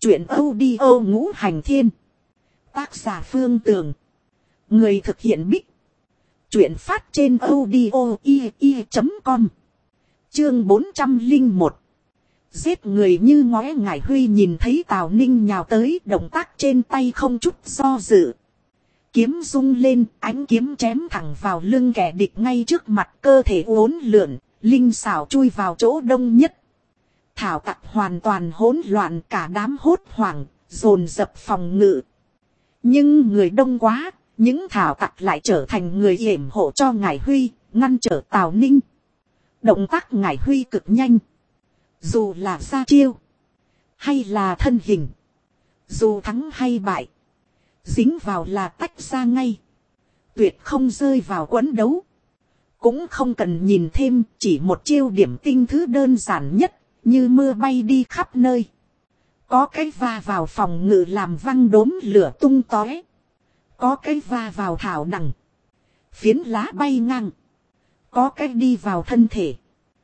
Chuyện audio Ngũ Hành Thiên. Tác giả Phương Tường. Người thực hiện Bích. Chuyện phát trên audio.com. Chương 401. Giết người như ngóe. Ngải Huy nhìn thấy Tào Ninh nhào tới, động tác trên tay không chút do dự. Kiếm rung lên, ánh kiếm chém thẳng vào lưng kẻ địch ngay trước mặt, cơ thể uốn lượn, linh xảo chui vào chỗ đông nhất. Thảo tặc hoàn toàn hỗn loạn, cả đám hốt hoảng, dồn dập phòng ngự. Nhưng người đông quá, những thảo tặc lại trở thành người yểm hộ cho Ngải Huy, ngăn trở Tào Ninh. Động tác Ngải Huy cực nhanh. Dù là ra chiêu, hay là thân hình, dù thắng hay bại, dính vào là tách ra ngay. Tuyệt không rơi vào quẫn đấu. Cũng không cần nhìn thêm, chỉ một chiêu điểm tinh thứ đơn giản nhất. Như mưa bay đi khắp nơi. Có cái va vào phòng ngự làm văng đốm lửa tung tóe. Có cái va vào thảo đằng, phiến lá bay ngang. Có cái đi vào thân thể,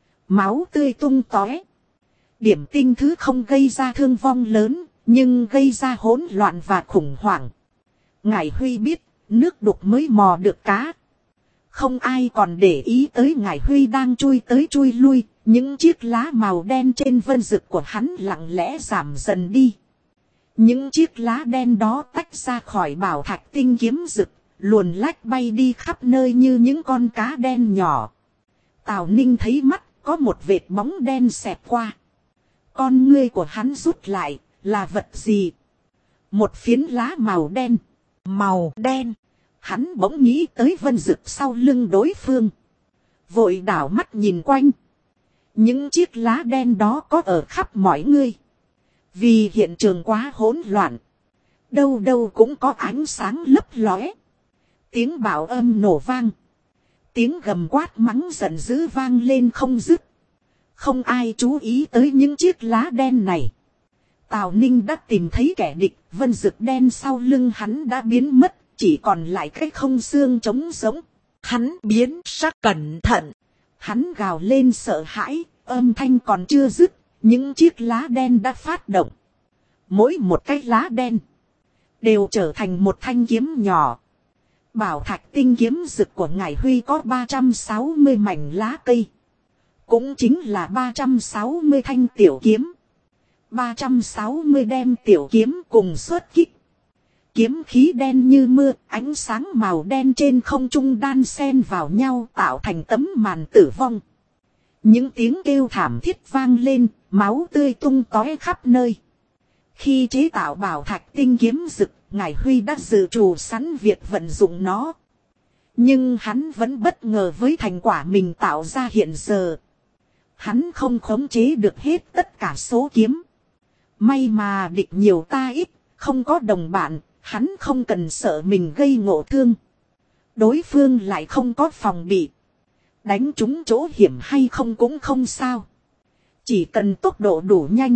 máu tươi tung tóe. Điểm tinh thứ không gây ra thương vong lớn, nhưng gây ra hỗn loạn và khủng hoảng. Ngải Huy biết, nước đục mới mò được cá. Không ai còn để ý tới Ngải Huy đang chui tới chui lui. Những chiếc lá màu đen trên vân dực của hắn lặng lẽ giảm dần đi. Những chiếc lá đen đó tách ra khỏi bảo thạch tinh kiếm rực, luồn lách bay đi khắp nơi như những con cá đen nhỏ. Tào Ninh thấy mắt, có một vệt bóng đen xẹt qua. Con ngươi của hắn rút lại, là vật gì? Một phiến lá màu đen. Màu đen. Hắn bỗng nghĩ tới vân dực sau lưng đối phương. Vội đảo mắt nhìn quanh. Những chiếc lá đen đó có ở khắp mọi nơi. Vì hiện trường quá hỗn loạn. Đâu đâu cũng có ánh sáng lấp lóe. Tiếng bảo âm nổ vang. Tiếng gầm quát mắng giận dữ vang lên không dứt. Không ai chú ý tới những chiếc lá đen này. Tào Ninh đã tìm thấy kẻ địch. Vân dực đen sau lưng hắn đã biến mất. Chỉ còn lại cái không xương trống rỗng. Hắn biến sắc cẩn thận. Hắn gào lên sợ hãi, âm thanh còn chưa dứt, những chiếc lá đen đã phát động. Mỗi một cái lá đen đều trở thành một thanh kiếm nhỏ. Bảo thạch tinh kiếm rực của Ngải Huy có 360 mảnh lá cây. Cũng chính là 360 thanh tiểu kiếm. 360 đem tiểu kiếm cùng xuất kích. Kiếm khí đen như mưa, ánh sáng màu đen trên không trung đan xen vào nhau tạo thành tấm màn tử vong. Những tiếng kêu thảm thiết vang lên, máu tươi tung tóe khắp nơi. Khi chế tạo bảo thạch tinh kiếm rực, Ngải Huy đã dự trù sẵn việc vận dụng nó. Nhưng hắn vẫn bất ngờ với thành quả mình tạo ra hiện giờ. Hắn không khống chế được hết tất cả số kiếm. May mà địch nhiều ta ít, không có đồng bạn. Hắn không cần sợ mình gây ngộ thương. Đối phương lại không có phòng bị. Đánh trúng chỗ hiểm hay không cũng không sao. Chỉ cần tốc độ đủ nhanh,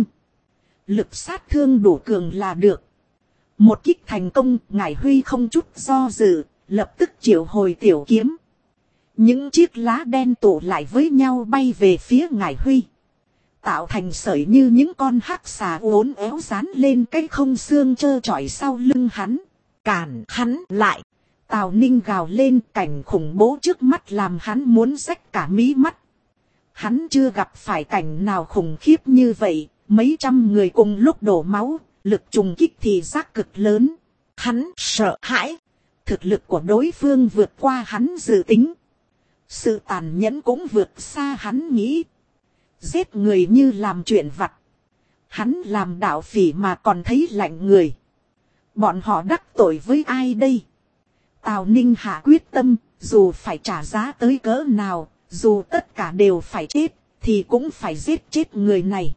lực sát thương đủ cường là được. Một kích thành công, Ngải Huy không chút do dự, lập tức triệu hồi tiểu kiếm. Những chiếc lá đen tụ lại với nhau bay về phía Ngải Huy. Tạo thành sợi như những con hắc xà uốn éo dán lên cái không xương trơ trọi sau lưng hắn. Cản hắn lại. Tào Ninh gào lên, cảnh khủng bố trước mắt làm hắn muốn rách cả mí mắt. Hắn chưa gặp phải cảnh nào khủng khiếp như vậy. Mấy trăm người cùng lúc đổ máu, lực trùng kích thì giác cực lớn. Hắn sợ hãi. Thực lực của đối phương vượt qua hắn dự tính. Sự tàn nhẫn cũng vượt xa hắn nghĩ. Giết người như làm chuyện vặt. Hắn làm đạo phỉ mà còn thấy lạnh người. Bọn họ đắc tội với ai đây? Tào Ninh hạ quyết tâm, dù phải trả giá tới cỡ nào, dù tất cả đều phải chết, thì cũng phải giết chết người này.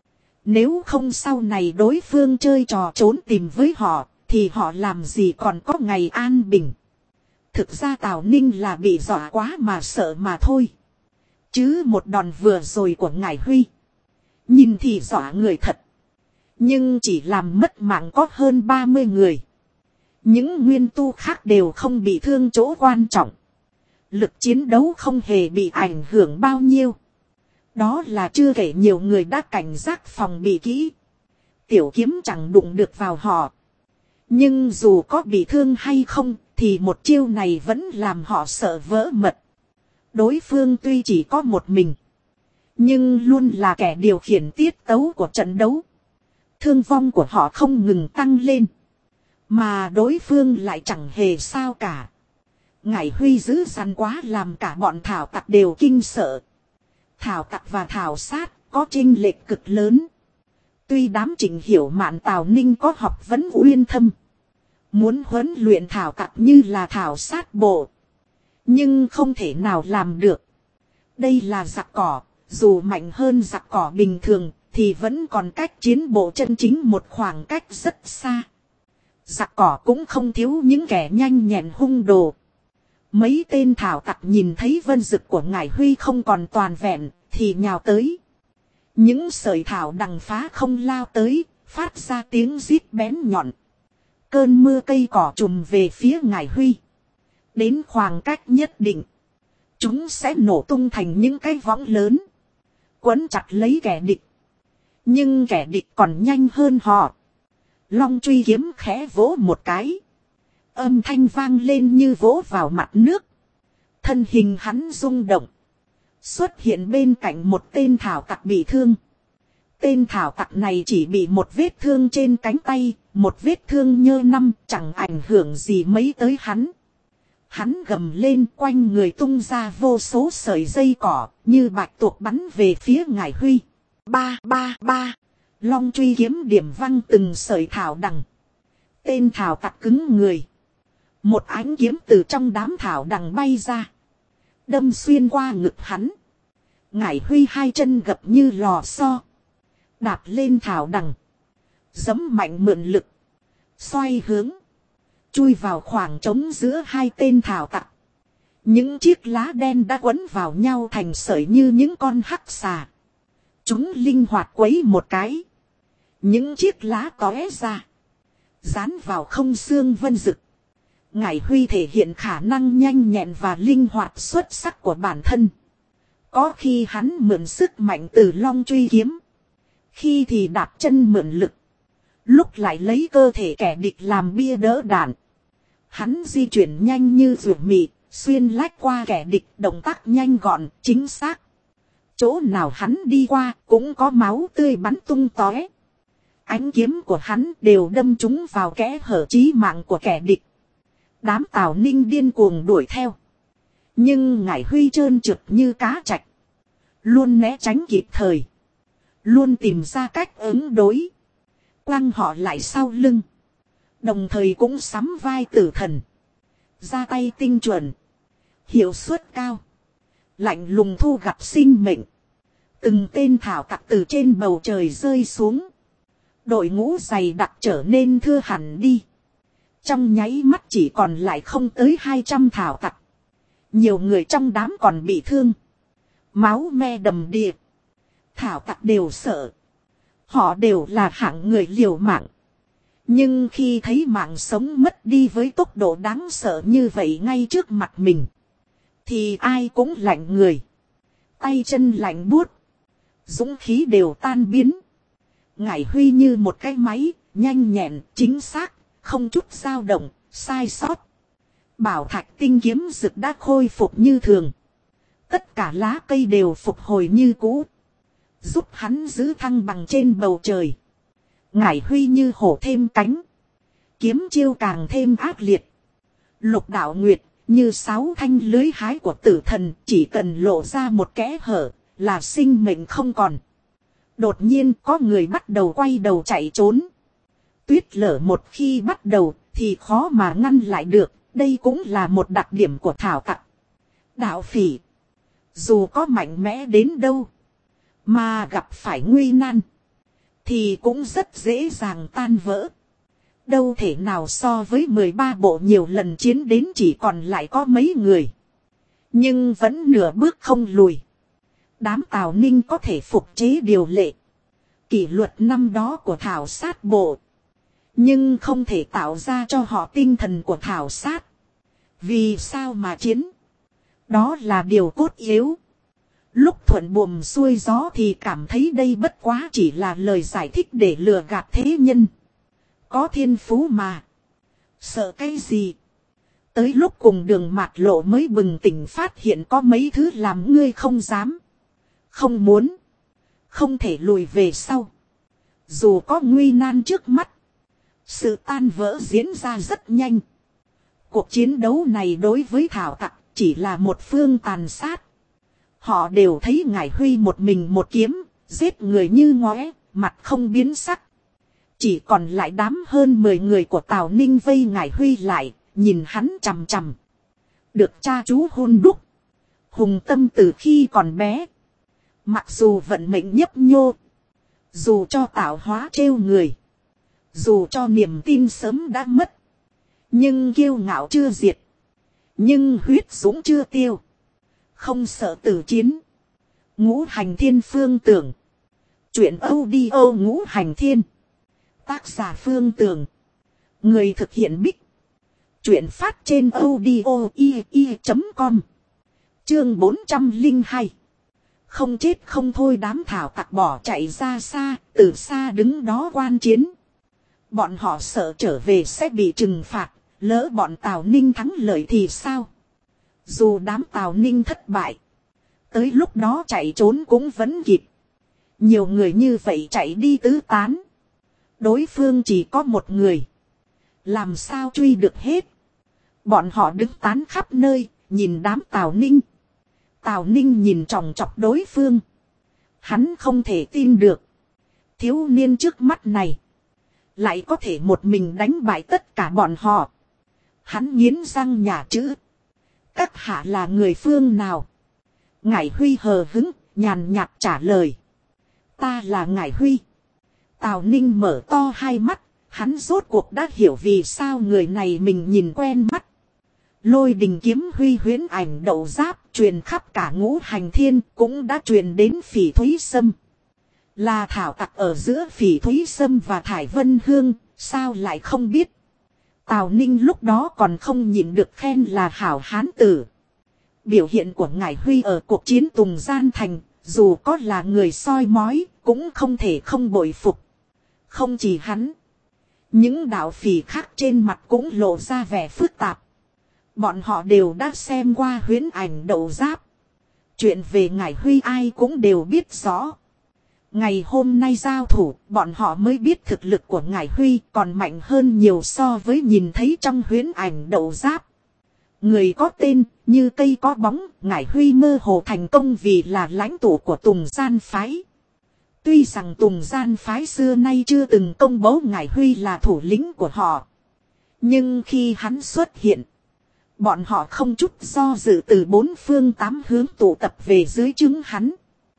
Nếu không sau này đối phương chơi trò trốn tìm với họ, thì họ làm gì còn có ngày an bình. Thực ra Tào Ninh là bị dọa quá mà sợ mà thôi. Chứ một đòn vừa rồi của Ngải Huy, nhìn thì dọa người thật. Nhưng chỉ làm mất mạng có hơn 30 người. Những nguyên tu khác đều không bị thương chỗ quan trọng. Lực chiến đấu không hề bị ảnh hưởng bao nhiêu. Đó là chưa kể nhiều người đã cảnh giác phòng bị kỹ. Tiểu kiếm chẳng đụng được vào họ. Nhưng dù có bị thương hay không, thì một chiêu này vẫn làm họ sợ vỡ mật. Đối phương tuy chỉ có một mình, nhưng luôn là kẻ điều khiển tiết tấu của trận đấu. Thương vong của họ không ngừng tăng lên, mà đối phương lại chẳng hề sao cả. Ngải Huy dữ dằn quá làm cả bọn thảo tặc đều kinh sợ. Thảo tặc và thảo sát có chênh lệch cực lớn. Tuy đám Trịnh Hiểu Mạn Tào Ninh có học vấn uyên thâm, muốn huấn luyện thảo tặc như là thảo sát bộ, nhưng không thể nào làm được. Đây là giặc cỏ, dù mạnh hơn giặc cỏ bình thường, thì vẫn còn cách chiến bộ chân chính một khoảng cách rất xa. Giặc cỏ cũng không thiếu những kẻ nhanh nhẹn hung đồ. Mấy tên thảo tặc nhìn thấy vân dực của Ngải Huy không còn toàn vẹn, thì nhào tới. Những sợi thảo đằng phá không lao tới, phát ra tiếng rít bén nhọn. Cơn mưa cây cỏ trùm về phía Ngải Huy. Đến khoảng cách nhất định, chúng sẽ nổ tung thành những cái võng lớn, quấn chặt lấy kẻ địch. Nhưng kẻ địch còn nhanh hơn họ. Long truy kiếm khẽ vỗ một cái, âm thanh vang lên như vỗ vào mặt nước. Thân hình hắn rung động, xuất hiện bên cạnh một tên thảo tặc bị thương. Tên thảo tặc này chỉ bị một vết thương trên cánh tay, một vết thương nhơ năm, chẳng ảnh hưởng gì mấy tới hắn. Hắn gầm lên, quanh người tung ra vô số sợi dây cỏ, như bạch tuộc bắn về phía Ngải Huy. Ba ba ba, long truy kiếm điểm văng từng sợi thảo đằng. Tên thảo tặc cứng người. Một ánh kiếm từ trong đám thảo đằng bay ra, đâm xuyên qua ngực hắn. Ngải Huy hai chân gập như lò xo, đạp lên thảo đằng, giẫm mạnh mượn lực, xoay hướng, chui vào khoảng trống giữa hai tên thảo tặc. Những chiếc lá đen đã quấn vào nhau thành sợi như những con hắc xà. Chúng linh hoạt quấy một cái, những chiếc lá tóe ra, dán vào không xương vân dực. Ngải Huy thể hiện khả năng nhanh nhẹn và linh hoạt xuất sắc của bản thân. Có khi hắn mượn sức mạnh từ long truy kiếm, khi thì đạp chân mượn lực, lúc lại lấy cơ thể kẻ địch làm bia đỡ đạn. Hắn di chuyển nhanh như ruột mị, xuyên lách qua kẻ địch, động tác nhanh gọn, chính xác. Chỗ nào hắn đi qua cũng có máu tươi bắn tung tóe. Ánh kiếm của hắn đều đâm trúng vào kẽ hở chí mạng của kẻ địch. Đám Tào Ninh điên cuồng đuổi theo, nhưng Ngải Huy trơn trượt như cá trạch, luôn né tránh kịp thời, luôn tìm ra cách ứng đối, quăng họ lại sau lưng, đồng thời cũng sắm vai tử thần, ra tay tinh chuẩn, hiệu suất cao, lạnh lùng thu gặt sinh mệnh. Từng tên thảo tặc từ trên bầu trời rơi xuống, đội ngũ dày đặc trở nên thưa hẳn đi. Trong nháy mắt chỉ còn lại không tới 200 thảo tặc. Nhiều người trong đám còn bị thương, máu me đầm đìa. Thảo tặc đều sợ, họ đều là hạng người liều mạng. Nhưng khi thấy mạng sống mất đi với tốc độ đáng sợ như vậy ngay trước mặt mình, thì ai cũng lạnh người, tay chân lạnh buốt, dũng khí đều tan biến. Ngải Huy như một cái máy, nhanh nhẹn, chính xác, không chút dao động, sai sót. Bảo thạch tinh kiếm rực đã khôi phục như thường. Tất cả lá cây đều phục hồi như cũ, giúp hắn giữ thăng bằng trên bầu trời. Ngải Huy như hổ thêm cánh, kiếm chiêu càng thêm ác liệt. Lục đạo nguyệt như 6 thanh lưới hái của tử thần, chỉ cần lộ ra một kẽ hở là sinh mệnh không còn. Đột nhiên có người bắt đầu quay đầu chạy trốn. Tuyết lở một khi bắt đầu thì khó mà ngăn lại được. Đây cũng là một đặc điểm của thảo tặc. Đạo phỉ, dù có mạnh mẽ đến đâu, mà gặp phải nguy nan, thì cũng rất dễ dàng tan vỡ. Đâu thể nào so với 13 bộ nhiều lần chiến đến chỉ còn lại có mấy người. Nhưng vẫn nửa bước không lùi. Đám Tào Ninh có thể phục chế điều lệ, kỷ luật năm đó của thảo sát bộ, nhưng không thể tạo ra cho họ tinh thần của thảo sát. Vì sao mà chiến? Đó là điều cốt yếu. Lúc thuận buồm xuôi gió thì cảm thấy đây bất quá chỉ là lời giải thích để lừa gạt thế nhân. Có thiên phú mà. Sợ cái gì? Tới lúc cùng đường mạt lộ mới bừng tỉnh phát hiện có mấy thứ làm ngươi không dám. Không muốn. Không thể lùi về sau. Dù có nguy nan trước mắt. Sự tan vỡ diễn ra rất nhanh. Cuộc chiến đấu này đối với Thảo Tặc chỉ là một phương tàn sát. Họ đều thấy Ngải Huy một mình một kiếm, giết người như ngóe, mặt không biến sắc. Chỉ còn lại đám hơn 10 người của Tào Ninh vây Ngải Huy lại, nhìn hắn chằm chằm. Được cha chú hôn đúc. Hùng tâm từ khi còn bé. Mặc dù vận mệnh nhấp nhô. Dù cho tạo hóa trêu người. Dù cho niềm tin sớm đã mất. Nhưng kiêu ngạo chưa diệt. Nhưng huyết dũng chưa tiêu. Không sợ tử chiến. Ngũ Hành Thiên Phương Tưởng. Chuyện audio Ngũ Hành Thiên. Tác giả Phương Tưởng. Người thực hiện Bích. Chuyện phát trên audio.com. Chương 402. Không chết không thôi, đám Thảo Tặc bỏ chạy ra xa, từ xa đứng đó quan chiến. Bọn họ sợ trở về sẽ bị trừng phạt, lỡ bọn Tào Ninh thắng lợi thì sao? Dù đám Tào Ninh thất bại, tới lúc đó chạy trốn cũng vẫn kịp. Nhiều người như vậy chạy đi tứ tán. Đối phương chỉ có một người. Làm sao truy được hết? Bọn họ đứng tán khắp nơi, nhìn đám Tào Ninh. Tào Ninh nhìn chòng chọc đối phương. Hắn không thể tin được. Thiếu niên trước mắt này lại có thể một mình đánh bại tất cả bọn họ. Hắn nghiến răng nhả chữ. Các hạ là người phương nào? Ngải Huy hờ hững, nhàn nhạt trả lời. Ta là Ngải Huy. Tào Ninh mở to hai mắt. Hắn rốt cuộc đã hiểu vì sao người này mình nhìn quen mắt. Lôi Đình Kiếm Huy huyễn ảnh đậu giáp truyền khắp cả Ngũ Hành Thiên, cũng đã truyền đến Phỉ Thúy Sâm. Là Thảo Tặc ở giữa Phỉ Thúy Sâm và Thải Vân Hương, sao lại không biết? Tào Ninh lúc đó còn không nhịn được khen là hảo hán tử. Biểu hiện của Ngải Huy ở cuộc chiến Tùng Gian Thành, dù có là người soi mói, cũng không thể không bội phục. Không chỉ hắn, những đạo phỉ khác trên mặt cũng lộ ra vẻ phức tạp. Bọn họ đều đã xem qua huyễn ảnh đậu giáp. Chuyện về Ngải Huy ai cũng đều biết rõ. Ngày hôm nay giao thủ, bọn họ mới biết thực lực của Ngải Huy còn mạnh hơn nhiều so với nhìn thấy trong huyễn ảnh đậu giáp. Người có tên, như cây có bóng, Ngải Huy mơ hồ thành công vì là lãnh tụ của Tùng Gian Phái. Tuy rằng Tùng Gian Phái xưa nay chưa từng công bố Ngải Huy là thủ lĩnh của họ. Nhưng khi hắn xuất hiện, bọn họ không chút do dự từ bốn phương tám hướng tụ tập về dưới trướng hắn.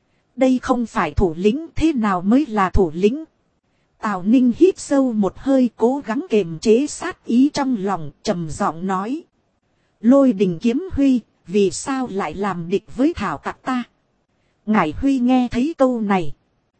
Đây không phải thủ lĩnh, thế nào mới là thủ lĩnh? Tào Ninh hít sâu một hơi, cố gắng kiềm chế sát ý trong lòng, trầm giọng nói. Lôi Đình Kiếm Huy, vì sao lại làm địch với Thảo Tặc ta? Ngải Huy nghe thấy câu này,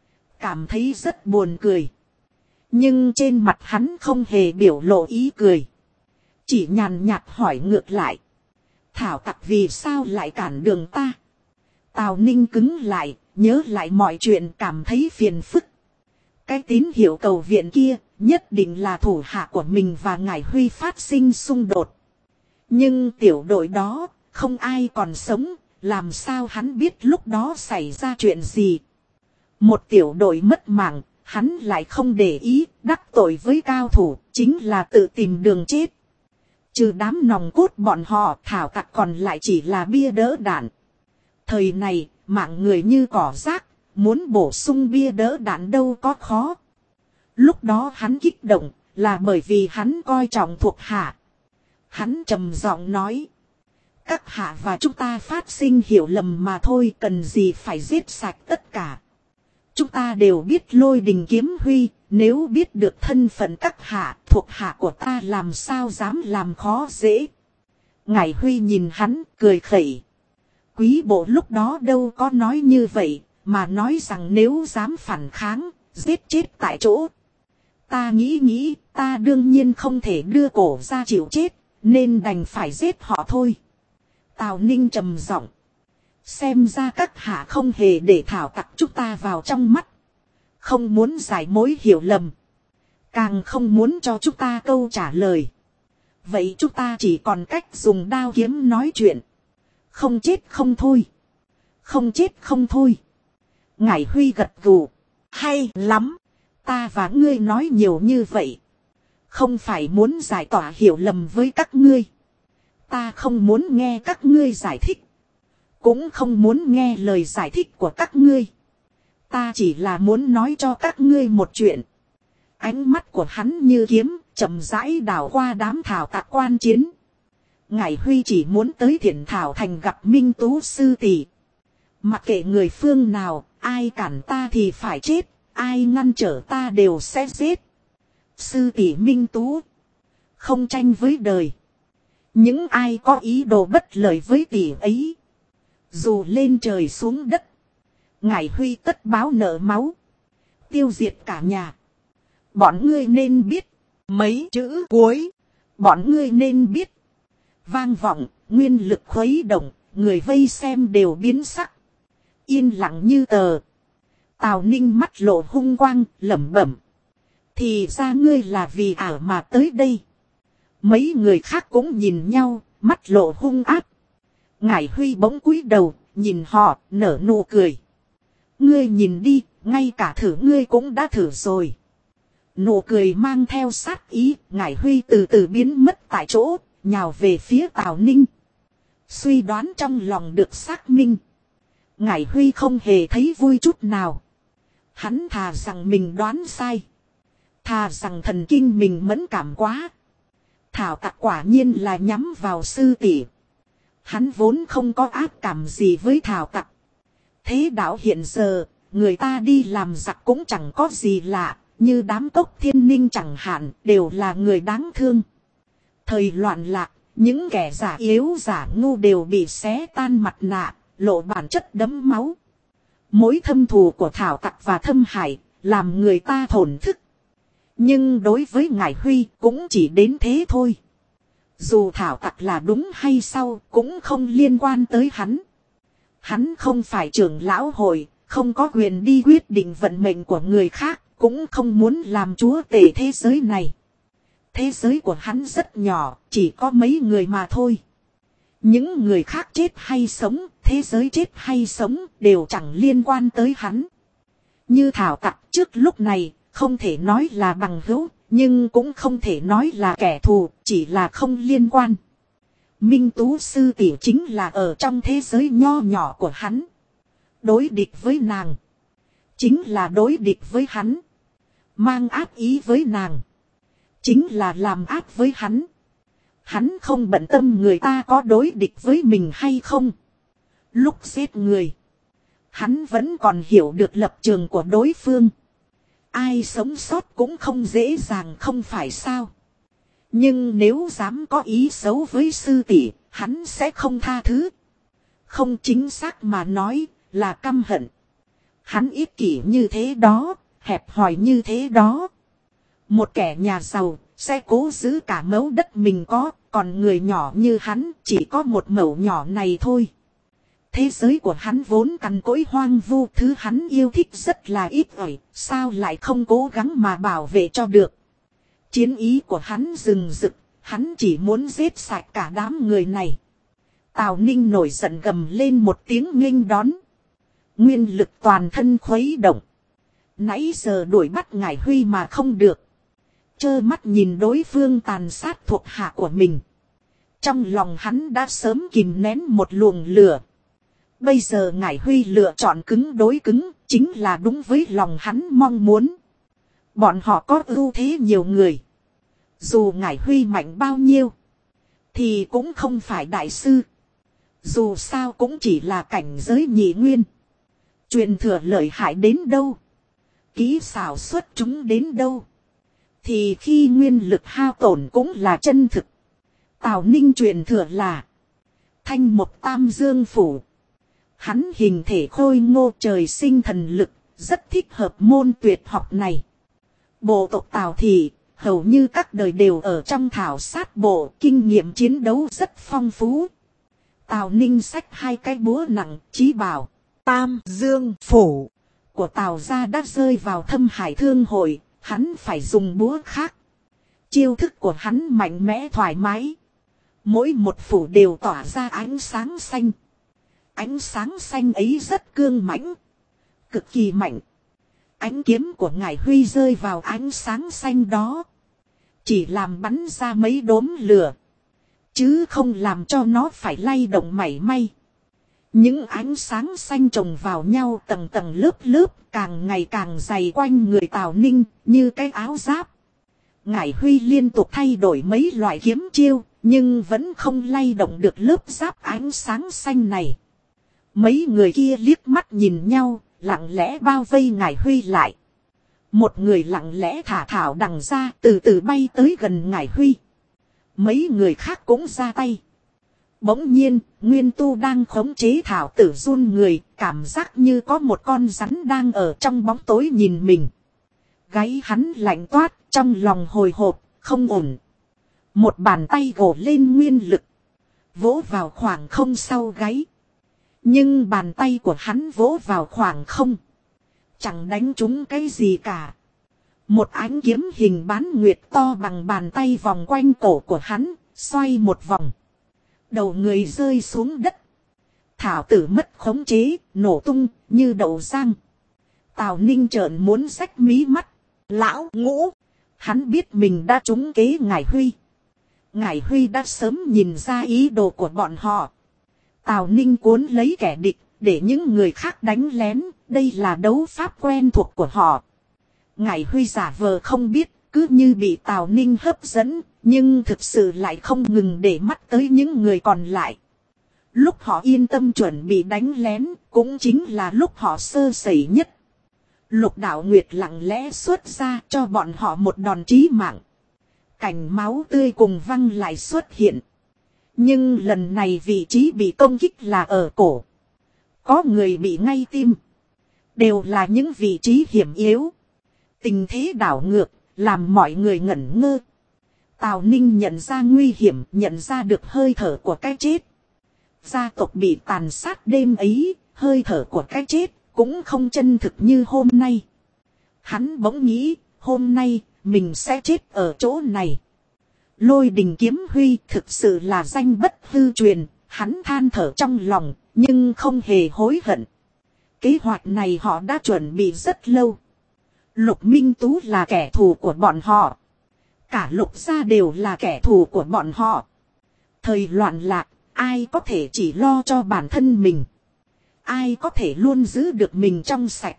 cảm thấy rất buồn cười. Nhưng trên mặt hắn không hề biểu lộ ý cười. Chỉ nhàn nhạt hỏi ngược lại. Thảo Tặc vì sao lại cản đường ta? Tào Ninh cứng lại, nhớ lại mọi chuyện, cảm thấy phiền phức. Cái tín hiệu cầu viện kia, nhất định là thủ hạ của mình và Ngải Huy phát sinh xung đột. Nhưng tiểu đội đó, không ai còn sống, làm sao hắn biết lúc đó xảy ra chuyện gì? Một tiểu đội mất mạng, hắn lại không để ý, đắc tội với cao thủ, chính là tự tìm đường chết. Trừ đám nòng cốt bọn họ, Thảo Tặc còn lại chỉ là bia đỡ đạn. Thời này, mạng người như cỏ rác, muốn bổ sung bia đỡ đạn đâu có khó. Lúc đó hắn kích động, là bởi vì hắn coi trọng thuộc hạ. Hắn trầm giọng nói. Các hạ và chúng ta phát sinh hiểu lầm mà thôi, cần gì phải giết sạch tất cả. Chúng ta đều biết Lôi Đình Kiếm Huy, nếu biết được thân phận các hạ, thuộc hạ của ta làm sao dám làm khó dễ. Ngải Huy nhìn hắn, cười khẩy. Quý bộ lúc đó đâu có nói như vậy, mà nói rằng nếu dám phản kháng, giết chết tại chỗ. Ta nghĩ, ta đương nhiên không thể đưa cổ ra chịu chết, nên đành phải giết họ thôi. Tào Ninh trầm giọng. Xem ra các hạ không hề để thảo tặc chúng ta vào trong mắt. Không muốn giải mối hiểu lầm. Càng không muốn cho chúng ta câu trả lời. Vậy chúng ta chỉ còn cách dùng đao kiếm nói chuyện. Không chết không thôi. Không chết không thôi. Ngải Huy gật gù. Hay lắm. Ta và ngươi nói nhiều như vậy. Không phải muốn giải tỏa hiểu lầm với các ngươi. Ta không muốn nghe các ngươi giải thích. Cũng không muốn nghe lời giải thích của các ngươi. Ta chỉ là muốn nói cho các ngươi một chuyện. Ánh mắt của hắn như kiếm, chậm rãi đảo qua đám thảo tặc quan chiến. Ngải Huy chỉ muốn tới Thiển Thảo Thành gặp Minh Tú sư tỷ. Mặc kệ người phương nào, ai cản ta thì phải chết, ai ngăn trở ta đều sẽ giết. Sư tỷ Minh Tú, không tranh với đời. Những ai có ý đồ bất lợi với tỷ ấy, dù lên trời xuống đất, Ngải Huy tất báo nợ máu, tiêu diệt cả nhà. Bọn ngươi nên biết, mấy chữ cuối, bọn ngươi nên biết. Vang vọng, nguyên lực khuấy động, người vây xem đều biến sắc. Yên lặng như tờ. Tào Ninh mắt lộ hung quang, lẩm bẩm. Thì ra ngươi là vì ảo mà tới đây. Mấy người khác cũng nhìn nhau, mắt lộ hung ác. Ngải Huy bỗng cúi đầu, nhìn họ, nở nụ cười. Ngươi nhìn đi, ngay cả thử ngươi cũng đã thử rồi. Nụ cười mang theo sát ý, Ngải Huy từ từ biến mất tại chỗ, nhào về phía Tào Ninh. Suy đoán trong lòng được xác minh. Ngải Huy không hề thấy vui chút nào. Hắn thà rằng mình đoán sai. Thà rằng thần kinh mình mẫn cảm quá. Thảo tặc quả nhiên là nhắm vào sư tỷ. Hắn vốn không có ác cảm gì với thảo tặc. Thế đạo hiện giờ, người ta đi làm giặc cũng chẳng có gì lạ. Như đám cốc thiên ninh chẳng hạn, đều là người đáng thương. Thời loạn lạc, những kẻ giả yếu giả ngu đều bị xé tan mặt nạ, lộ bản chất đẫm máu. Mối thâm thù của thảo tặc và thâm hải, làm người ta thổn thức. Nhưng đối với Ngải Huy cũng chỉ đến thế thôi. Dù thảo tặc là đúng hay sao cũng không liên quan tới hắn. Hắn không phải trưởng lão hội, không có quyền đi quyết định vận mệnh của người khác, cũng không muốn làm chúa tể thế giới này. Thế giới của hắn rất nhỏ, chỉ có mấy người mà thôi. Những người khác chết hay sống, thế giới chết hay sống đều chẳng liên quan tới hắn. Như thảo tặc trước lúc này, không thể nói là bằng hữu, nhưng cũng không thể nói là kẻ thù, chỉ là không liên quan. Minh Tú sư tỷ chính là ở trong thế giới nho nhỏ của hắn. Đối địch với nàng, chính là đối địch với hắn. Mang ác ý với nàng, chính là làm ác với hắn. Hắn không bận tâm người ta có đối địch với mình hay không. Lúc giết người, hắn vẫn còn hiểu được lập trường của đối phương. Ai sống sót cũng không dễ dàng không phải sao. Nhưng nếu dám có ý xấu với sư tỷ, hắn sẽ không tha thứ. Không, chính xác mà nói là căm hận. Hắn ích kỷ như thế đó, hẹp hòi như thế đó. Một kẻ nhà giàu sẽ cố giữ cả mẫu đất mình có, còn người nhỏ như hắn chỉ có một mẩu nhỏ này thôi. Thế giới của hắn vốn cằn cỗi hoang vu, thứ hắn yêu thích rất là ít ỏi, sao lại không cố gắng mà bảo vệ cho được. Chiến ý của hắn rừng rực, hắn chỉ muốn giết sạch cả đám người này. Tào Ninh nổi giận gầm lên một tiếng nghênh đón. Nguyên lực toàn thân khuấy động. Nãy giờ đuổi bắt Ngải Huy mà không được. Trơ mắt nhìn đối phương tàn sát thuộc hạ của mình. Trong lòng hắn đã sớm kìm nén một luồng lửa. Bây giờ Ngải Huy lựa chọn cứng đối cứng, chính là đúng với lòng hắn mong muốn. Bọn họ có ưu thế nhiều người. Dù Ngải Huy mạnh bao nhiêu, thì cũng không phải đại sư. Dù sao cũng chỉ là cảnh giới nhị nguyên. Truyền thừa lợi hại đến đâu, kỹ xảo xuất chúng đến đâu, thì khi nguyên lực hao tổn cũng là chân thực. Tào Ninh truyền thừa là Thanh Một Tam Dương Phủ. Hắn hình thể khôi ngô, trời sinh thần lực, rất thích hợp môn tuyệt học này. Bộ tộc Tào thì hầu như các đời đều ở trong thảo sát bộ, kinh nghiệm chiến đấu rất phong phú. Tào Ninh xách hai cái búa nặng, chí bảo. Tam Dương phủ của Tào gia đã rơi vào Thâm Hải Thương hội, hắn phải dùng búa khác. Chiêu thức của hắn mạnh mẽ thoải mái. Mỗi một phủ đều tỏa ra ánh sáng xanh. Ánh sáng xanh ấy rất cương mãnh, cực kỳ mạnh. Ánh kiếm của Ngải Huy rơi vào ánh sáng xanh đó, chỉ làm bắn ra mấy đốm lửa, chứ không làm cho nó phải lay động mảy may. Những ánh sáng xanh chồng vào nhau tầng tầng lớp lớp, càng ngày càng dày quanh người Tào Ninh như cái áo giáp. Ngải Huy liên tục thay đổi mấy loại kiếm chiêu, nhưng vẫn không lay động được lớp giáp ánh sáng xanh này. Mấy người kia liếc mắt nhìn nhau, lặng lẽ bao vây Ngải Huy lại. Một người lặng lẽ thả thảo đằng ra, từ từ bay tới gần Ngải Huy. Mấy người khác cũng ra tay. Bỗng nhiên, Nguyên Tu đang khống chế thảo tử run người, cảm giác như có một con rắn đang ở trong bóng tối nhìn mình. Gáy hắn lạnh toát, trong lòng hồi hộp, không ổn. Một bàn tay gồ lên nguyên lực, vỗ vào khoảng không sau gáy. Nhưng bàn tay của hắn vỗ vào khoảng không, chẳng đánh trúng cái gì cả. Một ánh kiếm hình bán nguyệt to bằng bàn tay vòng quanh cổ của hắn, xoay một vòng. Đầu người rơi xuống đất. Thảo tử mất khống chế, nổ tung như đậu rang. Tào Ninh trợn muốn xách mí mắt. Lão Ngũ! Hắn biết mình đã trúng kế Ngải Huy. Ngải Huy đã sớm nhìn ra ý đồ của bọn họ. Tào Ninh cuốn lấy kẻ địch, để những người khác đánh lén. Đây là đấu pháp quen thuộc của họ. Ngải Huy giả vờ không biết, cứ như bị Tào Ninh hấp dẫn, nhưng thực sự lại không ngừng để mắt tới những người còn lại. Lúc họ yên tâm chuẩn bị đánh lén, cũng chính là lúc họ sơ sẩy nhất. Lục Đạo Nguyệt lặng lẽ xuất ra cho bọn họ một đòn chí mạng. Cảnh máu tươi cùng văng lại xuất hiện. Nhưng lần này vị trí bị công kích là ở cổ. Có người bị ngay tim. Đều là những vị trí hiểm yếu. Tình thế đảo ngược, làm mọi người ngẩn ngơ. Tào Ninh nhận ra nguy hiểm, nhận ra được hơi thở của cái chết. Gia tộc bị tàn sát đêm ấy, hơi thở của cái chết cũng không chân thực như hôm nay. Hắn bỗng nghĩ, hôm nay mình sẽ chết ở chỗ này. Lôi Đình Kiếm Huy thực sự là danh bất hư truyền, hắn than thở trong lòng, nhưng không hề hối hận. Kế hoạch này họ đã chuẩn bị rất lâu. Lục Minh Tú là kẻ thù của bọn họ. Cả Lục gia đều là kẻ thù của bọn họ. Thời loạn lạc, ai có thể chỉ lo cho bản thân mình. Ai có thể luôn giữ được mình trong sạch.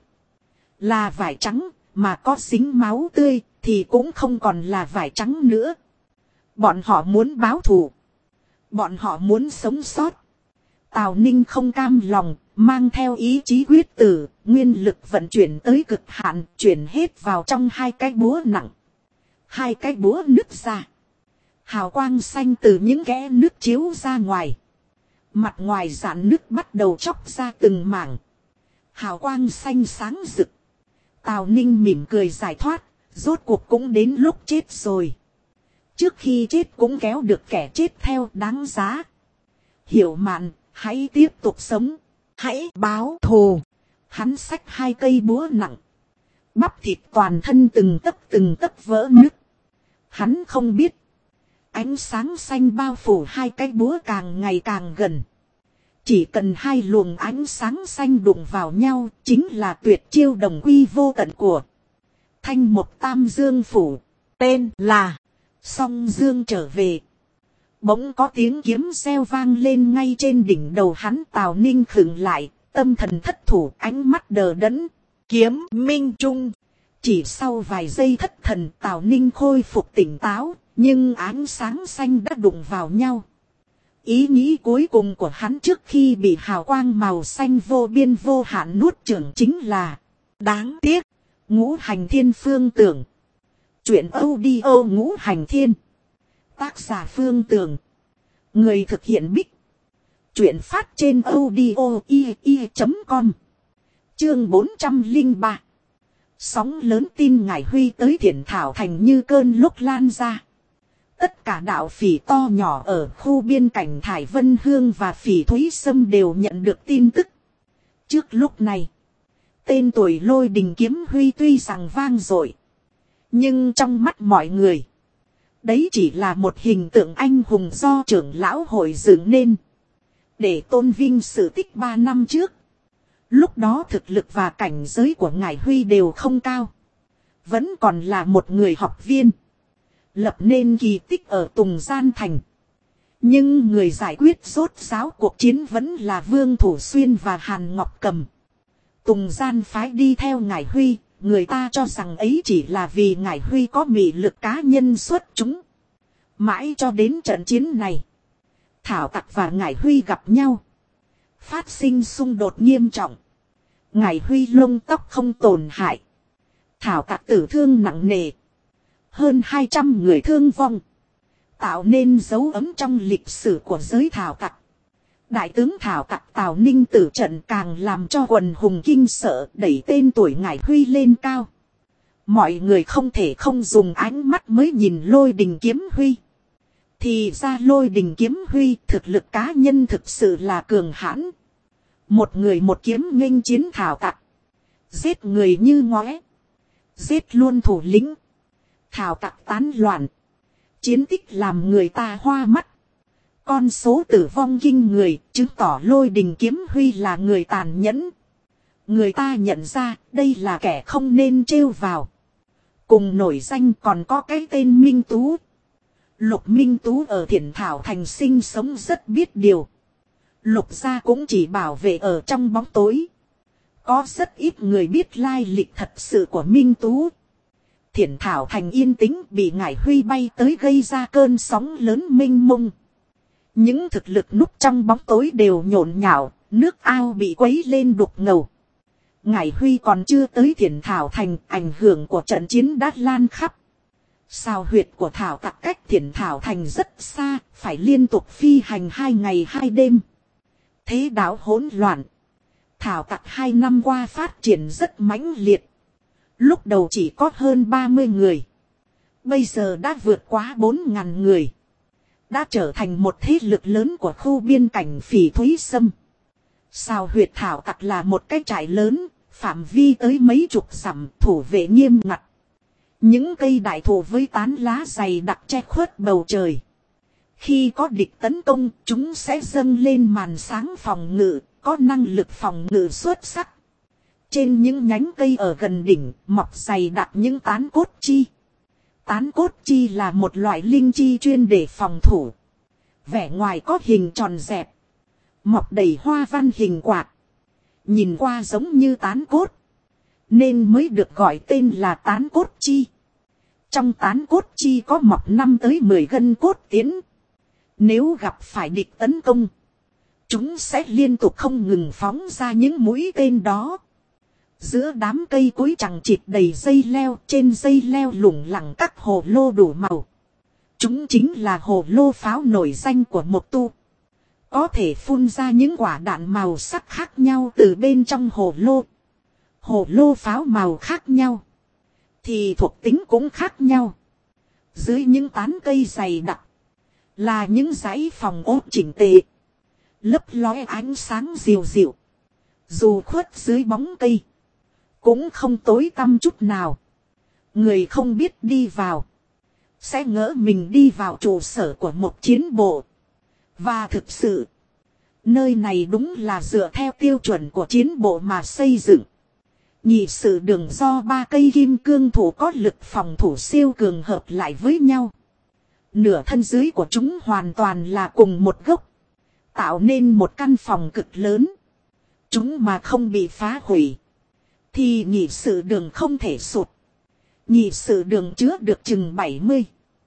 Là vải trắng, mà có dính máu tươi, thì cũng không còn là vải trắng nữa. Bọn họ muốn báo thù. Bọn họ muốn sống sót. Tào Ninh không cam lòng, mang theo ý chí quyết tử, nguyên lực vận chuyển tới cực hạn, chuyển hết vào trong hai cái búa nặng. Hai cái búa nứt ra. Hào quang xanh từ những kẽ nước chiếu ra ngoài. Mặt ngoài rạn nước bắt đầu chóc ra từng mảng. Hào quang xanh sáng rực. Tào Ninh mỉm cười giải thoát, rốt cuộc cũng đến lúc chết rồi. Trước khi chết cũng kéo được kẻ chết theo, đáng giá. Hiểu Mạn, hãy tiếp tục sống. Hãy báo thù. Hắn xách hai cây búa nặng. Bắp thịt toàn thân từng tấc vỡ nứt. Hắn không biết. Ánh sáng xanh bao phủ hai cái búa càng ngày càng gần. Chỉ cần hai luồng ánh sáng xanh đụng vào nhau, chính là tuyệt chiêu đồng quy vô tận của Thanh Mộc Tam Dương Phủ. Tên là Song Dương trở về. Bỗng có tiếng kiếm reo vang lên ngay trên đỉnh đầu hắn. Tào Ninh khựng lại, tâm thần thất thủ, ánh mắt đờ đẫn. Kiếm minh trung. Chỉ sau vài giây thất thần, Tào Ninh khôi phục tỉnh táo, nhưng ánh sáng xanh đã đụng vào nhau. Ý nghĩ cuối cùng của hắn trước khi bị hào quang màu xanh vô biên vô hạn nuốt chửng chính là đáng tiếc. Ngũ Hành Thiên Phương Tưởng. Chuyện audio Ngũ Hành Thiên. Tác giả Phương Tưởng. Người thực hiện Bích. Chuyện phát trên audio.com. Chương 403. Sóng lớn tin Ngải Huy tới Thiển Thảo Thành như cơn lốc lan ra. Tất cả đạo phỉ to nhỏ ở khu biên cảnh Thải Vân Hương và phỉ Thúy Sâm đều nhận được tin tức. Trước lúc này, tên tuổi Lôi Đình Kiếm Huy tuy rằng vang dội, nhưng trong mắt mọi người, đấy chỉ là một hình tượng anh hùng do trưởng lão hội dựng nên, để tôn vinh sự tích 3 năm trước. Lúc đó thực lực và cảnh giới của ngài Huy đều không cao, vẫn còn là một người học viên, lập nên kỳ tích ở Tùng Gian Thành. Nhưng người giải quyết rốt ráo cuộc chiến vẫn là Vương Thủ Xuyên và Hàn Ngọc Cầm. Tùng Gian phái đi theo ngài Huy, người ta cho rằng ấy chỉ là vì ngài Huy có mị lực cá nhân xuất chúng. Mãi cho đến trận chiến này, Thảo Tặc và ngài Huy gặp nhau, phát sinh xung đột nghiêm trọng. Ngài Huy lông tóc không tổn hại, Thảo Tặc tử thương nặng nề, hơn 200 người thương vong, tạo nên dấu ấn trong lịch sử của giới Thảo Tặc. Đại tướng Thảo Tặc Tào Ninh tử trận càng làm cho quần hùng kinh sợ, đẩy tên tuổi ngài Huy lên cao. Mọi người không thể không dùng ánh mắt mới nhìn Lôi Đình Kiếm Huy. Thì ra Lôi Đình Kiếm Huy thực lực cá nhân thực sự là cường hãn. Một người một kiếm nghênh chiến Thảo Tặc, giết người như ngóe, giết luôn thủ lĩnh. Thảo Tặc tán loạn, chiến tích làm người ta hoa mắt. Con số tử vong kinh người, chứng tỏ Lôi Đình Kiếm Huy là người tàn nhẫn. Người ta nhận ra, đây là kẻ không nên trêu vào. Cùng nổi danh còn có cái tên Minh Tú. Lục Minh Tú ở Thiển Thảo Thành sinh sống rất biết điều. Lục gia cũng chỉ bảo vệ ở trong bóng tối. Có rất ít người biết lai lịch thật sự của Minh Tú. Thiển Thảo Thành yên tĩnh, bị ngải Huy bay tới gây ra cơn sóng lớn mênh mông. Những thực lực núp trong bóng tối đều nhộn nhạo, nước ao bị quấy lên đục ngầu. Ngải Huy còn chưa tới Thiển Thảo Thành, ảnh hưởng của trận chiến đã lan khắp. Sao huyệt của Thảo Tặc cách Thiển Thảo Thành rất xa, phải liên tục phi hành 2 ngày 2 đêm. Thế đạo hỗn loạn. Thảo Tặc 2 năm qua phát triển rất mãnh liệt. Lúc đầu chỉ có hơn 30 người. Bây giờ đã vượt quá 4.000 người. Đã trở thành một thế lực lớn của khu biên cảnh phỉ Thúy Sâm. Sao huyệt Thảo Tặc là một cái trại lớn, phạm vi tới mấy chục dặm, thủ vệ nghiêm ngặt. Những cây đại thụ với tán lá dày đặc che khuất bầu trời. Khi có địch tấn công, chúng sẽ dâng lên màn sáng phòng ngự, có năng lực phòng ngự xuất sắc. Trên những nhánh cây ở gần đỉnh, mọc dày đặc những tán cốt chi. Tán cốt chi là một loại linh chi chuyên để phòng thủ. Vẻ ngoài có hình tròn dẹp, mọc đầy hoa văn hình quạt. Nhìn qua giống như tán cốt, nên mới được gọi tên là tán cốt chi. Trong tán cốt chi có mọc 5 tới 10 gân cốt tiến. Nếu gặp phải địch tấn công, chúng sẽ liên tục không ngừng phóng ra những mũi tên đó. Giữa đám cây cối chằng chịt đầy dây leo, trên dây leo lủng lẳng các hồ lô đủ màu. Chúng chính là hồ lô pháo nổi danh của Mộc Tu. Có thể phun ra những quả đạn màu sắc khác nhau từ bên trong hồ lô. Hồ lô pháo màu khác nhau, thì thuộc tính cũng khác nhau. Dưới những tán cây dày đặc, là những dãy phòng ốt chỉnh tề, lấp lóe ánh sáng dịu dịu. Dù khuất dưới bóng cây, cũng không tối tăm chút nào. Người không biết đi vào, sẽ ngỡ mình đi vào trụ sở của một chiến bộ. Và thực sự, nơi này đúng là dựa theo tiêu chuẩn của chiến bộ mà xây dựng. Nhị sự đường do 3 cây kim cương thủ có lực phòng thủ siêu cường hợp lại với nhau. Nửa thân dưới của chúng hoàn toàn là cùng một gốc, tạo nên một căn phòng cực lớn. Chúng mà không bị phá hủy, thì nhị sự đường không thể sụt. Nhị sự đường chứa được chừng 70,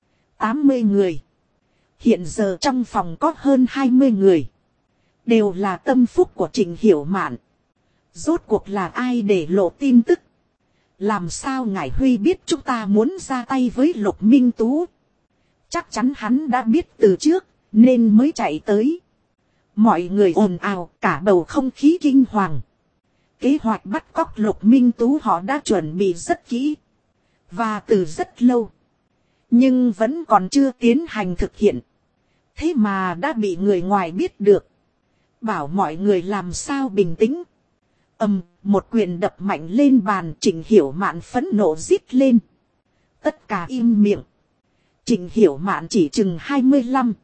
80 người. Hiện giờ trong phòng có hơn 20 người. Đều là tâm phúc của Trịnh Hiểu Mạn. Rốt cuộc là ai để lộ tin tức? Làm sao ngải Huy biết chúng ta muốn ra tay với Lục Minh Tú? Chắc chắn hắn đã biết từ trước, nên mới chạy tới. Mọi người ồn ào, cả bầu không khí kinh hoàng. Kế hoạch bắt cóc Lục Minh Tú họ đã chuẩn bị rất kỹ. Và từ rất lâu. Nhưng vẫn còn chưa tiến hành thực hiện. Thế mà đã bị người ngoài biết được. Bảo mọi người làm sao bình tĩnh. Một quyền đập mạnh lên bàn. Trịnh Hiểu Mạn phẫn nộ rít lên. Tất cả im miệng. Trịnh Hiểu Mạn chỉ chừng 25,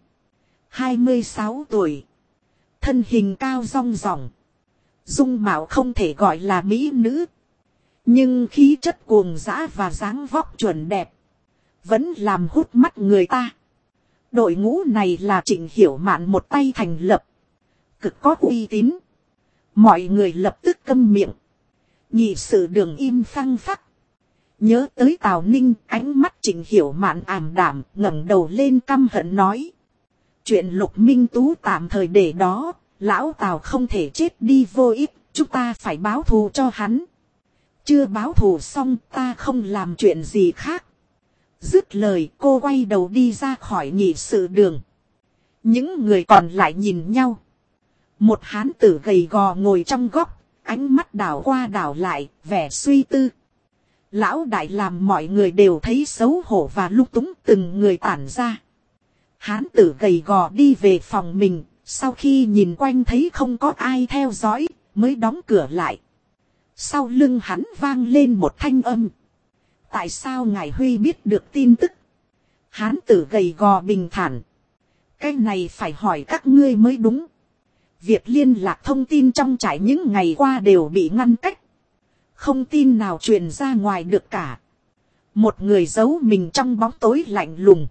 26 tuổi. Thân hình cao rong ròng. Dung mạo không thể gọi là mỹ nữ. Nhưng khí chất cuồng dã và dáng vóc chuẩn đẹp. Vẫn làm hút mắt người ta. Đội ngũ này là Trịnh Hiểu Mạn một tay thành lập. Cực có uy tín. Mọi người lập tức câm miệng. Nhị sự Đường im phăng phắc. Nhớ tới Tào Ninh, ánh mắt Trịnh Hiểu Mạn ảm đạm, ngẩng đầu lên căm hận nói. Chuyện Lục Minh Tú tạm thời để đó, lão Tào không thể chết đi vô ích, chúng ta phải báo thù cho hắn. Chưa báo thù xong ta không làm chuyện gì khác. Dứt lời cô quay đầu đi ra khỏi nhị sự Đường. Những người còn lại nhìn nhau. Một hán tử gầy gò ngồi trong góc, ánh mắt đảo qua đảo lại, vẻ suy tư. Lão đại làm mọi người đều thấy xấu hổ và lung túng, từng người tản ra. Hán tử gầy gò đi về phòng mình, sau khi nhìn quanh thấy không có ai theo dõi, mới đóng cửa lại. Sau lưng hắn vang lên một thanh âm. Tại sao ngài Huy biết được tin tức? Hán tử gầy gò bình thản. Cái này phải hỏi các ngươi mới đúng. Việc liên lạc thông tin trong trại những ngày qua đều bị ngăn cách. Không tin nào truyền ra ngoài được cả. Một người giấu mình trong bóng tối lạnh lùng.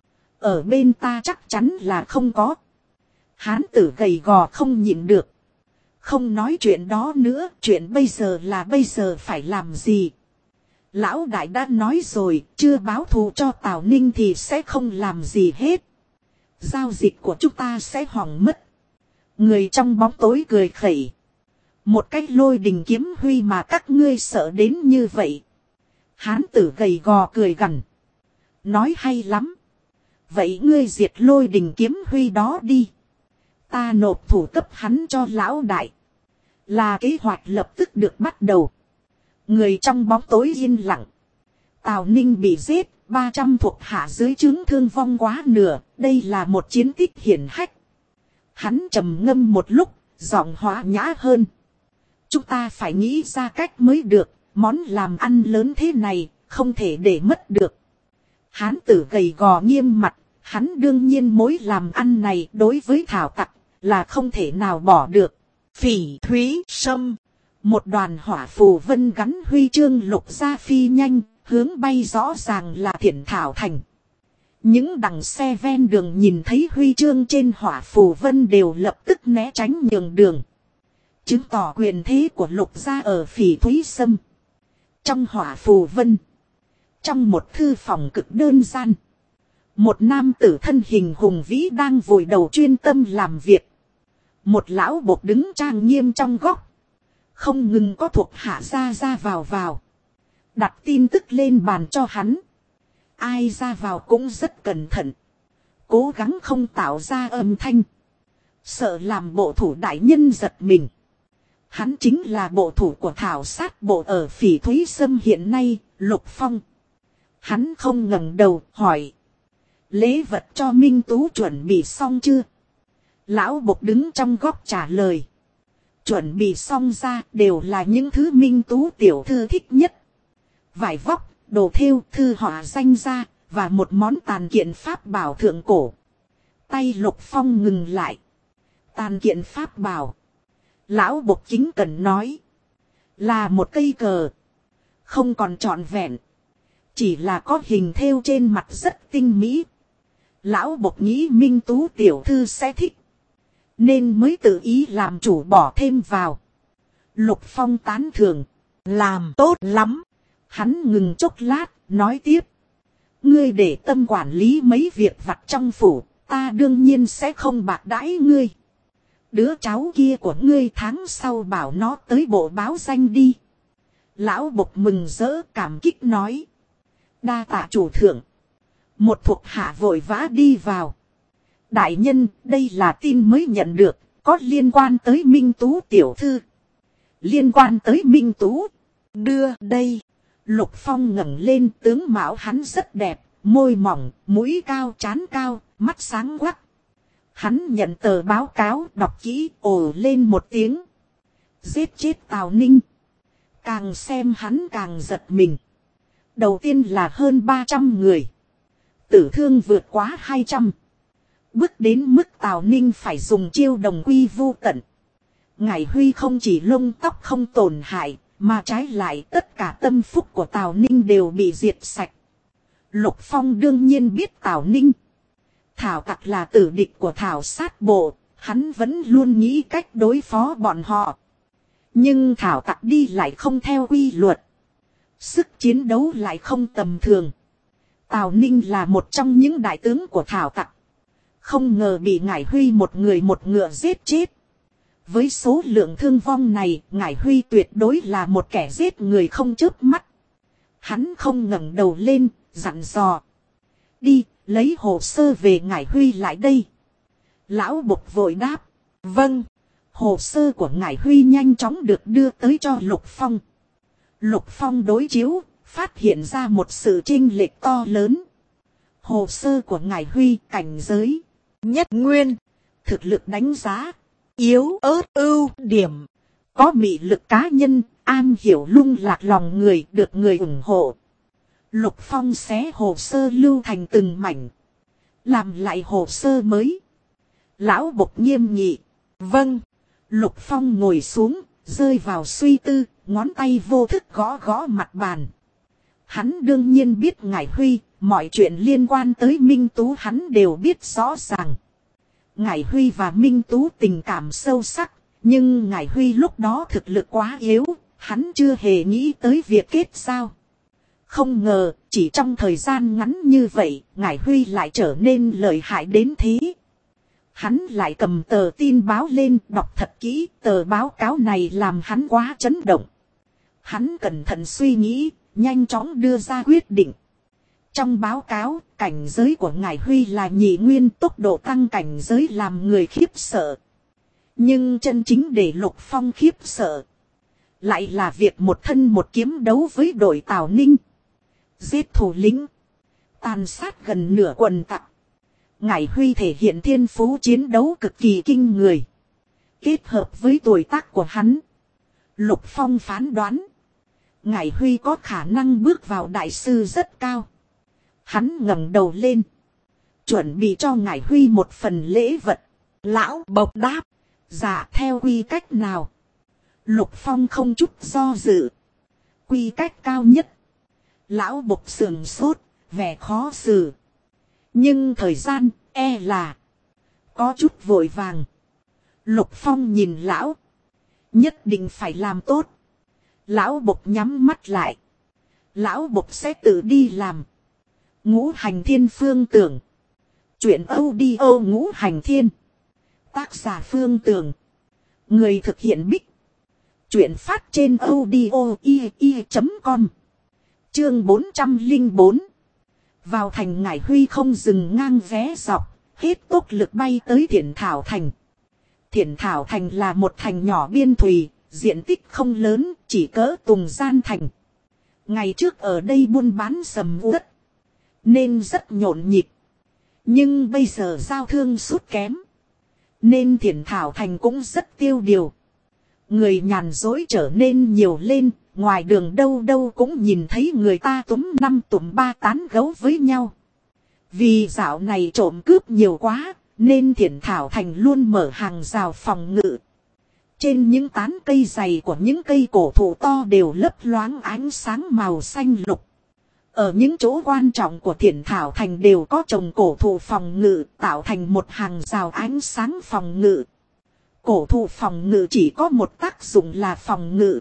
Ở bên ta chắc chắn là không có. Hán tử gầy gò không nhịn được. Không nói chuyện đó nữa. Chuyện bây giờ là bây giờ phải làm gì? Lão đại đã nói rồi. Chưa báo thù cho Tào Ninh thì sẽ không làm gì hết. Giao dịch của chúng ta sẽ hỏng mất. Người trong bóng tối cười khẩy. Một cách Lôi Đình Kiếm Huy mà các ngươi sợ đến như vậy. Hán tử gầy gò cười gằn. Nói hay lắm. Vậy ngươi diệt Lôi Đình Kiếm Huy đó đi. Ta nộp thủ cấp hắn cho lão đại. Là kế hoạch lập tức được bắt đầu. Người trong bóng tối yên lặng. Tào Ninh bị giết, 300 thuộc hạ dưới trướng thương vong quá nửa. Đây là một chiến tích hiển hách. Hắn trầm ngâm một lúc, giọng hóa nhã hơn. Chúng ta phải nghĩ ra cách mới được, món làm ăn lớn thế này, không thể để mất được. Hán tử gầy gò nghiêm mặt, hắn đương nhiên mối làm ăn này đối với thảo tặc, là không thể nào bỏ được. Phỉ Thúy Sâm, một đoàn hỏa phù vân gắn huy chương lục ra phi nhanh, hướng bay rõ ràng là Thiển Thảo Thành. Những đằng xe ven đường nhìn thấy huy chương trên hỏa phù vân đều lập tức né tránh nhường đường. Chứng tỏ quyền thế của lục gia ở Phỉ Thúy Sâm. Trong hỏa phù vân. Trong một thư phòng cực đơn gian. Một nam tử thân hình hùng vĩ đang vùi đầu chuyên tâm làm việc. Một lão bộc đứng trang nghiêm trong góc. Không ngừng có thuộc hạ ra vào. Đặt tin tức lên bàn cho hắn. Ai ra vào cũng rất cẩn thận. Cố gắng không tạo ra âm thanh. Sợ làm bộ thủ đại nhân giật mình. Hắn chính là bộ thủ của thảo sát bộ ở Phỉ Thúy Sâm hiện nay, Lục Phong. Hắn không ngẩng đầu, hỏi. Lễ vật cho Minh Tú chuẩn bị xong chưa? Lão bộc đứng trong góc trả lời. Chuẩn bị xong ra đều là những thứ Minh Tú tiểu thư thích nhất. Vải vóc, đồ thêu, thư họa danh gia, và một món tàn kiện pháp bảo thượng cổ. Tay Lục Phong ngừng lại. Tàn kiện pháp bảo. Lão bộc chính cần nói. Là một cây cờ. Không còn trọn vẹn. Chỉ là có hình thêu trên mặt rất tinh mỹ. Lão bộc nghĩ Minh Tú tiểu thư sẽ thích. Nên mới tự ý làm chủ bỏ thêm vào. Lục Phong tán thưởng. Làm tốt lắm. Hắn ngừng chốc lát, nói tiếp. Ngươi để tâm quản lý mấy việc vặt trong phủ, ta đương nhiên sẽ không bạc đãi ngươi. Đứa cháu kia của ngươi tháng sau bảo nó tới bộ báo danh đi. Lão bộc mừng rỡ cảm kích nói. Đa tạ chủ thượng. Một thuộc hạ vội vã đi vào. Đại nhân, đây là tin mới nhận được, có liên quan tới Minh Tú tiểu thư. Liên quan tới Minh Tú. Đưa đây. Lục Phong ngẩng lên, tướng mạo hắn rất đẹp, môi mỏng, mũi cao, trán cao, mắt sáng quắc. Hắn nhận tờ báo cáo, đọc kỹ, ồ lên một tiếng. Giết chết Tào Ninh. Càng xem hắn càng giật mình. Đầu tiên là hơn 300 người. Tử thương vượt quá 200. Bước đến mức Tào Ninh phải dùng chiêu đồng quy vu tận. Ngải Huy không chỉ lông tóc không tổn hại, mà trái lại tất cả tâm phúc của Tào Ninh đều bị diệt sạch. Lục Phong đương nhiên biết Tào Ninh. Thảo tặc là tử địch của Thảo sát bộ, hắn vẫn luôn nghĩ cách đối phó bọn họ. Nhưng Thảo tặc đi lại không theo quy luật. Sức chiến đấu lại không tầm thường. Tào Ninh là một trong những đại tướng của Thảo tặc. Không ngờ bị Ngải Huy một người một ngựa giết chết. Với số lượng thương vong này, Ngải Huy tuyệt đối là một kẻ giết người không chớp mắt. Hắn không ngẩng đầu lên, dặn dò. Đi, lấy hồ sơ về Ngải Huy lại đây. Lão Bục vội đáp. Vâng. Hồ sơ của Ngải Huy nhanh chóng được đưa tới cho Lục Phong. Lục Phong đối chiếu, phát hiện ra một sự chênh lệch to lớn. Hồ sơ của Ngải Huy cảnh giới. Nhất nguyên. Thực lực đánh giá. Yếu ớt ưu điểm. Có mị lực cá nhân, am hiểu lung lạc lòng người, được người ủng hộ. Lục Phong xé hồ sơ lưu thành từng mảnh. Làm lại hồ sơ mới. Lão Bục nghiêm nghị. Vâng. Lục Phong ngồi xuống, rơi vào suy tư, ngón tay vô thức gõ gõ mặt bàn. Hắn đương nhiên biết Ngải Huy, mọi chuyện liên quan tới Minh Tú hắn đều biết rõ ràng. Ngải Huy và Minh Tú tình cảm sâu sắc, nhưng Ngải Huy lúc đó thực lực quá yếu, hắn chưa hề nghĩ tới việc kết giao. Không ngờ, chỉ trong thời gian ngắn như vậy, Ngải Huy lại trở nên lợi hại đến thế. Hắn lại cầm tờ tin báo lên, đọc thật kỹ, tờ báo cáo này làm hắn quá chấn động. Hắn cẩn thận suy nghĩ, nhanh chóng đưa ra quyết định. Trong báo cáo, cảnh giới của Ngải Huy là nhị nguyên, tốc độ tăng cảnh giới làm người khiếp sợ. Nhưng chân chính để Lục Phong khiếp sợ, lại là việc một thân một kiếm đấu với đội Tào Ninh. Giết thủ lĩnh, tàn sát gần nửa quần tặc. Ngải Huy thể hiện thiên phú chiến đấu cực kỳ kinh người. Kết hợp với tuổi tác của hắn, Lục Phong phán đoán Ngải Huy có khả năng bước vào đại sư rất cao. Hắn ngẩng đầu lên, chuẩn bị cho Ngải Huy một phần lễ vật. Lão Bộc đáp. Dạ theo quy cách nào? Lục Phong không chút do dự. Quy cách cao nhất. Lão Bộc sườn sốt, vẻ khó xử. Nhưng thời gian, e là có chút vội vàng. Lục Phong nhìn lão. Nhất định phải làm tốt. Lão Bộc nhắm mắt lại. Lão Bộc sẽ tự đi làm. Ngũ Hành Thiên Phương Tưởng. Chuyện audio Ngũ Hành Thiên. Tác giả Phương Tưởng. Người thực hiện Bích. Chuyện phát trên audio i.com. Chương 404. Vào thành Ngải Huy không dừng ngang vé dọc, hết tốc lực bay tới Thiển Thảo Thành. Thiển Thảo Thành là một thành nhỏ biên thùy, diện tích không lớn, chỉ cỡ Tùng Gian Thành. Ngày trước ở đây buôn bán sầm uất, nên rất nhộn nhịp. Nhưng bây giờ giao thương sút kém, nên Thiển Thảo Thành cũng rất tiêu điều. Người nhàn dối trở nên nhiều lên, ngoài đường đâu đâu cũng nhìn thấy người ta túm năm túm ba tán gấu với nhau. Vì dạo này trộm cướp nhiều quá, nên Thiển Thảo Thành luôn mở hàng rào phòng ngự. Trên những tán cây dày của những cây cổ thụ to đều lấp loáng ánh sáng màu xanh lục. Ở những chỗ quan trọng của Thiển Thảo Thành đều có trồng cổ thụ phòng ngự, tạo thành một hàng rào ánh sáng phòng ngự. Cổ thụ phòng ngự chỉ có một tác dụng là phòng ngự.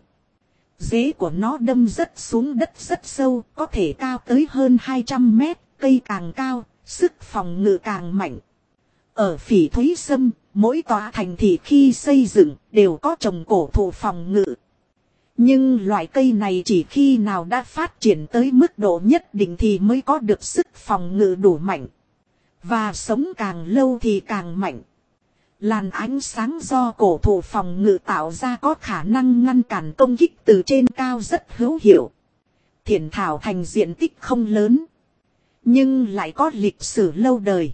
Rễ của nó đâm rất xuống đất rất sâu, có thể cao tới hơn 200 mét, cây càng cao, sức phòng ngự càng mạnh. Ở Phỉ Thúy Sâm, mỗi tòa thành thị khi xây dựng đều có trồng cổ thụ phòng ngự. Nhưng loại cây này chỉ khi nào đã phát triển tới mức độ nhất định thì mới có được sức phòng ngự đủ mạnh. Và sống càng lâu thì càng mạnh. Làn ánh sáng do cổ thụ phòng ngự tạo ra có khả năng ngăn cản công kích từ trên cao rất hữu hiệu. Thiển Thảo Thành diện tích không lớn, nhưng lại có lịch sử lâu đời.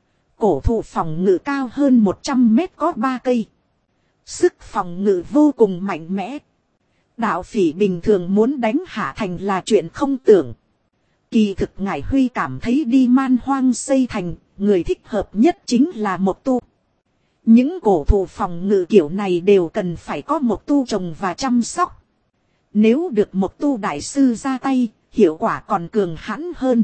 Cổ thụ phòng ngự cao hơn 100 mét có 3 cây. Sức phòng ngự vô cùng mạnh mẽ. Đạo phỉ bình thường muốn đánh hạ thành là chuyện không tưởng. Kỳ thực Ngải Huy cảm thấy đi man hoang xây thành, người thích hợp nhất chính là Mộc Tu. Những cổ thụ phòng ngự kiểu này đều cần phải có Mộc Tu trồng và chăm sóc. Nếu được Mộc Tu đại sư ra tay, hiệu quả còn cường hãn hơn.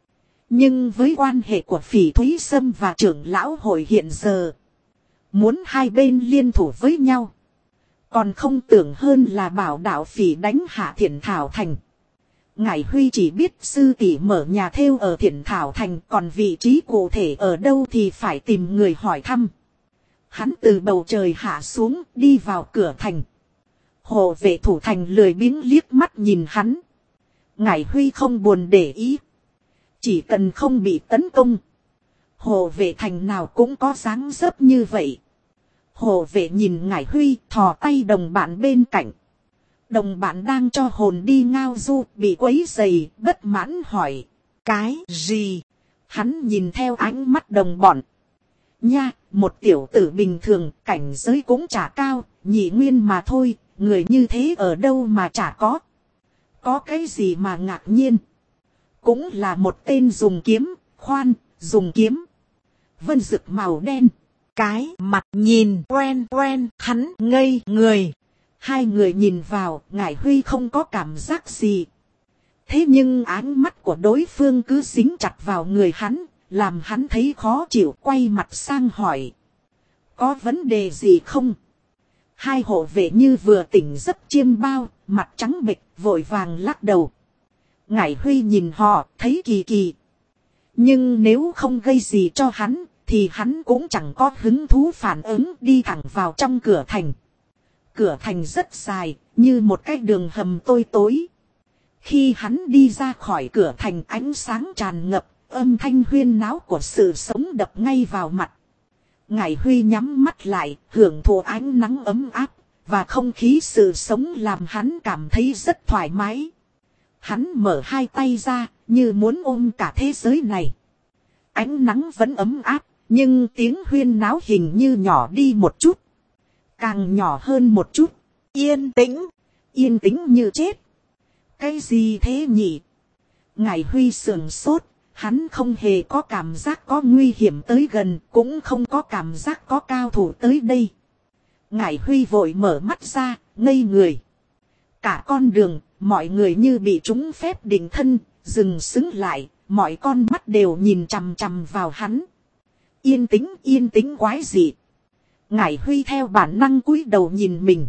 Nhưng với quan hệ của Phỉ Thúy Sâm và trưởng lão hội hiện giờ, muốn hai bên liên thủ với nhau, còn không tưởng hơn là bảo đạo phỉ đánh hạ Thiển Thảo Thành. Ngải Huy chỉ biết sư tỷ mở nhà thêu ở Thiển Thảo Thành, còn vị trí cụ thể ở đâu thì phải tìm người hỏi thăm. Hắn từ bầu trời hạ xuống, đi vào cửa thành. Hộ vệ thủ thành lười biếng liếc mắt nhìn hắn. Ngải Huy không buồn để ý. Chỉ cần không bị tấn công, hộ vệ thành nào cũng có dáng dấp như vậy. Hộ vệ nhìn Ngải Huy, thò tay đồng bạn bên cạnh. Đồng bạn đang cho hồn đi ngao du, bị quấy rầy, bất mãn hỏi. Cái gì? Hắn nhìn theo ánh mắt đồng bọn. Nha, một tiểu tử bình thường, cảnh giới cũng chả cao, nhị nguyên mà thôi, người như thế ở đâu mà chả có. Có cái gì mà ngạc nhiên? Cũng là một tên dùng kiếm, dùng kiếm. Vân rực màu đen. Cái mặt nhìn quen quen, hắn ngây người. Hai người nhìn vào, Ngải Huy không có cảm giác gì. Thế nhưng ánh mắt của đối phương cứ dính chặt vào người hắn, làm hắn thấy khó chịu, quay mặt sang hỏi. Có vấn đề gì không? Hai hộ vệ như vừa tỉnh giấc chiêm bao, mặt trắng bệch, vội vàng lắc đầu. Ngải Huy nhìn họ, thấy kỳ kỳ. Nhưng nếu không gây gì cho hắn, thì hắn cũng chẳng có hứng thú phản ứng, đi thẳng vào trong cửa thành. Cửa thành rất dài, như một cái đường hầm tối. Khi hắn đi ra khỏi cửa thành, ánh sáng tràn ngập, âm thanh huyên náo của sự sống đập ngay vào mặt. Ngải Huy nhắm mắt lại, hưởng thụ ánh nắng ấm áp, và không khí sự sống làm hắn cảm thấy rất thoải mái. Hắn mở hai tay ra, như muốn ôm cả thế giới này. Ánh nắng vẫn ấm áp, nhưng tiếng huyên náo hình như nhỏ đi một chút. Càng nhỏ hơn một chút. Yên tĩnh. Yên tĩnh như chết. Cái gì thế nhỉ? Ngải Huy sườn sốt. Hắn không hề có cảm giác có nguy hiểm tới gần. Cũng không có cảm giác có cao thủ tới đây. Ngải Huy vội mở mắt ra, ngây người. Cả con đường, mọi người như bị trúng phép định thân, dừng sững lại. Mọi con mắt đều nhìn chằm chằm vào hắn. Yên tĩnh quái dị. Ngải Huy theo bản năng cúi đầu nhìn mình.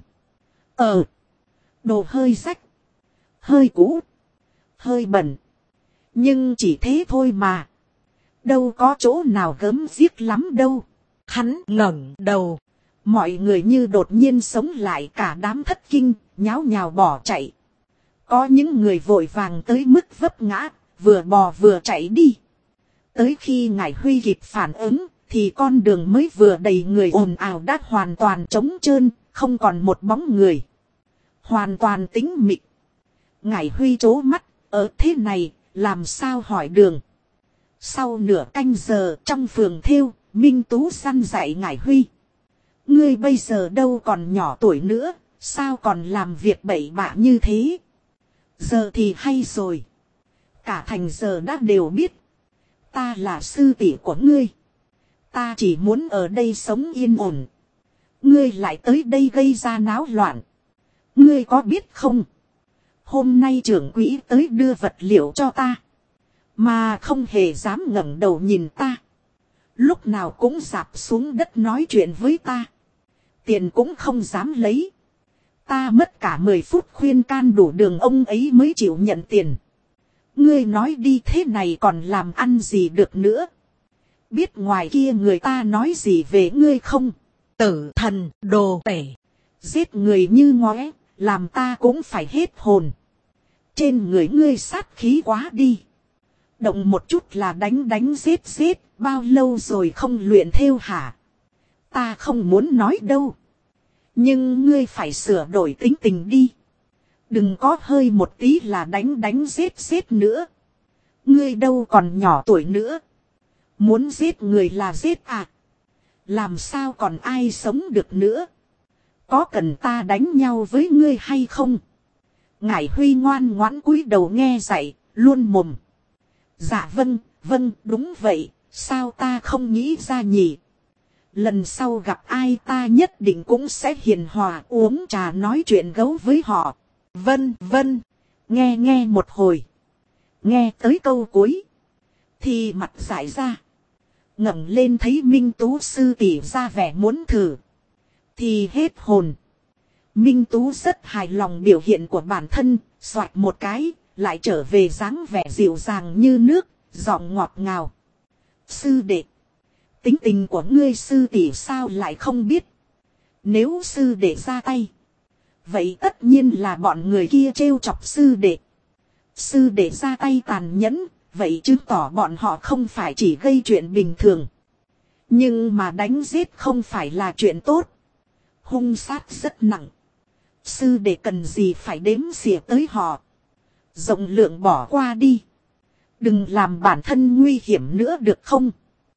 Đồ hơi rách. Hơi cũ. Hơi bẩn. Nhưng chỉ thế thôi mà. Đâu có chỗ nào gớm ghiếc lắm đâu. Hắn ngẩng đầu. Mọi người như đột nhiên sống lại, cả đám thất kinh, nháo nhào bỏ chạy. Có những người vội vàng tới mức vấp ngã, vừa bò vừa chạy đi. Tới khi Ngải Huy kịp phản ứng, thì con đường mới vừa đầy người ồn ào đã hoàn toàn trống trơn, không còn một bóng người. Hoàn toàn tĩnh mịch. Ngải Huy trố mắt, ở thế này, làm sao hỏi đường. Sau nửa canh giờ trong phường thêu, Minh Tú săn dạy Ngải Huy. Ngươi bây giờ đâu còn nhỏ tuổi nữa, sao còn làm việc bậy bạ như thế? Giờ thì hay rồi. Cả thành giờ đã đều biết. Ta là sư tỷ của ngươi. Ta chỉ muốn ở đây sống yên ổn. Ngươi lại tới đây gây ra náo loạn. Ngươi có biết không? Hôm nay trưởng quỹ tới đưa vật liệu cho ta. Mà không hề dám ngẩng đầu nhìn ta. Lúc nào cũng dạp xuống đất nói chuyện với ta. Tiền cũng không dám lấy. Ta mất cả 10 phút khuyên can đủ đường ông ấy mới chịu nhận tiền. Ngươi nói đi thế này còn làm ăn gì được nữa. Biết ngoài kia người ta nói gì về ngươi không? Tử thần đồ tể. Giết người như ngóe, làm ta cũng phải hết hồn. Trên người ngươi sát khí quá đi. Động một chút là đánh giết, bao lâu rồi không luyện thêu hả? Ta không muốn nói đâu. Nhưng ngươi phải sửa đổi tính tình đi. Đừng có hơi một tí là đánh giết nữa. Ngươi đâu còn nhỏ tuổi nữa. Muốn giết người là giết à. Làm sao còn ai sống được nữa. Có cần ta đánh nhau với ngươi hay không? Ngải Huy ngoan ngoãn cúi đầu nghe dạy, luôn mồm. Dạ vâng, vâng, đúng vậy, sao ta không nghĩ ra nhỉ? Lần sau gặp ai ta nhất định cũng sẽ hiền hòa uống trà nói chuyện gấu với họ. Vân vân, nghe một hồi. Nghe tới câu cuối. Thì mặt dại ra. Ngẩng lên thấy Minh Tú sư tỷ ra vẻ muốn thử. Thì hết hồn. Minh Tú rất hài lòng biểu hiện của bản thân, xoạch một cái, lại trở về dáng vẻ dịu dàng như nước, giọng ngọt ngào. Sư đệ, tính tình của ngươi sư tỷ sao lại không biết. Nếu sư đệ ra tay, vậy tất nhiên là bọn người kia trêu chọc sư đệ. Sư đệ ra tay tàn nhẫn, vậy chứng tỏ bọn họ không phải chỉ gây chuyện bình thường. Nhưng mà đánh giết không phải là chuyện tốt. Hung sát rất nặng. Sư đệ cần gì phải đếm xỉa tới họ. Rộng lượng bỏ qua đi. Đừng làm bản thân nguy hiểm nữa được không?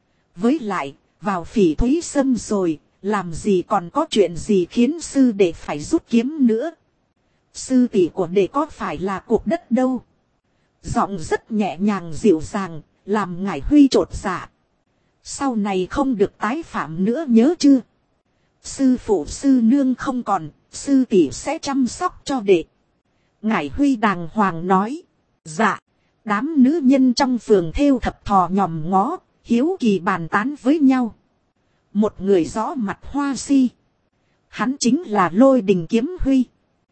Với lại, vào Phỉ Thúy Sâm rồi, làm gì còn có chuyện gì khiến sư đệ phải rút kiếm nữa. Sư tỷ của đệ có phải là cuộc đất đâu. Giọng rất nhẹ nhàng dịu dàng, làm Ngải Huy trột dạ. Sau này không được tái phạm nữa nhớ chưa? Sư phụ sư nương không còn, sư tỷ sẽ chăm sóc cho đệ. Ngải Huy đàng hoàng nói. Dạ. Đám nữ nhân trong phường thêu thập thò nhòm ngó, hiếu kỳ bàn tán với nhau. Một người rõ mặt hoa si. Hắn chính là Lôi Đình Kiếm Huy.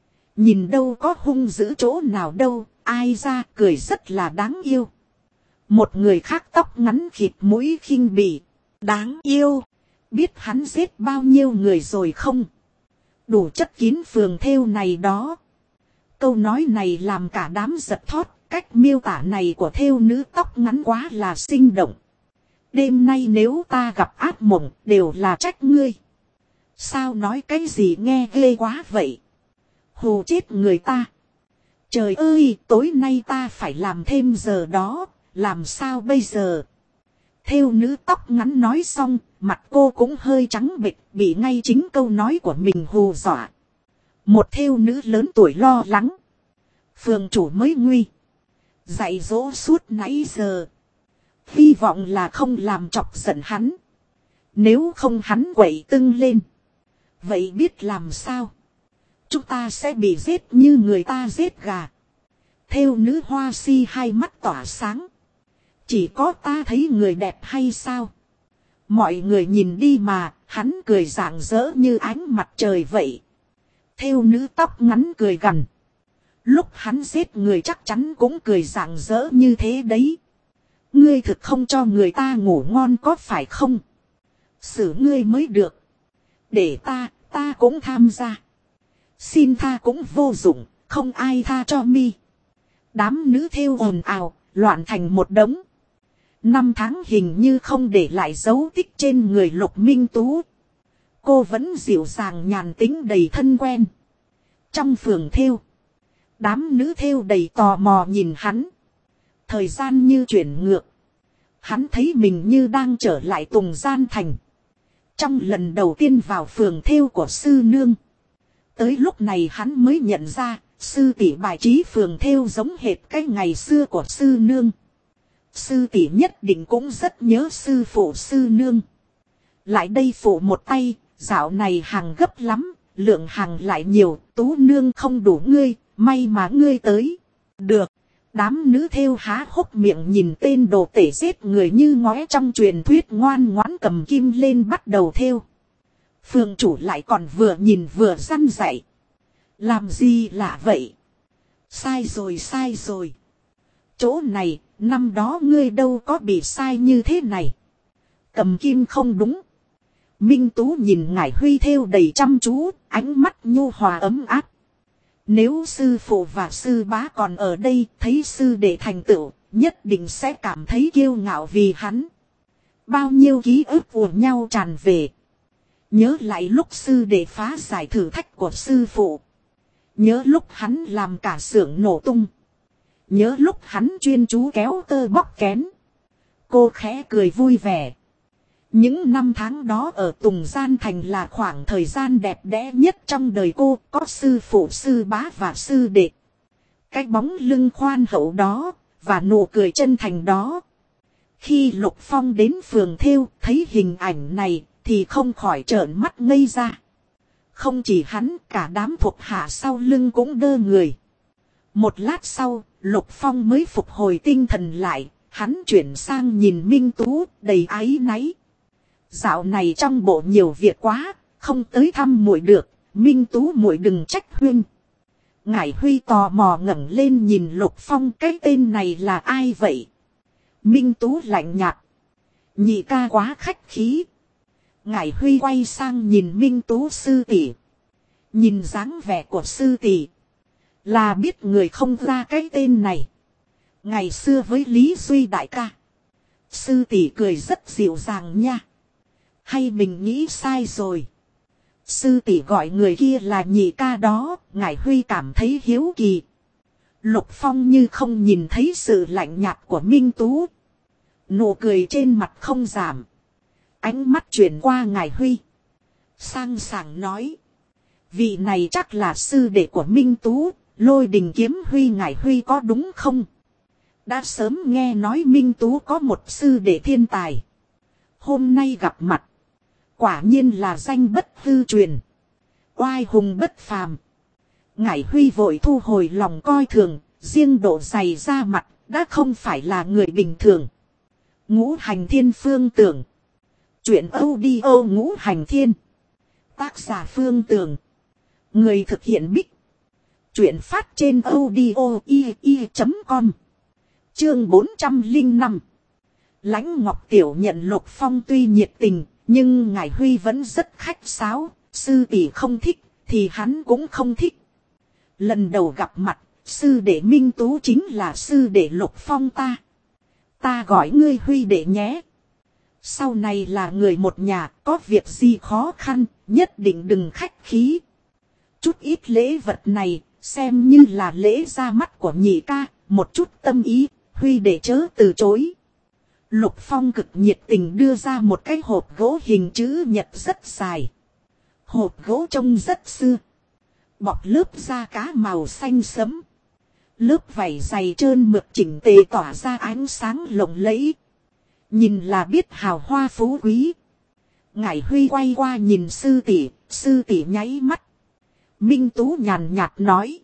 Nhìn đâu có hung dữ chỗ nào đâu, ai ra cười rất là đáng yêu. Một người khác tóc ngắn khịt mũi khinh bỉ. Đáng yêu. Biết hắn giết bao nhiêu người rồi không? Đủ chất kín phường thêu này đó. Câu nói này làm cả đám giật thót. Cách miêu tả này của thêu nữ tóc ngắn quá là sinh động. Đêm nay nếu ta gặp ác mộng đều là trách ngươi. Sao nói cái gì nghe ghê quá vậy? Hù chết người ta. Trời ơi, tối nay ta phải làm thêm giờ đó, làm sao bây giờ? Thêu nữ tóc ngắn nói xong, mặt cô cũng hơi trắng bệch, bị ngay chính câu nói của mình hù dọa. Một thêu nữ lớn tuổi lo lắng. Phường chủ mới nguy. Dạy dỗ suốt nãy giờ. Hy vọng là không làm chọc giận hắn. Nếu không hắn quậy tưng lên. Vậy biết làm sao? Chúng ta sẽ bị giết như người ta giết gà. Thêu nữ hoa si hai mắt tỏa sáng. Chỉ có ta thấy người đẹp hay sao? Mọi người nhìn đi mà, hắn cười rạng rỡ như ánh mặt trời vậy. Thêu nữ tóc ngắn cười gằn. Lúc hắn giết người chắc chắn cũng cười rạng rỡ như thế đấy. Ngươi thực không cho người ta ngủ ngon có phải không? Xử ngươi mới được. Để ta cũng tham gia. Xin tha cũng vô dụng, không ai tha cho mi. Đám nữ thêu ồn ào, loạn thành một đống. 5 tháng hình như không để lại dấu tích trên người Lục Minh Tú. Cô vẫn dịu dàng nhàn tính đầy thân quen. Trong phường thêu. Đám nữ thêu đầy tò mò nhìn hắn. Thời gian như chuyển ngược. Hắn thấy mình như đang trở lại Tùng Gian Thành. Trong lần đầu tiên vào phường thêu của sư nương. Tới lúc này hắn mới nhận ra, sư tỷ bài trí phường thêu giống hệt cái ngày xưa của sư nương. Sư tỷ nhất định cũng rất nhớ sư phụ sư nương. Lại đây phụ một tay, dạo này hàng gấp lắm, lượng hàng lại nhiều, Tú nương không đủ ngươi, may mà ngươi tới. Được, đám nữ thêu há hốc miệng nhìn tên đồ tể giết người như ngóe trong truyền thuyết ngoan ngoãn cầm kim lên bắt đầu thêu. Phường chủ lại còn vừa nhìn vừa răn dạy. Làm gì lạ vậy? Sai rồi. Chỗ này, năm đó ngươi đâu có bị sai như thế này. Cầm kim không đúng. Minh Tú nhìn Ngải Huy thêu đầy chăm chú, ánh mắt nhu hòa ấm áp. Nếu sư phụ và sư bá còn ở đây, thấy sư đệ thành tựu, nhất định sẽ cảm thấy kiêu ngạo vì hắn. Bao nhiêu ký ức của nhau tràn về. Nhớ lại lúc sư đệ phá giải thử thách của sư phụ. Nhớ lúc hắn làm cả xưởng nổ tung. Nhớ lúc hắn chuyên chú kéo tơ bóc kén. Cô khẽ cười vui vẻ. Những năm tháng đó ở Tùng Gian Thành là khoảng thời gian đẹp đẽ nhất trong đời cô. Có sư phụ, sư bá và sư đệ. Cái bóng lưng khoan hậu đó và nụ cười chân thành đó. Khi Lục Phong đến phường thêu thấy hình ảnh này thì không khỏi trợn mắt ngây ra. Không chỉ hắn, cả đám thuộc hạ sau lưng cũng đơ người. Một lát sau, Lục Phong mới phục hồi tinh thần lại. Hắn chuyển sang nhìn Minh Tú đầy áy náy. Dạo này trong bộ nhiều việc quá, không tới thăm muội được. Minh Tú muội đừng trách huynh. Ngải Huy tò mò ngẩng lên nhìn Lục Phong, cái tên này là ai vậy? Minh Tú lạnh nhạt. Nhị ca quá khách khí. Ngải Huy quay sang nhìn Minh Tú sư tỷ. Nhìn dáng vẻ của sư tỷ là biết người không ra cái tên này. Ngày xưa với Lý Duy đại ca, sư tỷ cười rất dịu dàng nha. Hay mình nghĩ sai rồi? Sư tỷ gọi người kia là nhị ca đó. Ngải Huy cảm thấy hiếu kỳ. Lục Phong như không nhìn thấy sự lạnh nhạt của Minh Tú. Nụ cười trên mặt không giảm. Ánh mắt chuyển qua Ngải Huy. Sang sảng nói. Vị này chắc là sư đệ của Minh Tú. Lôi Đình Kiếm Huy. Ngải Huy có đúng không? Đã sớm nghe nói Minh Tú có một sư đệ thiên tài. Hôm nay gặp mặt. Quả nhiên là danh bất hư truyền. Oai hùng bất phàm. Ngải Huy vội thu hồi lòng coi thường. Riêng độ dày ra mặt đã không phải là người bình thường. Ngũ Hành Thiên Phương Tưởng. Chuyện audio Ngũ Hành Thiên. Tác giả Phương Tưởng. Người thực hiện Bích. Chuyện phát trên audio i.com. Chương 405. Lãnh Ngọc Tiểu nhận Lục Phong tuy nhiệt tình, nhưng Ngải Huy vẫn rất khách sáo. Sư tỷ không thích thì hắn cũng không thích. Lần đầu gặp mặt, sư đệ Minh Tú chính là sư đệ Lục Phong ta. Ta gọi ngươi Huy đệ nhé. Sau này là người một nhà, có việc gì khó khăn, nhất định đừng khách khí. Chút ít lễ vật này, xem như là lễ ra mắt của nhị ca, một chút tâm ý, Huy đệ chớ từ chối. Lục Phong cực nhiệt tình đưa ra một cái hộp gỗ hình chữ nhật rất dài. Hộp gỗ trông rất xưa. Bọc lớp da cá màu xanh sẫm. Lớp vảy dày trơn mượt chỉnh tề tỏa ra ánh sáng lộng lẫy. Nhìn là biết hào hoa phú quý. Ngải Huy quay qua nhìn sư tỷ nháy mắt. Minh Tú nhàn nhạt nói.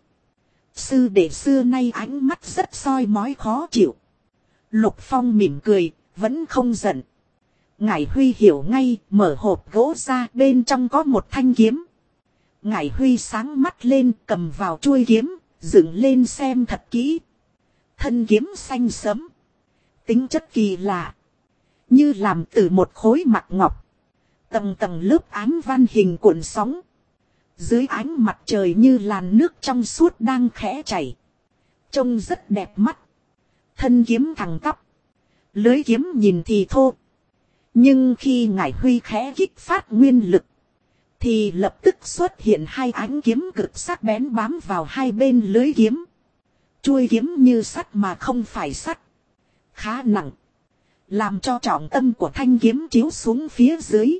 Sư đệ xưa nay ánh mắt rất soi mói khó chịu. Lục Phong mỉm cười, vẫn không giận. Ngải Huy hiểu ngay, mở hộp gỗ ra, bên trong có một thanh kiếm. Ngải Huy sáng mắt lên, cầm vào chuôi kiếm, dựng lên xem thật kỹ. Thân kiếm xanh sẫm, tính chất kỳ lạ, như làm từ một khối mặt ngọc. Tầng tầng lớp ám văn hình cuộn sóng. Dưới ánh mặt trời như làn nước trong suốt đang khẽ chảy. Trông rất đẹp mắt. Thân kiếm thẳng tắp. Lưới kiếm nhìn thì thô. Nhưng khi Ngải Huy khẽ kích phát nguyên lực, thì lập tức xuất hiện hai ánh kiếm cực sắc bén bám vào hai bên lưới kiếm. Chuôi kiếm như sắt mà không phải sắt. Khá nặng. Làm cho trọng tâm của thanh kiếm chiếu xuống phía dưới.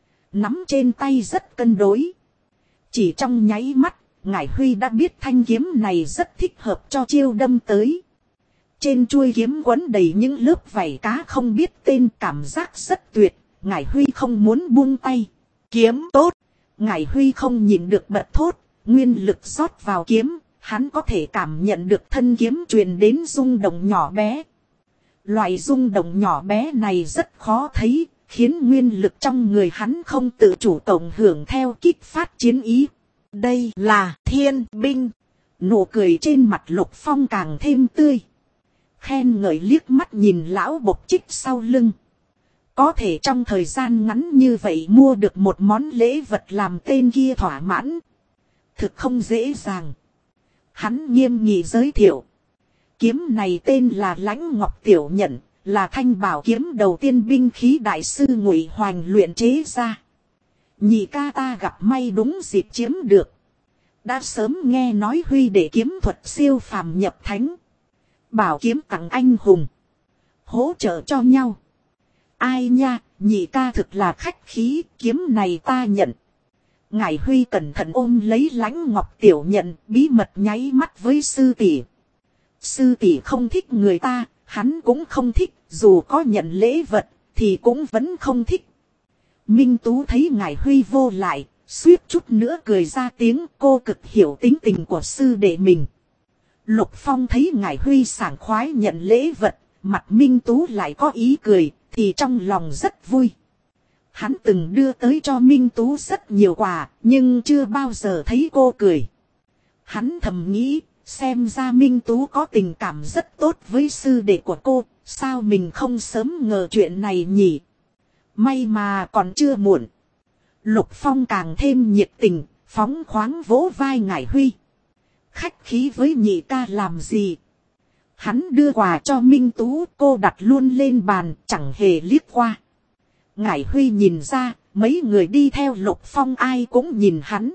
Nắm trên tay rất cân đối. Chỉ trong nháy mắt, Ngải Huy đã biết thanh kiếm này rất thích hợp cho chiêu đâm tới. Trên chuôi kiếm quấn đầy những lớp vảy cá không biết tên, cảm giác rất tuyệt. Ngải Huy không muốn buông tay. Kiếm tốt. Ngải Huy không nhịn được bật thốt. Nguyên lực rót vào kiếm. Hắn có thể cảm nhận được thân kiếm truyền đến rung động nhỏ bé. Loại rung động nhỏ bé này rất khó thấy. Khiến nguyên lực trong người hắn không tự chủ cộng hưởng theo kích phát chiến ý. Đây là thiên binh. Nụ cười trên mặt Lục Phong càng thêm tươi. Khen ngợi liếc mắt nhìn lão bộc trích sau lưng. Có thể trong thời gian ngắn như vậy mua được một món lễ vật làm tên kia thỏa mãn. Thực không dễ dàng. Hắn nghiêm nghị giới thiệu. Kiếm này tên là Lãnh Ngọc Tiểu Nhận. Là thanh bảo kiếm đầu tiên binh khí đại sư Ngụy Hoành luyện chế ra. Nhị ca ta gặp may đúng dịp chiếm được. Đã sớm nghe nói Huy đệ kiếm thuật siêu phàm nhập thánh. Bảo kiếm tặng anh hùng. Hỗ trợ cho nhau. Ai nha, nhị ca thực là khách khí, kiếm này ta nhận. Ngải Huy cẩn thận ôm lấy Lãnh Ngọc Tiểu nhận, bí mật nháy mắt với sư tỷ. Sư tỷ không thích người ta, hắn cũng không thích, dù có nhận lễ vật, thì cũng vẫn không thích. Minh Tú thấy Ngải Huy vô lại, suýt chút nữa cười ra tiếng, cô cực hiểu tính tình của sư đệ mình. Lục Phong thấy Ngải Huy sảng khoái nhận lễ vật, mặt Minh Tú lại có ý cười, thì trong lòng rất vui. Hắn từng đưa tới cho Minh Tú rất nhiều quà, nhưng chưa bao giờ thấy cô cười. Hắn thầm nghĩ, xem ra Minh Tú có tình cảm rất tốt với sư đệ của cô, sao mình không sớm ngờ chuyện này nhỉ? May mà còn chưa muộn. Lục Phong càng thêm nhiệt tình, phóng khoáng vỗ vai Ngải Huy. Khách khí với nhị ca làm gì? Hắn đưa quà cho Minh Tú, cô đặt luôn lên bàn, chẳng hề liếc qua. Ngải Huy nhìn ra, mấy người đi theo Lục Phong ai cũng nhìn hắn.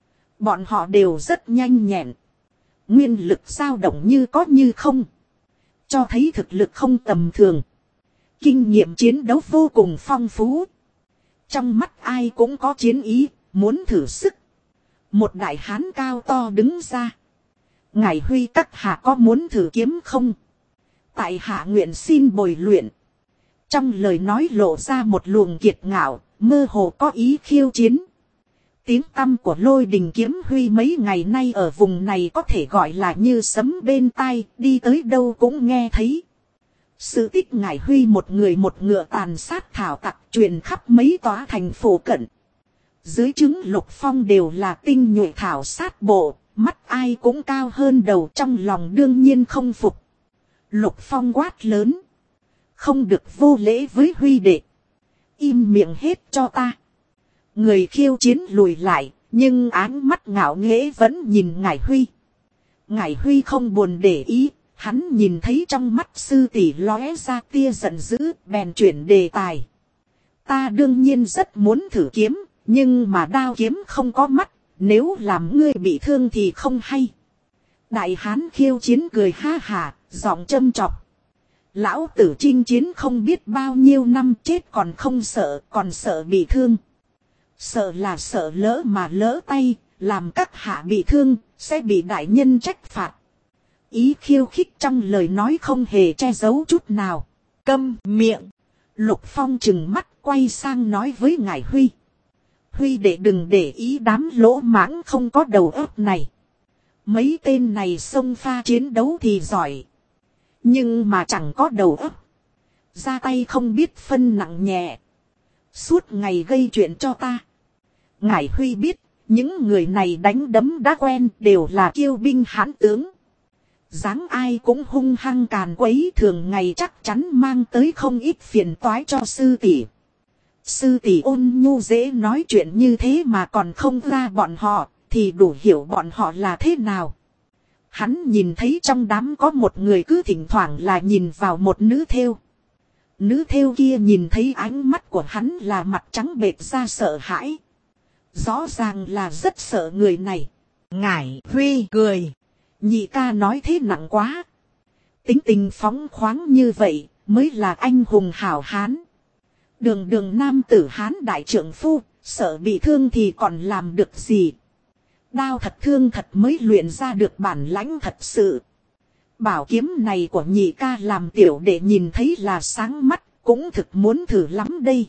Bọn họ đều rất nhanh nhẹn. Nguyên lực dao động như có như không. Cho thấy thực lực không tầm thường. Kinh nghiệm chiến đấu vô cùng phong phú. Trong mắt ai cũng có chiến ý, muốn thử sức. Một đại hán cao to đứng ra. Ngải Huy các hạ có muốn thử kiếm không? Tại hạ nguyện xin bồi luyện. Trong lời nói lộ ra một luồng kiệt ngạo, mơ hồ có ý khiêu chiến. Tiếng tăm của Lôi Đình Kiếm Huy mấy ngày nay ở vùng này có thể gọi là như sấm bên tai, đi tới đâu cũng nghe thấy. Sự tích Ngải Huy một người một ngựa tàn sát thảo tặc truyền khắp mấy tòa thành phố cận. Dưới trướng Lục Phong đều là tinh nhuệ thảo sát bộ, mắt ai cũng cao hơn đầu, trong lòng đương nhiên không phục. Lục Phong quát lớn. Không được vô lễ với Huy đệ. Im miệng hết cho ta. Người khiêu chiến lùi lại, nhưng áng mắt ngạo nghễ vẫn nhìn Ngải Huy. Ngải Huy không buồn để ý, hắn nhìn thấy trong mắt sư tỷ lóe ra tia giận dữ, bèn chuyển đề tài. Ta đương nhiên rất muốn thử kiếm, nhưng mà đao kiếm không có mắt, nếu làm ngươi bị thương thì không hay. Đại hán khiêu chiến cười ha hả, giọng châm chọc. Lão tử chinh chiến không biết bao nhiêu năm, chết còn không sợ, còn sợ bị thương. Sợ là sợ lỡ mà lỡ tay, làm các hạ bị thương, sẽ bị đại nhân trách phạt. Ý khiêu khích trong lời nói không hề che giấu chút nào. Câm miệng. Lục Phong trừng mắt quay sang nói với Ngải Huy. Huy đệ đừng để ý đám lỗ mãng không có đầu óc này. Mấy tên này xông pha chiến đấu thì giỏi. Nhưng mà chẳng có đầu óc. Ra tay không biết phân nặng nhẹ. Suốt ngày gây chuyện cho ta. Ngải Huy biết, những người này đánh đấm đã quen đều là kiêu binh hãn tướng. Dáng ai cũng hung hăng càn quấy, thường ngày chắc chắn mang tới không ít phiền toái cho sư tỷ. Sư tỷ ôn nhu dễ nói chuyện như thế mà còn không ra bọn họ, thì đủ hiểu bọn họ là thế nào. Hắn nhìn thấy trong đám có một người cứ thỉnh thoảng là nhìn vào một nữ thêu. Nữ thêu kia nhìn thấy ánh mắt của hắn là mặt trắng bệch ra sợ hãi. Rõ ràng là rất sợ người này. Ngải Huy cười. Nhị ca nói thế nặng quá. Tính tình phóng khoáng như vậy mới là anh hùng hảo hán. Đường đường nam tử hán đại trượng phu, sợ bị thương thì còn làm được gì. Đao thật thương thật mới luyện ra được bản lãnh thật sự. Bảo kiếm này của nhị ca làm tiểu đệ nhìn thấy là sáng mắt, cũng thực muốn thử lắm đây.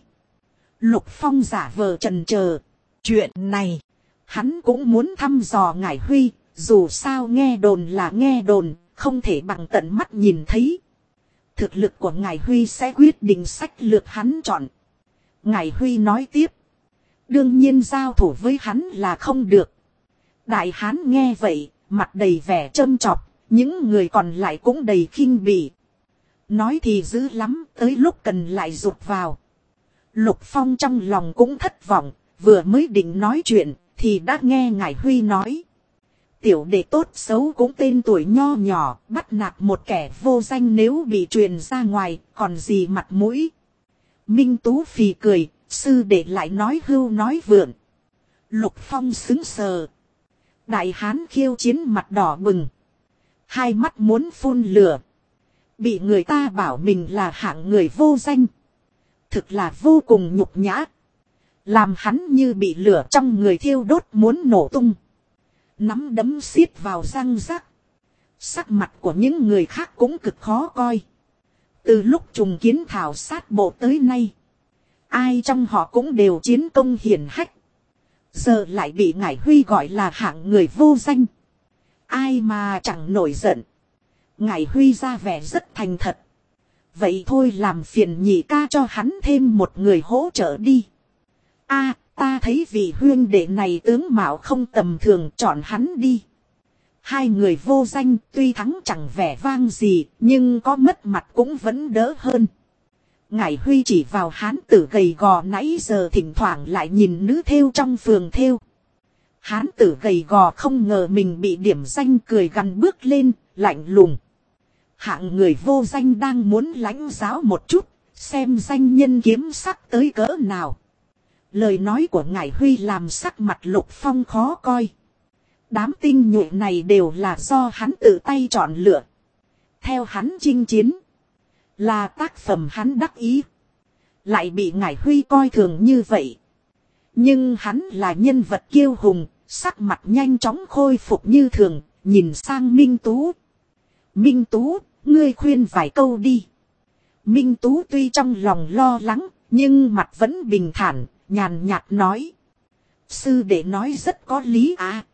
Lục Phong giả vờ chần chờ. Chuyện này, hắn cũng muốn thăm dò Ngải Huy, dù sao nghe đồn là nghe đồn, không thể bằng tận mắt nhìn thấy. Thực lực của Ngải Huy sẽ quyết định sách lược hắn chọn. Ngải Huy nói tiếp. Đương nhiên giao thủ với hắn là không được. Đại hán nghe vậy, mặt đầy vẻ châm chọc, những người còn lại cũng đầy khinh bỉ. Nói thì dữ lắm, tới lúc cần lại rụt vào. Lục Phong trong lòng cũng thất vọng, vừa mới định nói chuyện, thì đã nghe Ngải Huy nói. Tiểu đệ tốt xấu cũng tên tuổi nho nhỏ, bắt nạt một kẻ vô danh nếu bị truyền ra ngoài, còn gì mặt mũi. Minh Tú phì cười, sư đệ lại nói hưu nói vượn. Lục Phong sững sờ. Đại hán khiêu chiến mặt đỏ bừng. Hai mắt muốn phun lửa, Bị người ta bảo mình là hạng người vô danh. Thực là vô cùng nhục nhã. Làm hắn như bị lửa trong người thiêu đốt muốn nổ tung. Nắm đấm xiết vào răng rắc. Sắc mặt của những người khác cũng cực khó coi. Từ lúc trùng kiến thảo sát bộ tới nay, ai trong họ cũng đều chiến công hiển hách. Giờ lại bị Ngải Huy gọi là hạng người vô danh. Ai mà chẳng nổi giận. Ngải Huy ra vẻ rất thành thật. Vậy thôi làm phiền nhị ca cho hắn thêm một người hỗ trợ đi. A, ta thấy vị huyên đệ này tướng mạo không tầm thường, chọn hắn đi. Hai người vô danh tuy thắng chẳng vẻ vang gì, nhưng có mất mặt cũng vẫn đỡ hơn. Ngải Huy chỉ vào hán tử gầy gò nãy giờ thỉnh thoảng lại nhìn nữ thêu trong phường thêu. Hán tử gầy gò không ngờ mình bị điểm danh, cười gằn bước lên, lạnh lùng. Hạng người vô danh đang muốn lãnh giáo một chút, xem danh nhân kiếm sắc tới cỡ nào. Lời nói của Ngải Huy làm sắc mặt Lục Phong khó coi. Đám tinh nhuệ này đều là do hắn tự tay chọn lựa. Theo hắn chinh chiến, là tác phẩm hắn đắc ý. Lại bị Ngải Huy coi thường như vậy. Nhưng hắn là nhân vật kiêu hùng, sắc mặt nhanh chóng khôi phục như thường, nhìn sang Minh Tú. Minh Tú, ngươi khuyên vài câu đi. Minh Tú tuy trong lòng lo lắng, nhưng mặt vẫn bình thản, nhàn nhạt nói. Sư đệ nói rất có lý à.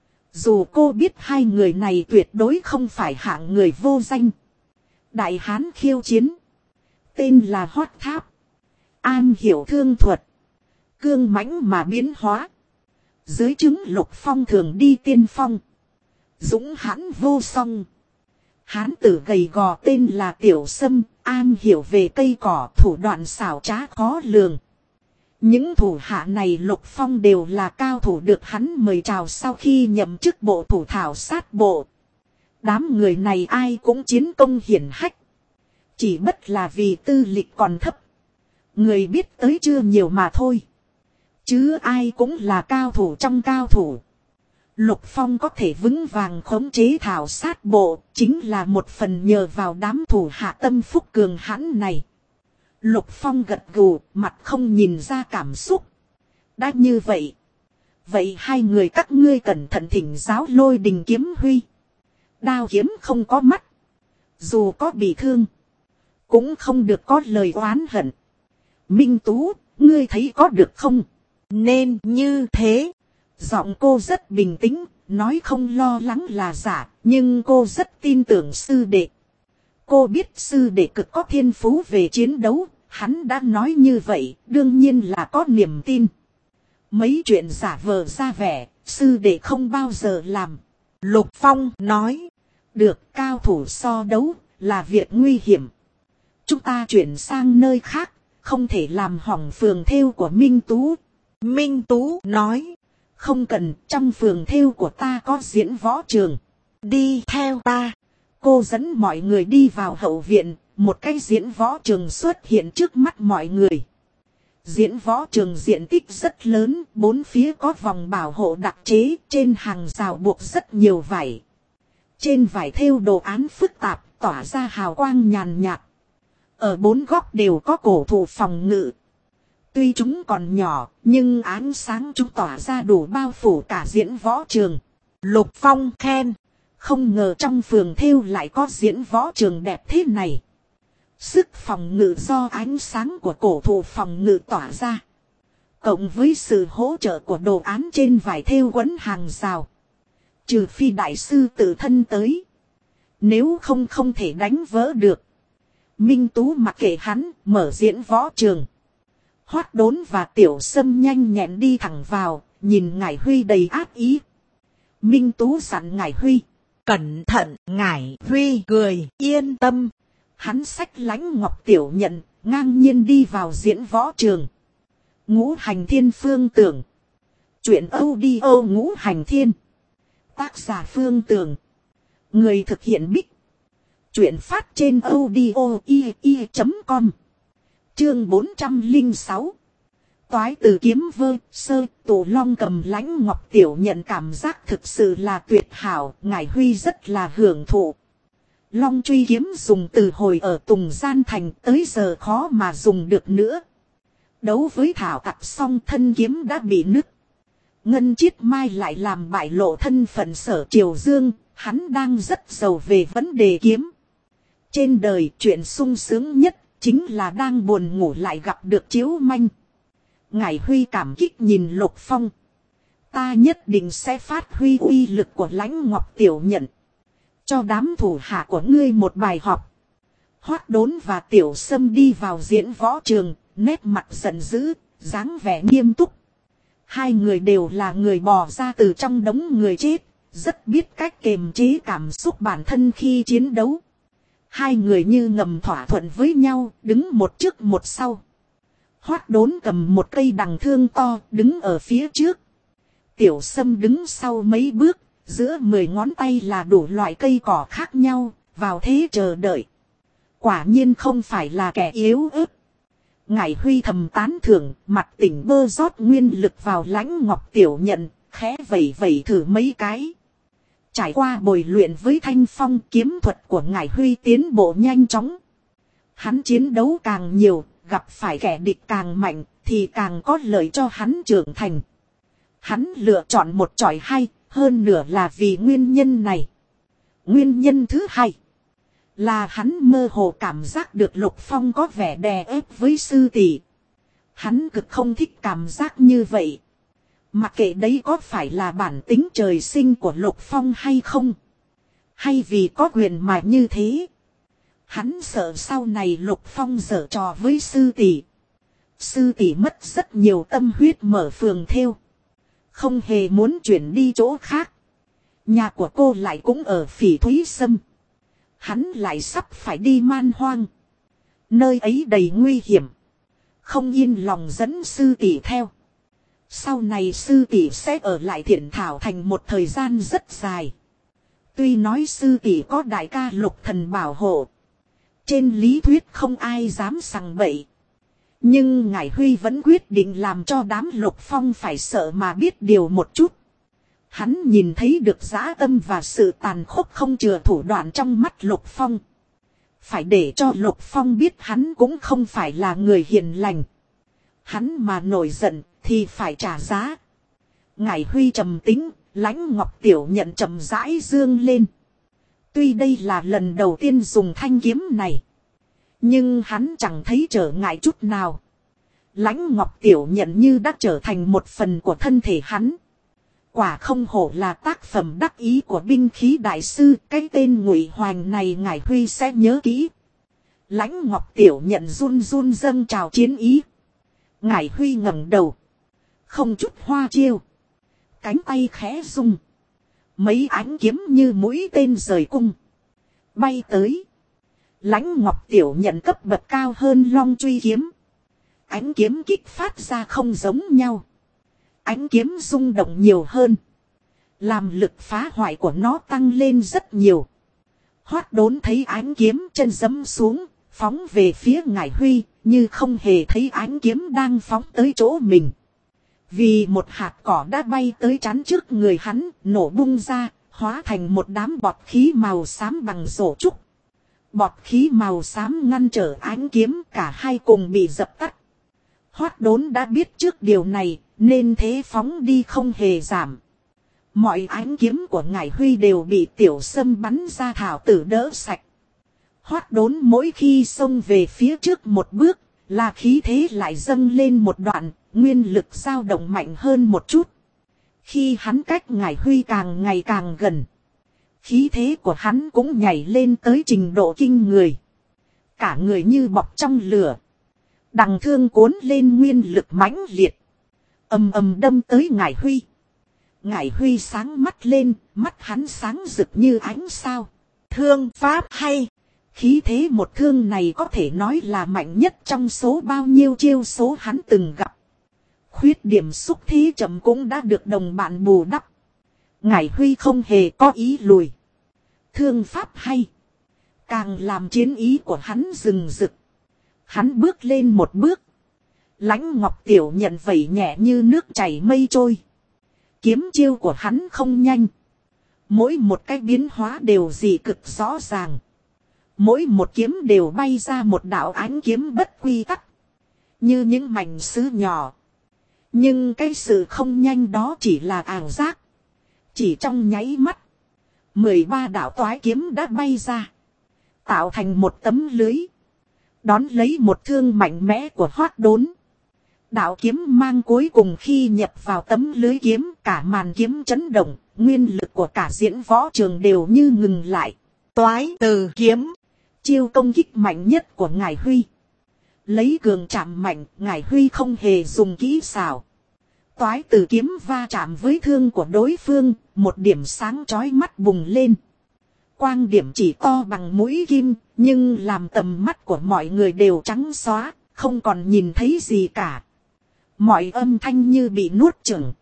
Dù cô biết hai người này tuyệt đối không phải hạng người vô danh. Đại Hán khiêu chiến. Tên là Hót Tháp. An hiểu thương thuật. Cương mãnh mà biến hóa. Dưới trướng Lục Phong thường đi tiên phong. Dũng hãn vô song. Hán tử gầy gò tên là Tiểu Sâm. An hiểu về cây cỏ, thủ đoạn xảo trá khó lường. Những thủ hạ này Lục Phong đều là cao thủ được hắn mời chào sau khi nhậm chức bộ thủ thảo sát bộ. Đám người này ai cũng chiến công hiển hách. Chỉ bất là vì tư lịch còn thấp. Người biết tới chưa nhiều mà thôi. Chứ ai cũng là cao thủ trong cao thủ. Lục Phong có thể vững vàng khống chế thảo sát bộ, chính là một phần nhờ vào đám thủ hạ tâm phúc cường hãn này. Lục Phong gật gù, mặt không nhìn ra cảm xúc. Đã như vậy. Vậy hai người các ngươi cẩn thận thỉnh giáo Lôi Đình Kiếm Huy. Đao kiếm không có mắt. Dù có bị thương, cũng không được có lời oán hận. Minh Tú, ngươi thấy có được không? Nên như thế. Giọng cô rất bình tĩnh, nói không lo lắng là giả, nhưng cô rất tin tưởng sư đệ. Cô biết sư đệ cực có thiên phú về chiến đấu, hắn đã nói như vậy, đương nhiên là có niềm tin. Mấy chuyện giả vờ ra vẻ, sư đệ không bao giờ làm. Lục Phong nói, được, cao thủ so đấu, là việc nguy hiểm. Chúng ta chuyển sang nơi khác, không thể làm hỏng phường thêu của Minh Tú. Minh Tú nói, không cần, trong phường thêu của ta có diễn võ trường. Đi theo ta. Cô dẫn mọi người đi vào hậu viện, một cái diễn võ trường xuất hiện trước mắt mọi người. Diễn võ trường diện tích rất lớn, bốn phía có vòng bảo hộ đặc chế, trên hàng rào buộc rất nhiều vải. Trên vải thêu đồ án phức tạp, tỏa ra hào quang nhàn nhạt. Ở bốn góc đều có cổ thụ phòng ngự. Tuy chúng còn nhỏ, nhưng ánh sáng chúng tỏa ra đủ bao phủ cả diễn võ trường. Lục Phong khen. Không ngờ trong phường thêu lại có diễn võ trường đẹp thế này. Sức phòng ngự do ánh sáng của cổ thụ phòng ngự tỏa ra. Cộng với sự hỗ trợ của đồ án trên vải thêu quấn hàng rào. Trừ phi đại sư tự thân tới. Nếu không, không thể đánh vỡ được. Minh Tú mặc kệ hắn, mở diễn võ trường. Hoát Đốn và Tiểu Sâm nhanh nhẹn đi thẳng vào, nhìn Ngải Huy đầy ác ý. Minh Tú dặn Ngải Huy. Cẩn thận. Ngải Huy cười, yên tâm. Hắn xách Lãnh Ngọc Tiểu Nhận, ngang nhiên đi vào diễn võ trường. Ngũ Hành Thiên Phương Tưởng. Chuyện audio Ngũ Hành Thiên. Tác giả Phương Tưởng. Người thực hiện Bích. Chuyện phát trên audio.com. Chương 406. Toái từ kiếm vơ, sơ, Tổ Long cầm Lãnh Ngọc Tiểu Nhận cảm giác thực sự là tuyệt hảo, Ngải Huy rất là hưởng thụ. Long truy kiếm dùng từ hồi ở Tùng Gian Thành tới giờ khó mà dùng được nữa. Đấu với Thảo Tặc xong thân kiếm đã bị nứt. Ngân Chiết Mai lại làm bại lộ thân phận Sở Triều Dương, hắn đang rất giàu về vấn đề kiếm. Trên đời chuyện sung sướng nhất chính là đang buồn ngủ lại gặp được chiếu manh. Ngải Huy cảm kích nhìn Lục Phong. Ta nhất định sẽ phát huy uy lực của Lãnh Ngọc Tiểu Nhận. Cho đám thủ hạ của ngươi một bài học. Hoắc Đốn và Tiểu Sâm đi vào diễn võ trường, nét mặt giận dữ, dáng vẻ nghiêm túc. Hai người đều là người bò ra từ trong đống người chết, rất biết cách kiềm chế cảm xúc bản thân khi chiến đấu. Hai người như ngầm thỏa thuận với nhau, đứng một trước một sau. Hoắc Đốn cầm một cây đằng thương to, đứng ở phía trước. Tiểu Sâm đứng sau mấy bước, giữa 10 ngón tay là đủ loại cây cỏ khác nhau, vào thế chờ đợi. Quả nhiên không phải là kẻ yếu ớt. Ngải Huy thầm tán thưởng, mặt tỉnh bơ rót nguyên lực vào Lãnh Ngọc Tiểu Nhận, khẽ vẩy vẩy thử mấy cái. Trải qua bồi luyện với Thanh Phong, kiếm thuật của Ngải Huy tiến bộ nhanh chóng. Hắn chiến đấu càng nhiều, gặp phải kẻ địch càng mạnh, thì càng có lợi cho hắn trưởng thành. Hắn lựa chọn một chọi hay, hơn nửa là vì nguyên nhân này. Nguyên nhân thứ hai là hắn mơ hồ cảm giác được Lục Phong có vẻ đè ép với sư tỷ. Hắn cực không thích cảm giác như vậy. Mặc kệ đấy có phải là bản tính trời sinh của Lục Phong hay không. Hay vì có quyền mà như thế. Hắn sợ sau này Lục Phong giở trò với sư tỷ. Sư tỷ mất rất nhiều tâm huyết mở phường thêu. Không hề muốn chuyển đi chỗ khác. Nhà của cô lại cũng ở Phỉ Thúy Sâm. Hắn lại sắp phải đi Man Hoang. Nơi ấy đầy nguy hiểm. Không yên lòng dẫn sư tỷ theo. Sau này sư tỷ sẽ ở lại Thiện Thảo Thành một thời gian rất dài. Tuy nói sư tỷ có đại ca Lục Thần bảo hộ. Trên lý thuyết không ai dám sằng bậy. Nhưng Ngải Huy vẫn quyết định làm cho đám Lục Phong phải sợ mà biết điều một chút. Hắn nhìn thấy được dã tâm và sự tàn khốc không chừa thủ đoạn trong mắt Lục Phong. Phải để cho Lục Phong biết hắn cũng không phải là người hiền lành. Hắn mà nổi giận thì phải trả giá. Ngải Huy trầm tính, Lãnh Ngọc Tiểu Nhận chậm rãi dương lên. Tuy đây là lần đầu tiên dùng thanh kiếm này. Nhưng hắn chẳng thấy trở ngại chút nào. Lãnh Ngọc Tiểu Nhận như đã trở thành một phần của thân thể hắn. Quả không hổ là tác phẩm đắc ý của binh khí đại sư. Cái tên Ngụy Hoành này Ngải Huy sẽ nhớ kỹ. Lãnh Ngọc Tiểu Nhận run run dâng trào chiến ý. Ngải Huy ngẩng đầu. Không chút hoa chiêu. Cánh tay khẽ rung. Mấy ánh kiếm như mũi tên rời cung. Bay tới. Lãnh Ngọc Tiểu Nhận cấp bậc cao hơn Long truy kiếm. Ánh kiếm kích phát ra không giống nhau. Ánh kiếm rung động nhiều hơn. Làm lực phá hoại của nó tăng lên rất nhiều. Hoắc Đốn thấy ánh kiếm chân giẫm xuống, phóng về phía Ngải Huy, như không hề thấy ánh kiếm đang phóng tới chỗ mình. Vì một hạt cỏ đã bay tới chắn trước người hắn, nổ bung ra, hóa thành một đám bọt khí màu xám bằng rổ trúc. Bọt khí màu xám ngăn trở ánh kiếm, cả hai cùng bị dập tắt. Hoắc Đốn đã biết trước điều này, nên thế phóng đi không hề giảm. Mọi ánh kiếm của Ngải Huy đều bị Tiểu Sâm bắn ra thảo tử đỡ sạch. Hoắc Đốn mỗi khi xông về phía trước một bước, là khí thế lại dâng lên một đoạn, nguyên lực dao động mạnh hơn một chút. Khi hắn cách Ngải Huy càng ngày càng gần, khí thế của hắn cũng nhảy lên tới trình độ kinh người. Cả người như bọc trong lửa. Đằng thương cuốn lên nguyên lực mãnh liệt. Ầm ầm đâm tới Ngải Huy. Ngải Huy sáng mắt lên, mắt hắn sáng rực như ánh sao. Thương pháp hay. Khí thế một thương này có thể nói là mạnh nhất trong số bao nhiêu chiêu số hắn từng gặp. Khuyết điểm xúc thế chậm cũng đã được đồng bạn bù đắp. Ngải Huy không hề có ý lùi. Thương pháp hay. Càng làm chiến ý của hắn rừng rực. Hắn bước lên một bước. Lãnh Ngọc Tiểu Nhận vẩy nhẹ như nước chảy mây trôi. Kiếm chiêu của hắn không nhanh. Mỗi một cái biến hóa đều dị cực rõ ràng. Mỗi một kiếm đều bay ra một đạo ánh kiếm bất quy tắc. Như những mảnh sứ nhỏ. Nhưng cái sự không nhanh đó chỉ là ảo giác. Chỉ trong nháy mắt. 13 đạo toái kiếm đã bay ra. Tạo thành một tấm lưới. Đón lấy một thương mạnh mẽ của Hoát Đốn. Đạo kiếm mang cuối cùng khi nhập vào tấm lưới kiếm, cả màn kiếm chấn động, nguyên lực của cả diễn võ trường đều như ngừng lại. Toái từ kiếm. Chiêu công kích mạnh nhất của Ngải Huy. Lấy cường chạm mạnh, Ngải Huy không hề dùng kỹ xảo. Toái từ kiếm va chạm với thương của đối phương, một điểm sáng chói mắt bùng lên. Quang điểm chỉ to bằng mũi kim, nhưng làm tầm mắt của mọi người đều trắng xóa, không còn nhìn thấy gì cả. Mọi âm thanh như bị nuốt chửng.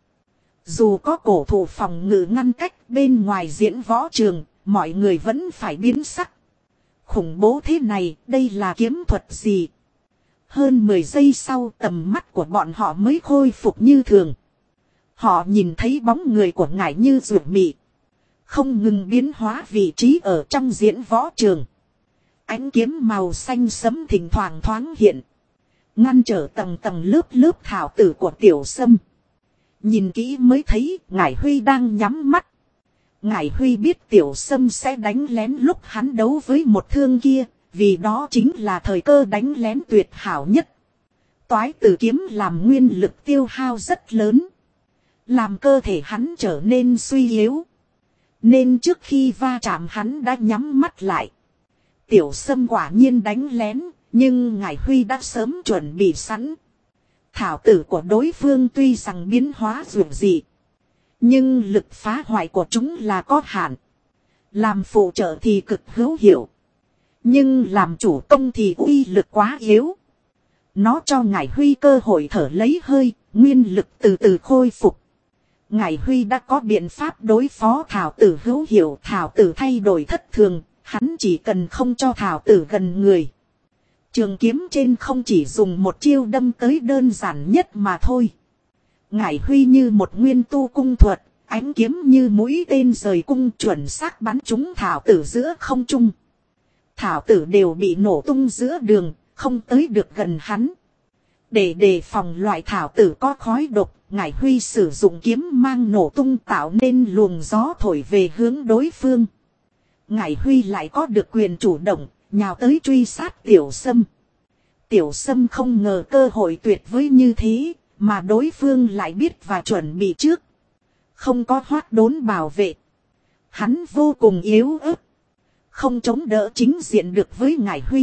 Dù có cổ thụ phòng ngự ngăn cách bên ngoài diễn võ trường, mọi người vẫn phải biến sắc. Khủng bố thế này, đây là kiếm thuật gì? Hơn 10 giây sau tầm mắt của bọn họ mới khôi phục như thường. Họ nhìn thấy bóng người của ngải như ruột mị. Không ngừng biến hóa vị trí ở trong diễn võ trường. Ánh kiếm màu xanh sẫm thỉnh thoảng thoáng hiện. Ngăn trở tầng tầng lớp lớp thảo tử của Tiểu Sâm. Nhìn kỹ mới thấy Ngải Huy đang nhắm mắt. Ngải Huy biết Tiểu Sâm sẽ đánh lén lúc hắn đấu với một thương kia. Vì đó chính là thời cơ đánh lén tuyệt hảo nhất. Toái tử kiếm làm nguyên lực tiêu hao rất lớn. Làm cơ thể hắn trở nên suy yếu. Nên trước khi va chạm hắn đã nhắm mắt lại. Tiểu Sâm quả nhiên đánh lén. Nhưng Ngải Huy đã sớm chuẩn bị sẵn. Thảo tử của đối phương tuy rằng biến hóa dù gì. Nhưng lực phá hoại của chúng là có hạn. Làm phụ trợ thì cực hữu hiệu. Nhưng làm chủ công thì uy lực quá yếu. Nó cho Ngải Huy cơ hội thở lấy hơi, nguyên lực từ từ khôi phục. Ngải Huy đã có biện pháp đối phó thảo tử hữu hiệu. Thảo tử thay đổi thất thường, hắn chỉ cần không cho thảo tử gần người. Trường kiếm trên không chỉ dùng một chiêu đâm tới đơn giản nhất mà thôi. Ngải Huy như một nguyên tu cung thuật, ánh kiếm như mũi tên rời cung chuẩn xác bắn trúng thảo tử giữa không trung. Thảo tử đều bị nổ tung giữa đường, không tới được gần hắn. Để đề phòng loại thảo tử có khói độc, Ngải Huy sử dụng kiếm mang nổ tung tạo nên luồng gió thổi về hướng đối phương. Ngải Huy lại có được quyền chủ động, nhào tới truy sát Tiểu Sâm. Tiểu Sâm không ngờ cơ hội tuyệt vời như thế, mà đối phương lại biết và chuẩn bị trước. Không có Hoát Đốn bảo vệ. Hắn vô cùng yếu ớt. Không chống đỡ chính diện được với Ngải Huy.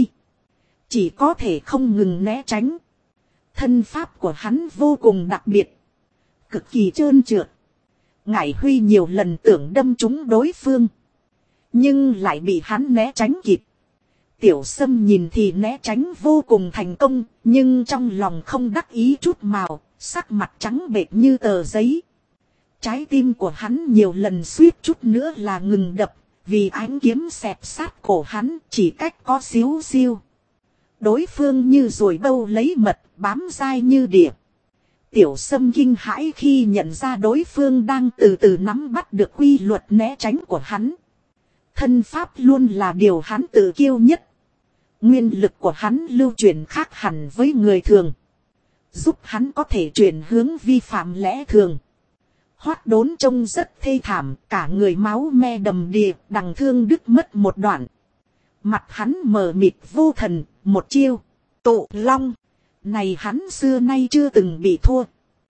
Chỉ có thể không ngừng né tránh. Thân pháp của hắn vô cùng đặc biệt. Cực kỳ trơn trượt. Ngải Huy nhiều lần tưởng đâm trúng đối phương. Nhưng lại bị hắn né tránh kịp. Tiểu Sâm nhìn thì né tránh vô cùng thành công. Nhưng trong lòng không đắc ý chút màu. Sắc mặt trắng bệch như tờ giấy. Trái tim của hắn nhiều lần suýt chút nữa là ngừng đập. Vì ánh kiếm xẹt sát cổ hắn chỉ cách có xíu xiu. Đối phương như ruồi bâu lấy mật, bám dai như đỉa. Tiểu Sâm kinh hãi khi nhận ra đối phương đang từ từ nắm bắt được quy luật né tránh của hắn. Thân pháp luôn là điều hắn tự kiêu nhất. Nguyên lực của hắn lưu truyền khác hẳn với người thường. Giúp hắn có thể chuyển hướng vi phạm lẽ thường. Hoát Đốn trông rất thê thảm, cả người máu me đầm đìa, đằng thương đứt mất một đoạn. Mặt hắn mờ mịt vô thần, một chiêu, tụ long. Này hắn xưa nay chưa từng bị thua.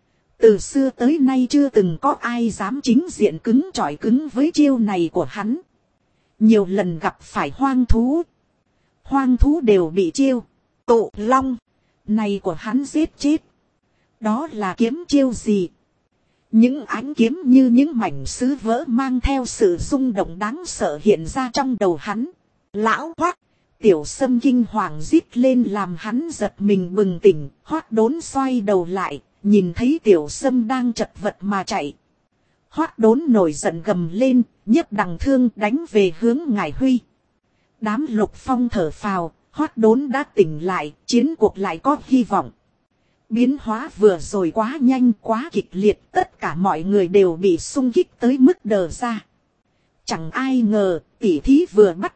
Từ xưa tới nay chưa từng có ai dám chính diện cứng chọi cứng với chiêu này của hắn. Nhiều lần gặp phải hoang thú. Hoang thú đều bị chiêu, tụ long này của hắn giết chết. Đó là kiếm chiêu gì? Những ánh kiếm như những mảnh sứ vỡ mang theo sự rung động đáng sợ hiện ra trong đầu hắn. Lão Hoát! Tiểu Sâm kinh hoàng rít lên làm hắn giật mình bừng tỉnh. Hoát Đốn xoay đầu lại, nhìn thấy Tiểu Sâm đang chật vật mà chạy. Hoát Đốn nổi giận gầm lên, nhấc đằng thương đánh về hướng Ngải Huy. Đám Lục Phong thở phào, Hoát Đốn đã tỉnh lại, chiến cuộc lại có hy vọng. Biến hóa vừa rồi quá nhanh quá kịch liệt, tất cả mọi người đều bị xung kích tới mức đờ ra. Chẳng ai ngờ, tỉ thí vừa bắt đầu,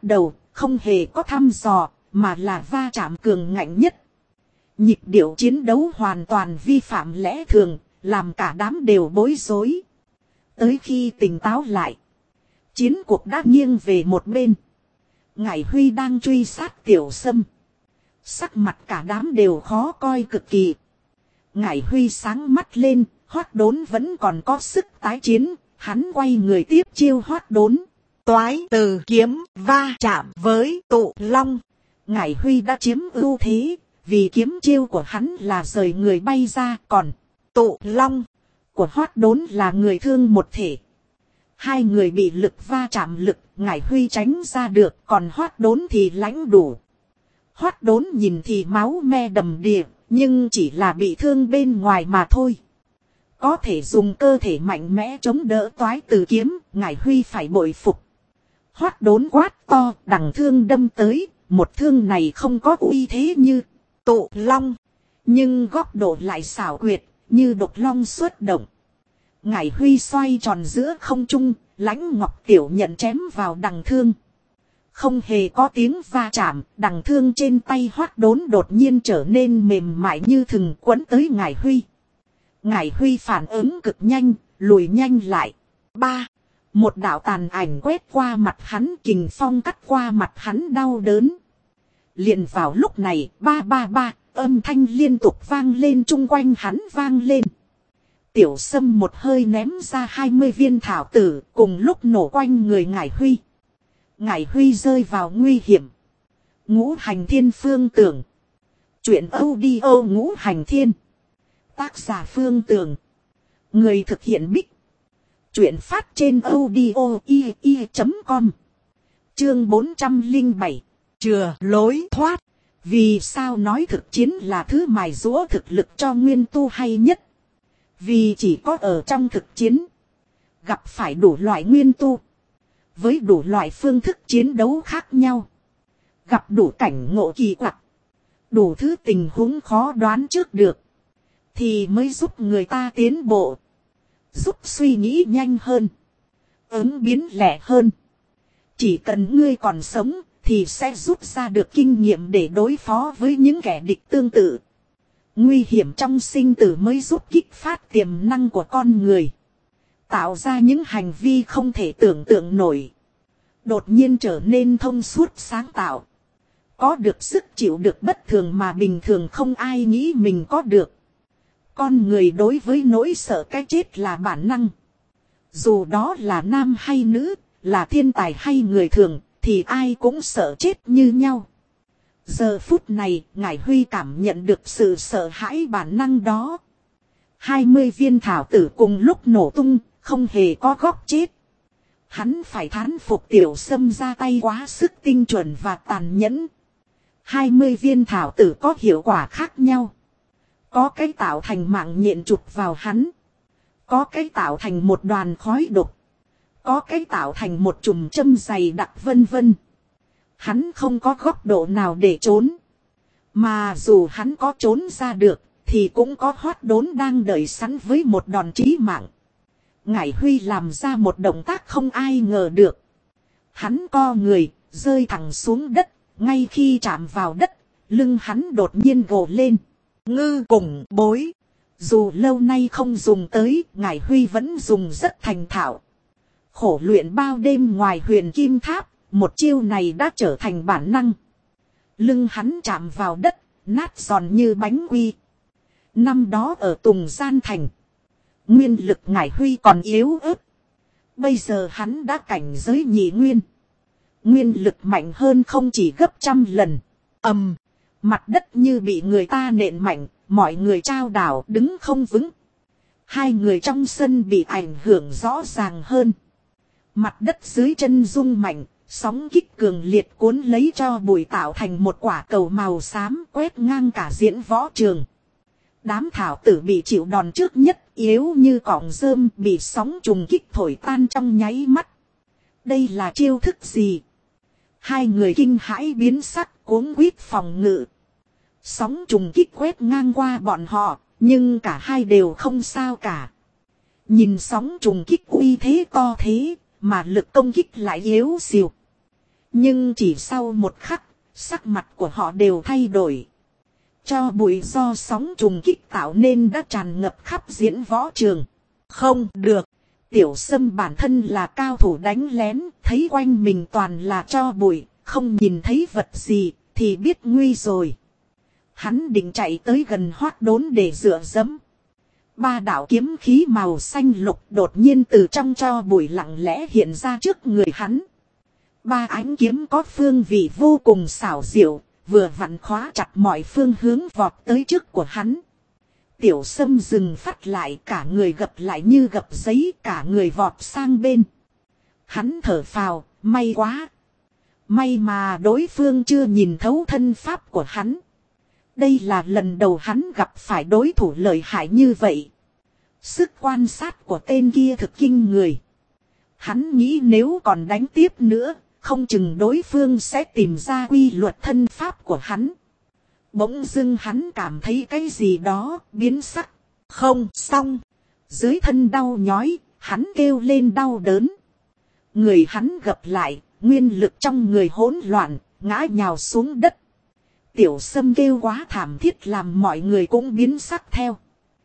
không hề có thăm dò, mà là va chạm cường ngạnh nhất. Nhịp điệu chiến đấu hoàn toàn vi phạm lẽ thường, làm cả đám đều bối rối. Tới khi tỉnh táo lại, chiến cuộc đã nghiêng về một bên. Ngải Huy đang truy sát Tiểu Sâm. Sắc mặt cả đám đều khó coi cực kỳ. Ngải Huy sáng mắt lên, Hoắc Đốn vẫn còn có sức tái chiến, hắn quay người tiếp chiêu Hoắc Đốn. Toái từ kiếm va chạm với Tụ Long. Ngải Huy đã chiếm ưu thế, vì kiếm chiêu của hắn là rời người bay ra, còn Tụ Long của Hoắc Đốn là người thương một thể. Hai người bị lực va chạm lực, Ngải Huy tránh ra được, còn Hoắc Đốn thì lãnh đủ. Hoắc Đốn nhìn thì máu me đầm đìa, nhưng chỉ là bị thương bên ngoài mà thôi. Có thể dùng cơ thể mạnh mẽ chống đỡ toái từ kiếm, Ngải Huy phải bội phục. Hoắc Đốn quát to, đằng thương đâm tới, một thương này không có uy thế như Tụ Long, nhưng góc độ lại xảo quyệt, như độc long xuất động. Ngải Huy xoay tròn giữa không trung, lãnh ngọc tiểu nhận chém vào đằng thương. Không hề có tiếng va chạm, đằng thương trên tay Hoắc Đốn đột nhiên trở nên mềm mại như thừng quấn tới Ngải Huy. Ngải Huy phản ứng cực nhanh, lùi nhanh lại. Một đạo tàn ảnh quét qua mặt hắn, kình phong cắt qua mặt hắn đau đớn. Liền vào lúc này, âm thanh liên tục vang lên chung quanh hắn vang lên. Tiểu Sâm một hơi ném ra 20 viên thảo tử, cùng lúc nổ quanh người Ngải Huy. Ngải Huy rơi vào nguy hiểm. Ngũ Hành Thiên Phương Tưởng. Chuyện audio Ngũ Hành Thiên. Tác giả Phương Tưởng. Người thực hiện Bích. Chuyện phát trên audio.com. Chương 407. Chừa lối thoát. Vì sao nói thực chiến là thứ mài giũa thực lực cho nguyên tu hay nhất? Vì chỉ có ở trong thực chiến, gặp phải đủ loại nguyên tu, với đủ loại phương thức chiến đấu khác nhau, gặp đủ cảnh ngộ kỳ quặc, đủ thứ tình huống khó đoán trước được, thì mới giúp người ta tiến bộ, giúp suy nghĩ nhanh hơn, ứng biến lẻ hơn. Chỉ cần ngươi còn sống thì sẽ rút ra được kinh nghiệm để đối phó với những kẻ địch tương tự. Nguy hiểm trong sinh tử mới giúp kích phát tiềm năng của con người, tạo ra những hành vi không thể tưởng tượng nổi, đột nhiên trở nên thông suốt sáng tạo, có được sức chịu được bất thường mà bình thường không ai nghĩ mình có được. Con người đối với nỗi sợ cái chết là bản năng. Dù đó là nam hay nữ, là thiên tài hay người thường, thì ai cũng sợ chết như nhau. Giờ phút này, Ngải Huy cảm nhận được sự sợ hãi bản năng đó. 20 viên thảo tử cùng lúc nổ tung, không hề có góc chết. Hắn phải thán phục Tiểu Sâm ra tay quá sức tinh chuẩn và tàn nhẫn. 20 viên thảo tử có hiệu quả khác nhau. Có cái tạo thành mạng nhện chụp vào hắn. Có cái tạo thành một đoàn khói độc. Có cái tạo thành một chùm châm dày đặc vân vân. Hắn không có góc độ nào để trốn. Mà dù hắn có trốn ra được, thì cũng có Hoắc Đốn đang đợi sẵn với một đòn chí mạng. Ngải Huy làm ra một động tác không ai ngờ được. Hắn co người, rơi thẳng xuống đất, ngay khi chạm vào đất, lưng hắn đột nhiên gồ lên. Ngư cùng bối. Dù lâu nay không dùng tới, Ngải Huy vẫn dùng rất thành thạo. Khổ luyện bao đêm ngoài Huyền Kim Tháp, một chiêu này đã trở thành bản năng. Lưng hắn chạm vào đất, nát giòn như bánh quy. Năm đó ở Tùng Gian Thành, nguyên lực Ngải Huy còn yếu ớt. Bây giờ hắn đã cảnh giới nhị nguyên. Nguyên lực mạnh hơn không chỉ gấp trăm lần. Mặt đất như bị người ta nện mạnh, mọi người trao đảo đứng không vững. Hai người trong sân bị ảnh hưởng rõ ràng hơn. Mặt đất dưới chân rung mạnh, sóng kích cường liệt cuốn lấy cho bụi tạo thành một quả cầu màu xám quét ngang cả diễn võ trường. Đám thảo tử bị chịu đòn trước nhất, yếu như cọng rơm, bị sóng trùng kích thổi tan trong nháy mắt. Đây là chiêu thức gì? Hai người kinh hãi biến sắc, cuống quýt phòng ngự. Sóng trùng kích quét ngang qua bọn họ, nhưng cả hai đều không sao cả. Nhìn sóng trùng kích uy thế to thế, mà lực công kích lại yếu xìu. Nhưng chỉ sau một khắc, sắc mặt của họ đều thay đổi. Cho bụi do sóng trùng kích tạo nên đã tràn ngập khắp diễn võ trường. Không được. Tiểu Sâm bản thân là cao thủ đánh lén, thấy quanh mình toàn là cho bụi, không nhìn thấy vật gì, thì biết nguy rồi. Hắn định chạy tới gần Hoát Đốn để dựa dẫm. Ba đạo kiếm khí màu xanh lục đột nhiên từ trong cho bụi lặng lẽ hiện ra trước người hắn. Ba ánh kiếm có phương vị vô cùng xảo diệu, vừa vặn khóa chặt mọi phương hướng vọt tới trước của hắn. Tiểu Sâm dừng phát lại, cả người gập lại như gập giấy, cả người vọt sang bên. Hắn thở phào, may quá. May mà đối phương chưa nhìn thấu thân pháp của hắn. Đây là lần đầu hắn gặp phải đối thủ lợi hại như vậy. Sức quan sát của tên kia thực kinh người. Hắn nghĩ nếu còn đánh tiếp nữa, không chừng đối phương sẽ tìm ra quy luật thân pháp của hắn. Bỗng dưng hắn cảm thấy cái gì đó biến sắc. Không xong. Dưới thân đau nhói, hắn kêu lên đau đớn. Người hắn gập lại, nguyên lực trong người hỗn loạn, ngã nhào xuống đất. Tiểu Sâm kêu quá thảm thiết làm mọi người cũng biến sắc theo.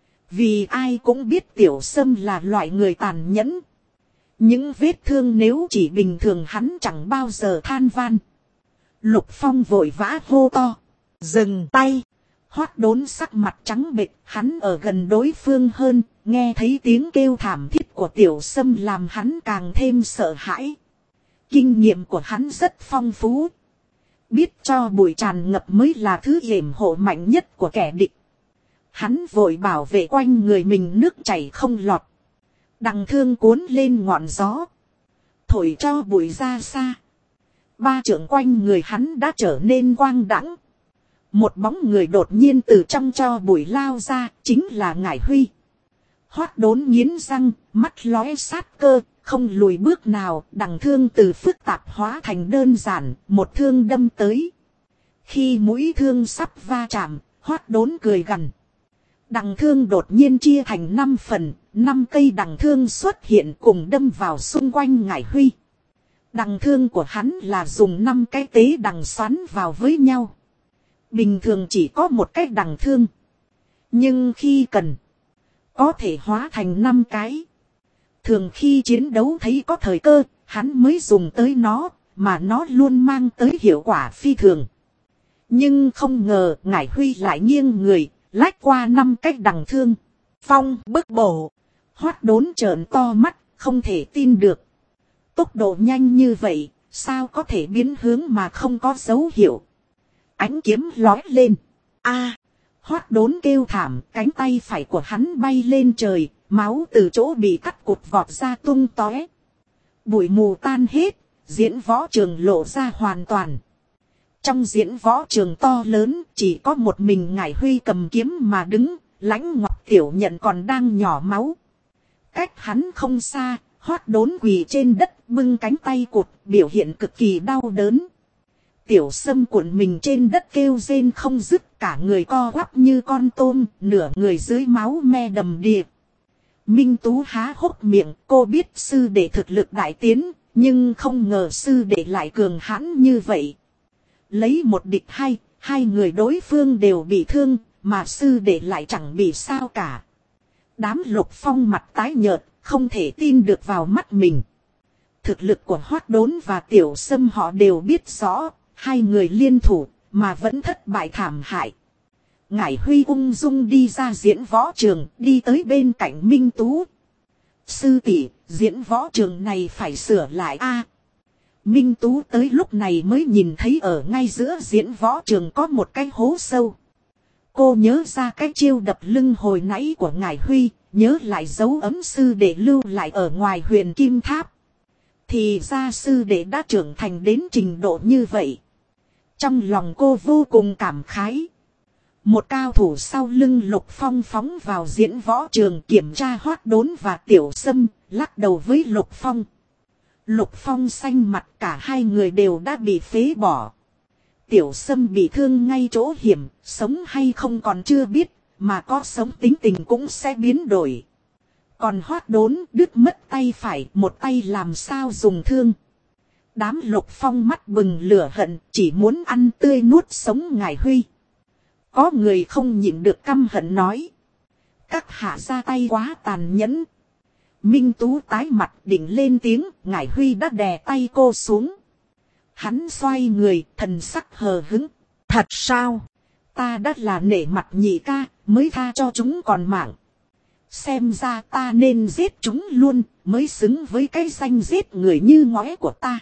Vì ai cũng biết Tiểu Sâm là loại người tàn nhẫn. Những vết thương nếu chỉ bình thường hắn chẳng bao giờ than van. Lục Phong vội vã hô to. Dừng tay. Hoát Đốn sắc mặt trắng bệch, hắn ở gần đối phương hơn, nghe thấy tiếng kêu thảm thiết của Tiểu Sâm làm hắn càng thêm sợ hãi. Kinh nghiệm của hắn rất phong phú. Biết cho bụi tràn ngập mới là thứ yểm hộ mạnh nhất của kẻ địch. Hắn vội bảo vệ quanh người mình nước chảy không lọt. Đằng thương cuốn lên ngọn gió. Thổi cho bụi ra xa. Ba trượng quanh người hắn đã trở nên quang đãng. Một bóng người đột nhiên từ trong cho bụi lao ra, chính là Ngải Huy. Hoát Đốn nghiến răng, mắt lóe sát cơ, không lùi bước nào, đằng thương từ phức tạp hóa thành đơn giản, một thương đâm tới. Khi mũi thương sắp va chạm, Hoát Đốn cười gằn. Đằng thương đột nhiên chia thành 5 phần, 5 cây đằng thương xuất hiện cùng đâm vào xung quanh Ngải Huy. Đằng thương của hắn là dùng 5 cái tế đằng xoắn vào với nhau. Bình thường chỉ có một cái đằng thương. Nhưng khi cần, có thể hóa thành 5 cái. Thường khi chiến đấu thấy có thời cơ, hắn mới dùng tới nó, mà nó luôn mang tới hiệu quả phi thường. Nhưng không ngờ Ngải Huy lại nghiêng người, lách qua 5 cái đằng thương. Phong bức bổ. Hoát Đốn trợn to mắt, không thể tin được. Tốc độ nhanh như vậy, sao có thể biến hướng mà không có dấu hiệu. Ánh kiếm lói lên. A! Hoát Đốn kêu thảm, cánh tay phải của hắn bay lên trời, máu từ chỗ bị cắt cụt vọt ra tung tóe. Bụi mù tan hết, diễn võ trường lộ ra hoàn toàn. Trong diễn võ trường to lớn, chỉ có một mình Ngải Huy cầm kiếm mà đứng, Lãnh Ngọc Tiểu Nhận còn đang nhỏ máu. Cách hắn không xa, Hoát Đốn quỳ trên đất bưng cánh tay cụt, biểu hiện cực kỳ đau đớn. Tiểu Sâm cuộn mình trên đất kêu rên không dứt, cả người co quắp như con tôm, nửa người dưới máu me đầm đìa. Minh Tú há hốc miệng, cô biết sư đệ thực lực đại tiến, nhưng không ngờ sư đệ lại cường hãn như vậy. Lấy một địch hai người đối phương đều bị thương, mà sư đệ lại chẳng bị sao cả. Đám Lục Phong mặt tái nhợt, không thể tin được vào mắt mình. Thực lực của Hoát Đốn và Tiểu Sâm họ đều biết rõ, hai người liên thủ, mà vẫn thất bại thảm hại. Ngải Huy ung dung đi ra diễn võ trường, đi tới bên cạnh Minh Tú. Sư tỷ, diễn võ trường này phải sửa lại a. Minh Tú tới lúc này mới nhìn thấy ở ngay giữa diễn võ trường có một cái hố sâu. Cô nhớ ra cái chiêu đập lưng hồi nãy của Ngải Huy, nhớ lại dấu ấm sư đệ lưu lại ở ngoài Huyền Kim Tháp. Thì ra sư đệ đã trưởng thành đến trình độ như vậy. Trong lòng cô vô cùng cảm khái. Một cao thủ sau lưng Lục Phong phóng vào diễn võ trường kiểm tra Hoát Đốn và Tiểu Sâm, lắc đầu với Lục Phong. Lục Phong xanh mặt, cả hai người đều đã bị phế bỏ. Tiểu Sâm bị thương ngay chỗ hiểm, sống hay không còn chưa biết, mà có sống tính tình cũng sẽ biến đổi. Còn Hoát Đốn đứt mất tay phải, một tay làm sao dùng thương. Đám Lục Phong mắt bừng lửa hận, chỉ muốn ăn tươi nuốt sống Ngải Huy. Có người không nhịn được căm hận nói. Các hạ ra tay quá tàn nhẫn. Minh Tú tái mặt định lên tiếng, Ngải Huy đã đè tay cô xuống. Hắn xoay người, thần sắc hờ hững. Thật sao? Ta đã là nể mặt nhị ca, mới tha cho chúng còn mạng. Xem ra ta nên giết chúng luôn, mới xứng với cái danh giết người như ngóe của ta.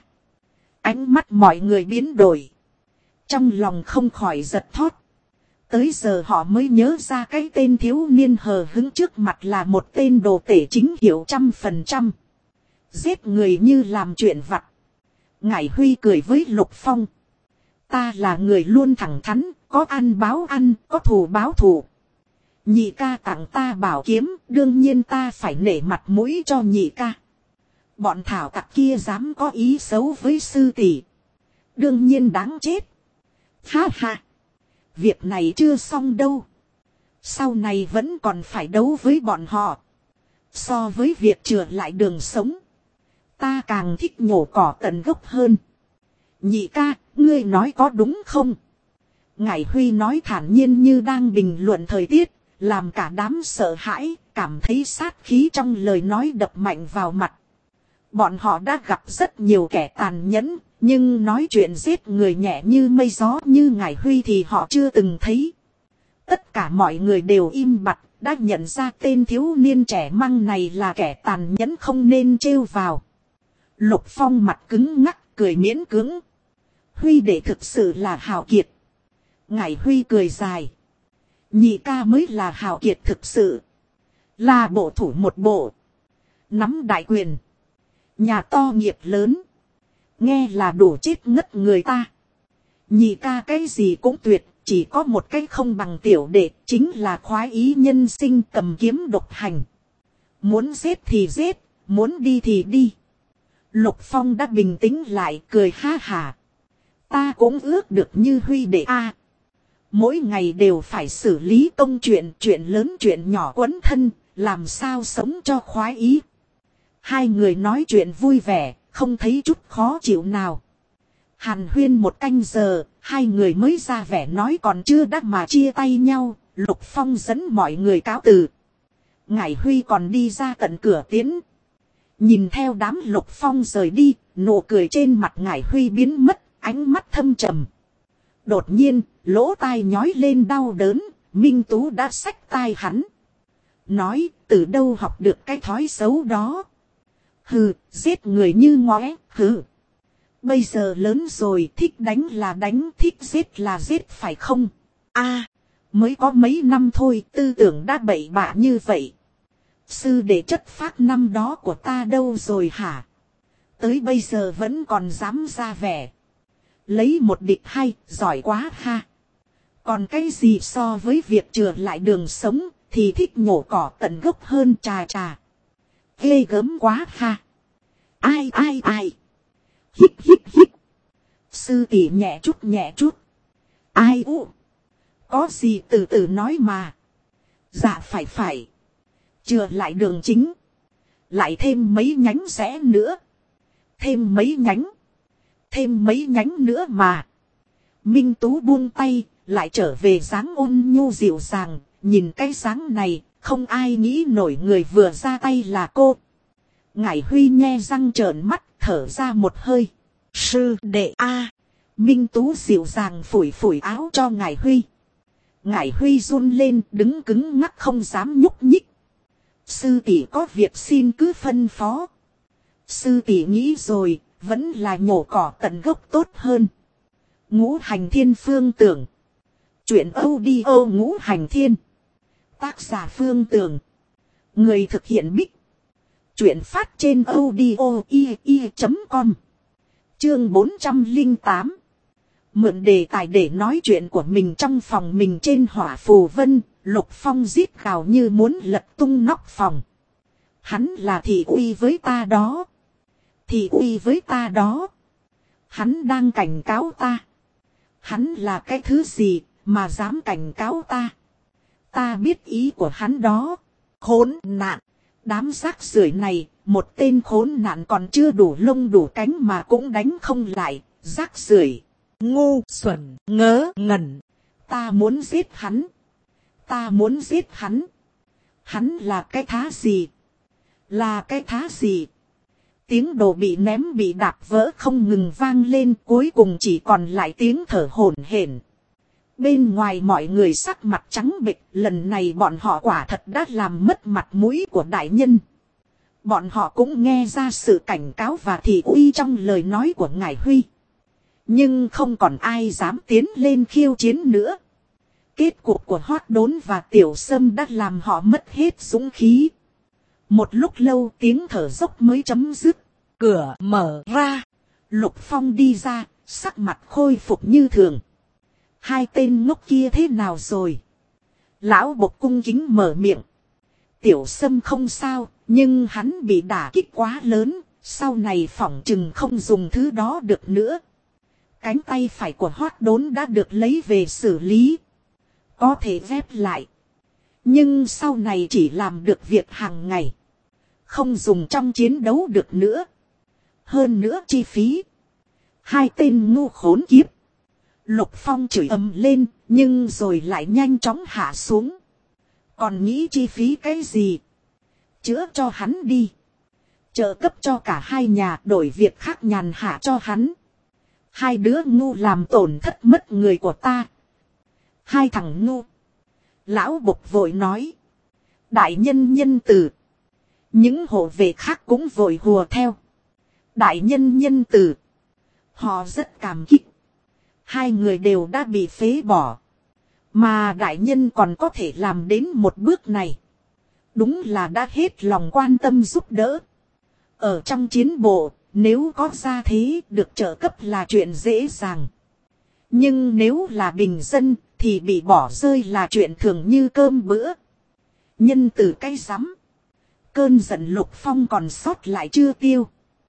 Ánh mắt mọi người biến đổi. Trong lòng không khỏi giật thót. Tới giờ họ mới nhớ ra cái tên thiếu niên hờ hững trước mặt là một tên đồ tể chính hiệu 100%. Giết người như làm chuyện vặt. Ngải Huy cười với Lục Phong. Ta là người luôn thẳng thắn, có ăn báo ăn, có thù báo thù. Nhị ca tặng ta bảo kiếm, đương nhiên ta phải nể mặt mũi cho nhị ca. Bọn thảo tặc kia dám có ý xấu với sư tỷ, đương nhiên đáng chết. Ha ha, việc này chưa xong đâu. Sau này vẫn còn phải đấu với bọn họ. So với việc chừa lại đường sống, ta càng thích nhổ cỏ tận gốc hơn. Nhị ca, ngươi nói có đúng không? Ngải Huy nói thản nhiên như đang bình luận thời tiết, làm cả đám sợ hãi, cảm thấy sát khí trong lời nói đập mạnh vào mặt. Bọn họ đã gặp rất nhiều kẻ tàn nhẫn, nhưng nói chuyện giết người nhẹ như mây gió như Ngải Huy thì họ chưa từng thấy. Tất cả mọi người đều im bặt, đã nhận ra tên thiếu niên trẻ măng này là kẻ tàn nhẫn không nên trêu vào. Lục Phong mặt cứng ngắc, cười miễn cưỡng. Huy đệ thực sự là hào kiệt. Ngải Huy cười dài. Nhị ca mới là hào kiệt thực sự. Là bộ thủ một bộ. Nắm đại quyền. Nhà to nghiệp lớn. Nghe là đủ chết ngất người ta. Nhị ca cái gì cũng tuyệt. Chỉ có một cái không bằng tiểu đệ. Chính là khoái ý nhân sinh cầm kiếm độc hành. Muốn giết thì giết. Muốn đi thì đi. Lục Phong đã bình tĩnh lại cười ha hả. Ta cũng ước được như Huy đệ a. Mỗi ngày đều phải xử lý công chuyện, chuyện lớn chuyện nhỏ quấn thân, làm sao sống cho khoái ý. Hai người nói chuyện vui vẻ, không thấy chút khó chịu nào. Hàn huyên một canh giờ, hai người mới ra vẻ nói còn chưa đắc mà chia tay nhau. Lục Phong dẫn mọi người cáo từ. Ngải Huy còn đi ra tận cửa tiến. Nhìn theo đám Lục Phong rời đi, nụ cười trên mặt Ngải Huy biến mất, ánh mắt thâm trầm. Đột nhiên, lỗ tai nhói lên đau đớn, Minh Tú đã xách tai hắn. Nói, từ đâu học được cái thói xấu đó. Hừ, giết người như ngóe, hừ. Bây giờ lớn rồi, thích đánh là đánh, thích giết là giết phải không? A, mới có mấy năm thôi, tư tưởng đã bậy bạ như vậy. Sư đệ chất phác năm đó của ta đâu rồi hả? Tới bây giờ vẫn còn dám ra vẻ. Lấy một địch hay, giỏi quá ha. Còn cái gì so với việc chừa lại đường sống, thì thích nhổ cỏ tận gốc hơn trà trà. Ghê gớm quá ha. Ai ai ai. Hít hít hít. Sư tỷ nhẹ chút. Ai u. Có gì từ từ nói mà. Dạ phải. Chừa lại đường chính. Lại thêm mấy nhánh rẽ nữa. Thêm mấy nhánh nữa mà. Minh Tú buông tay, lại trở về dáng ôn nhu dịu dàng. Nhìn cái dáng này, không ai nghĩ nổi người vừa ra tay là cô. Ngải Huy nhe răng trợn mắt, thở ra một hơi. Sư đệ a. Minh Tú dịu dàng phủi áo cho Ngải Huy. Ngải Huy run lên, đứng cứng ngắc không dám nhúc nhích. Sư tỷ có việc xin cứ phân phó. Sư tỷ nghĩ rồi, vẫn là nhổ cỏ tận gốc tốt hơn. Ngũ Hành Thiên Phương Tưởng. Chuyện audio Ngũ Hành Thiên. Tác giả Phương Tưởng. Người thực hiện Bích. Chuyện phát trên audio.com. Chương 408. Mượn đề tài để nói chuyện của mình trong phòng mình trên hỏa phù vân. Lục Phong rít gào như muốn lật tung nóc phòng. Hắn là thị uy với ta đó. Thị uy với ta đó. Hắn đang cảnh cáo ta. Hắn là cái thứ gì mà dám cảnh cáo ta. Ta biết ý của hắn đó. Khốn nạn. Đám rác rưởi này một tên khốn nạn còn chưa đủ lông đủ cánh mà cũng đánh không lại, rác rưởi, ngu xuẩn, ngớ ngẩn. Ta muốn giết hắn. Ta muốn giết hắn. Hắn là cái thá gì? Là cái thá gì? Tiếng đồ bị ném bị đạp vỡ không ngừng vang lên, cuối cùng chỉ còn lại tiếng thở hổn hển. Bên ngoài mọi người sắc mặt trắng bệch, lần này bọn họ quả thật đã làm mất mặt mũi của đại nhân. Bọn họ cũng nghe ra sự cảnh cáo và thị uy trong lời nói của ngài Huy. Nhưng không còn ai dám tiến lên khiêu chiến nữa. Kết cục của Hoát Đốn và Tiểu Sâm đã làm họ mất hết dũng khí. Một lúc lâu tiếng thở dốc mới chấm dứt. Cửa mở ra. Lục Phong đi ra, sắc mặt khôi phục như thường. Hai tên ngốc kia thế nào rồi? Lão Bộc cung kính mở miệng. Tiểu Sâm không sao, nhưng hắn bị đả kích quá lớn, sau này phỏng chừng không dùng thứ đó được nữa. Cánh tay phải của Hoát Đốn đã được lấy về xử lý. Có thể ghép lại. Nhưng sau này chỉ làm được việc hàng ngày. Không dùng trong chiến đấu được nữa. Hơn nữa chi phí. Hai tên ngu khốn kiếp. Lục Phong chửi ầm lên, nhưng rồi lại nhanh chóng hạ xuống. Còn nghĩ chi phí cái gì? Chữa cho hắn đi. Trợ cấp cho cả hai nhà, đổi việc khác nhàn hạ cho hắn. Hai đứa ngu làm tổn thất mất người của ta. Hai thằng ngu. Lão Bộc vội nói. Đại nhân nhân từ. Những hộ vệ khác cũng vội hùa theo. Đại nhân nhân từ. Họ rất cảm kích. Hai người đều đã bị phế bỏ. Mà đại nhân còn có thể làm đến một bước này. Đúng là đã hết lòng quan tâm giúp đỡ. Ở trong chiến bộ, nếu có gia thế được trợ cấp là chuyện dễ dàng. Nhưng nếu là bình dân thì bị bỏ rơi là chuyện thường như cơm bữa. Nhân từ cái rắm. Cơn giận Lục Phong còn sót lại chưa tiêu.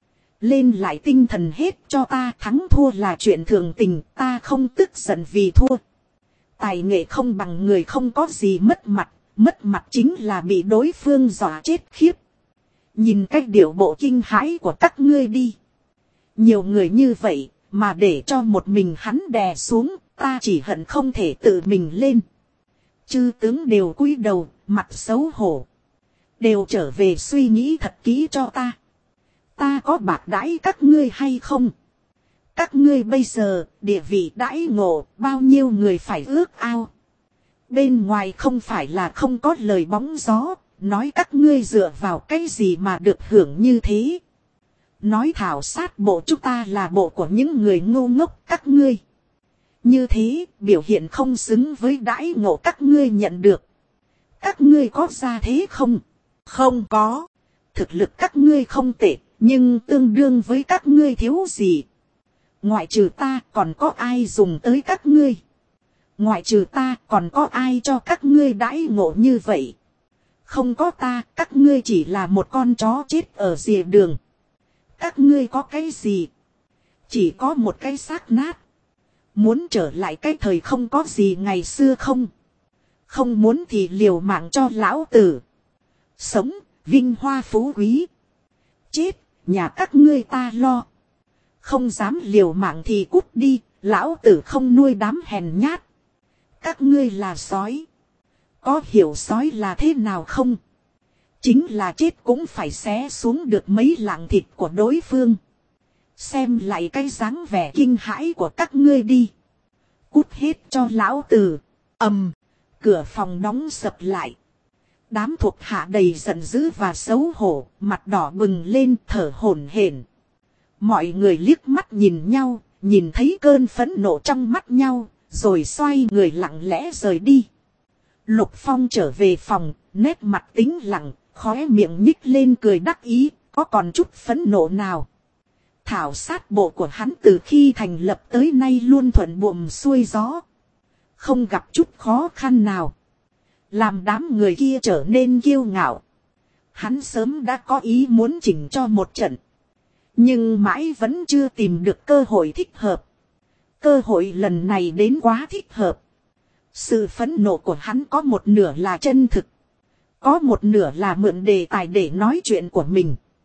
Lên lại tinh thần hết cho ta, thắng thua là chuyện thường tình, ta không tức giận vì thua. Tài nghệ không bằng người không có gì mất mặt chính là bị đối phương dọa chết khiếp. Nhìn cách điệu bộ kinh hãi của các ngươi đi. Nhiều người như vậy mà để cho một mình hắn đè xuống, ta chỉ hận không thể tự mình lên. Chư tướng đều cúi đầu, mặt xấu hổ. Đều trở về suy nghĩ thật kỹ cho ta. Ta có bạc đãi các ngươi hay không? Các ngươi bây giờ, địa vị đãi ngộ, bao nhiêu người phải ước ao. Bên ngoài không phải là không có lời bóng gió, nói các ngươi dựa vào cái gì mà được hưởng như thế. Nói thảo sát bộ chúng ta là bộ của những người ngu ngốc các ngươi. Như thế, biểu hiện không xứng với đãi ngộ các ngươi nhận được. Các ngươi có ra thế không? Không có. Thực lực các ngươi không tệ, nhưng tương đương với các ngươi thiếu gì. Ngoại trừ ta còn có ai dùng tới các ngươi. Ngoại trừ ta còn có ai cho các ngươi đãi ngộ như vậy. Không có ta, các ngươi chỉ là một con chó chết ở rìa đường. Các ngươi có cái gì? Chỉ có một cái xác nát. Muốn trở lại cái thời không có gì ngày xưa không? Không muốn thì liều mạng cho lão tử. Sống, vinh hoa phú quý. Chết, nhà các ngươi ta lo. Không dám liều mạng thì cút đi, lão tử không nuôi đám hèn nhát. Các ngươi là sói. Có hiểu sói là thế nào không? Chính là chết cũng phải xé xuống được mấy lạng thịt của đối phương. Xem lại cái dáng vẻ kinh hãi của các ngươi đi. Cút hết cho lão tử. Cửa phòng đóng sập lại. Đám thuộc hạ đầy giận dữ và xấu hổ, mặt đỏ bừng lên thở hổn hển. Mọi người liếc mắt nhìn nhau, nhìn thấy cơn phẫn nộ trong mắt nhau, rồi xoay người lặng lẽ rời đi. Lục Phong trở về phòng, nét mặt tĩnh lặng, khóe miệng nhích lên cười đắc ý, có còn chút phẫn nộ nào. Thảo sát bộ của hắn từ khi thành lập tới nay luôn thuận buồm xuôi gió. Không gặp chút khó khăn nào. Làm đám người kia trở nên kiêu ngạo. Hắn sớm đã có ý muốn chỉnh cho một trận. Nhưng mãi vẫn chưa tìm được cơ hội thích hợp. Cơ hội lần này đến quá thích hợp. Sự phẫn nộ của hắn có một nửa là chân thực. Có một nửa là mượn đề tài để nói chuyện của mình.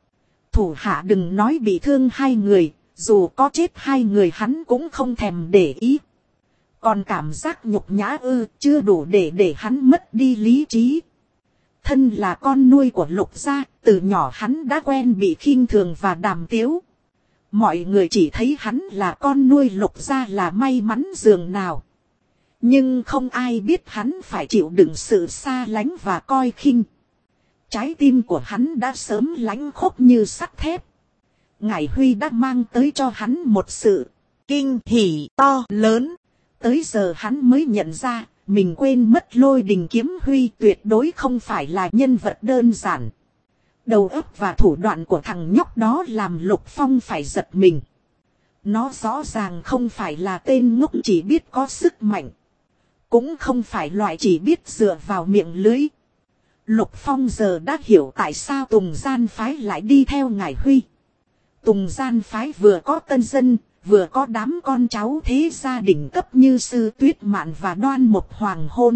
Thủ hạ đừng nói bị thương hai người, dù có chết hai người hắn cũng không thèm để ý. Còn cảm giác nhục nhã chưa đủ để hắn mất đi lý trí. Thân là con nuôi của Lục gia, từ nhỏ hắn đã quen bị khinh thường và đàm tiếu. Mọi người chỉ thấy hắn là con nuôi Lục gia là may mắn dường nào. Nhưng không ai biết hắn phải chịu đựng sự xa lánh và coi khinh. Trái tim của hắn đã sớm lãnh khốc như sắt thép. Ngải Huy đã mang tới cho hắn một sự kinh hỉ to lớn. Tới giờ hắn mới nhận ra, mình quên mất Lôi Đình Kiếm Huy tuyệt đối không phải là nhân vật đơn giản. Đầu óc và thủ đoạn của thằng nhóc đó làm Lục Phong phải giật mình. Nó rõ ràng không phải là tên ngốc chỉ biết có sức mạnh. Cũng không phải loại chỉ biết dựa vào miệng lưới. Lục Phong giờ đã hiểu tại sao Tùng Gian Phái lại đi theo Ngải Huy. Tùng Gian Phái vừa có tân dân, vừa có đám con cháu thế gia đỉnh cấp như Sư Tuyết Mạn và Đoan Mộc Hoàng hôn.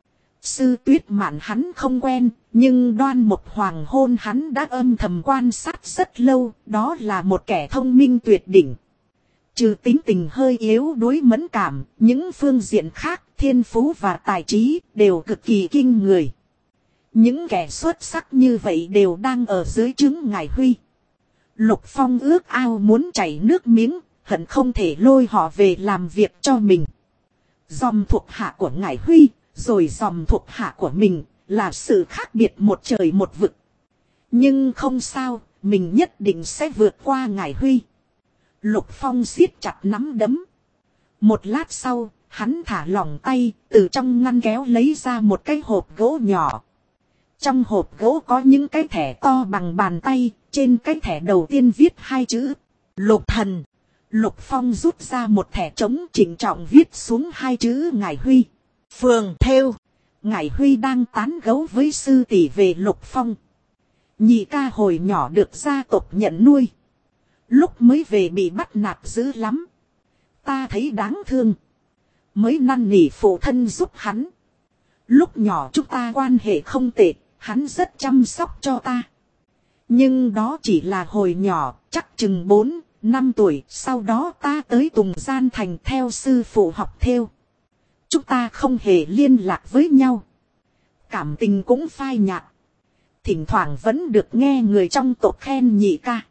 Sư Tuyết Mạn hắn không quen, nhưng Đoan Mộc Hoàng hôn hắn đã âm thầm quan sát rất lâu, đó là một kẻ thông minh tuyệt đỉnh. Trừ tính tình hơi yếu đuối mẫn cảm, những phương diện khác, thiên phú và tài trí đều cực kỳ kinh người. Những kẻ xuất sắc như vậy đều đang ở dưới trướng Ngải Huy. Lục Phong ước ao muốn chảy nước miếng, hận không thể lôi họ về làm việc cho mình. Dòng thuộc hạ của Ngải Huy, rồi dòng thuộc hạ của mình, là sự khác biệt một trời một vực. Nhưng không sao, mình nhất định sẽ vượt qua Ngải Huy. Lục Phong siết chặt nắm đấm. Một lát sau, hắn thả lỏng tay, từ trong ngăn kéo lấy ra một cái hộp gỗ nhỏ. Trong hộp gỗ có những cái thẻ to bằng bàn tay, trên cái thẻ đầu tiên viết hai chữ Lục Thần. Lục Phong rút ra một thẻ trống trịnh trọng viết xuống hai chữ Ngải Huy. Phường Thêu. Ngải Huy đang tán gẫu với sư tỷ về Lục Phong. Nhị ca hồi nhỏ được gia tộc nhận nuôi. Lúc mới về bị bắt nạt dữ lắm. Ta thấy đáng thương. Mới năn nỉ phụ thân giúp hắn. Lúc nhỏ chúng ta quan hệ không tệ, hắn rất chăm sóc cho ta. Nhưng đó chỉ là hồi nhỏ, chắc chừng 4-5 tuổi, sau đó ta tới Tùng Gian Thành theo sư phụ học thêu. Chúng ta không hề liên lạc với nhau. Cảm tình cũng phai nhạt. Thỉnh thoảng vẫn được nghe người trong tộc khen nhị ca.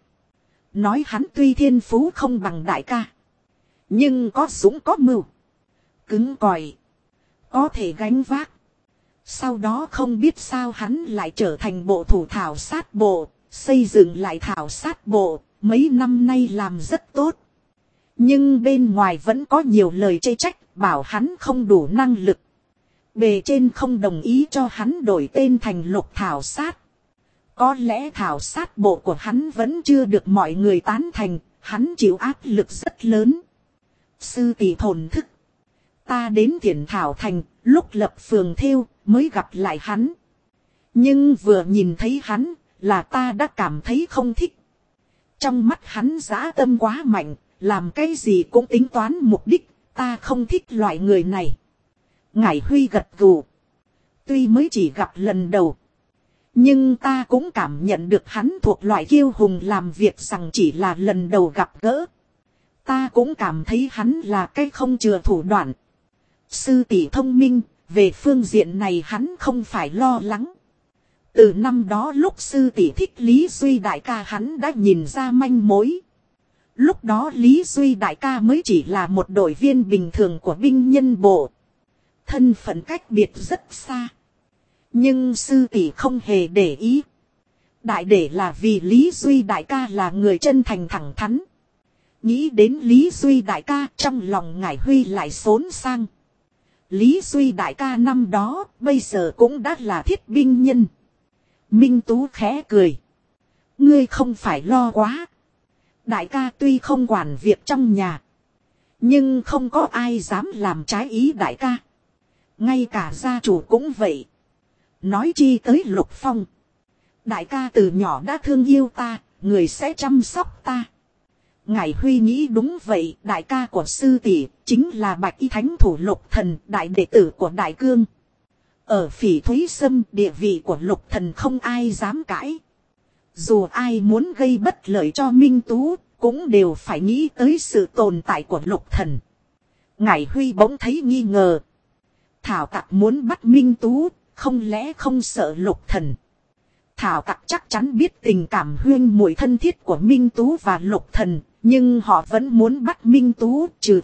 Nói hắn tuy thiên phú không bằng đại ca. Nhưng có dũng có mưu. Cứng cỏi. Có thể gánh vác. Sau đó không biết sao hắn lại trở thành bộ thủ thảo sát bộ. Xây dựng lại thảo sát bộ. Mấy năm nay làm rất tốt. Nhưng bên ngoài vẫn có nhiều lời chê trách. Bảo hắn không đủ năng lực. Bề trên không đồng ý cho hắn đổi tên thành Lục Thảo Sát. Có lẽ thảo sát bộ của hắn vẫn chưa được mọi người tán thành. Hắn chịu áp lực rất lớn. Sư tỷ thổn thức. Ta đến Thiển Thảo Thành, lúc lập phường thêu, mới gặp lại hắn. Nhưng vừa nhìn thấy hắn, là ta đã cảm thấy không thích. Trong mắt hắn dã tâm quá mạnh, làm cái gì cũng tính toán mục đích, ta không thích loại người này. Ngải Huy gật gù. Tuy mới chỉ gặp lần đầu, nhưng ta cũng cảm nhận được hắn thuộc loại kiêu hùng làm việc rằng chỉ là lần đầu gặp gỡ. Ta cũng cảm thấy hắn là cái không chừa thủ đoạn. Sư tỷ thông minh, về phương diện này hắn không phải lo lắng. Từ năm đó lúc sư tỷ thích Lý Duy đại ca hắn đã nhìn ra manh mối. Lúc đó Lý Duy đại ca mới chỉ là một đội viên bình thường của binh nhân bộ. Thân phận cách biệt rất xa. Nhưng sư tỷ không hề để ý. Đại để là vì Lý Duy đại ca là người chân thành thẳng thắn. Nghĩ đến Lý Duy đại ca trong lòng Ngải Huy lại xốn sang. Lý Duy đại ca năm đó bây giờ cũng đã là thiết binh nhân. Minh Tú khẽ cười. Ngươi không phải lo quá. Đại ca tuy không quản việc trong nhà. Nhưng không có ai dám làm trái ý đại ca. Ngay cả gia chủ cũng vậy. Nói chi tới Lục Phong. Đại ca từ nhỏ đã thương yêu ta, người sẽ chăm sóc ta. Ngải Huy nghĩ đúng vậy, đại ca của sư tỷ chính là Bạch Y Thánh Thủ Lục Thần, đại đệ tử của Đại Cương. Ở Phỉ Thúy Sâm địa vị của Lục Thần không ai dám cãi. Dù ai muốn gây bất lợi cho Minh Tú, cũng đều phải nghĩ tới sự tồn tại của Lục Thần. Ngải Huy bỗng thấy nghi ngờ. Thảo Tặc muốn bắt Minh Tú, không lẽ không sợ Lục Thần? Thảo Tặc chắc chắn biết tình cảm huyên muội thân thiết của Minh Tú và Lục Thần, nhưng họ vẫn muốn bắt Minh Tú, trừ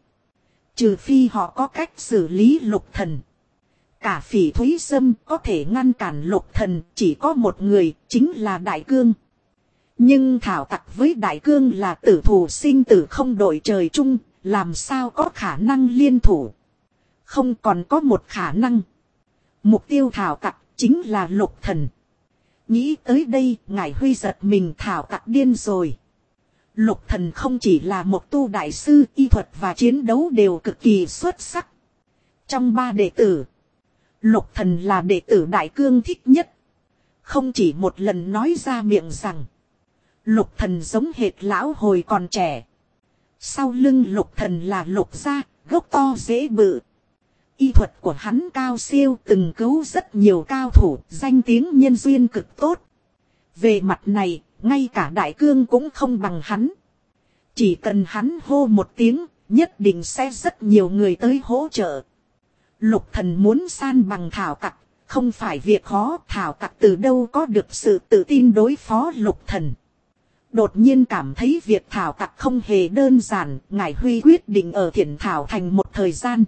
phi họ có cách xử lý Lục Thần. Cả Phỉ Thúy Sâm có thể ngăn cản Lục Thần chỉ có một người, chính là Đại Cương. Nhưng Thảo Tặc với Đại Cương là tử thủ sinh tử không đội trời chung, làm sao có khả năng liên thủ? Không, còn có một khả năng. Mục tiêu Thảo Tặc chính là Lục Thần. Nghĩ tới đây, Ngải Huy giật mình, Thảo Tặc điên rồi. Lục Thần không chỉ là một tu đại sư, y thuật và chiến đấu đều cực kỳ xuất sắc. Trong 3 đệ tử, Lục Thần là đệ tử Đại Cương thích nhất. Không chỉ một lần nói ra miệng rằng Lục Thần giống hệt lão hồi còn trẻ. Sau lưng Lục Thần là Lục gia, gốc to rễ bự. Y thuật của hắn cao siêu, từng cứu rất nhiều cao thủ, danh tiếng nhân duyên cực tốt. Về mặt này, ngay cả Đại Cương cũng không bằng hắn. Chỉ cần hắn hô một tiếng, nhất định sẽ rất nhiều người tới hỗ trợ. Lục Thần muốn san bằng Thảo Tặc, không phải việc khó. Thảo Tặc từ đâu có được sự tự tin đối phó Lục Thần. Đột nhiên cảm thấy việc Thảo Tặc không hề đơn giản, Ngải Huy quyết định ở Thiển Thảo Thành một thời gian.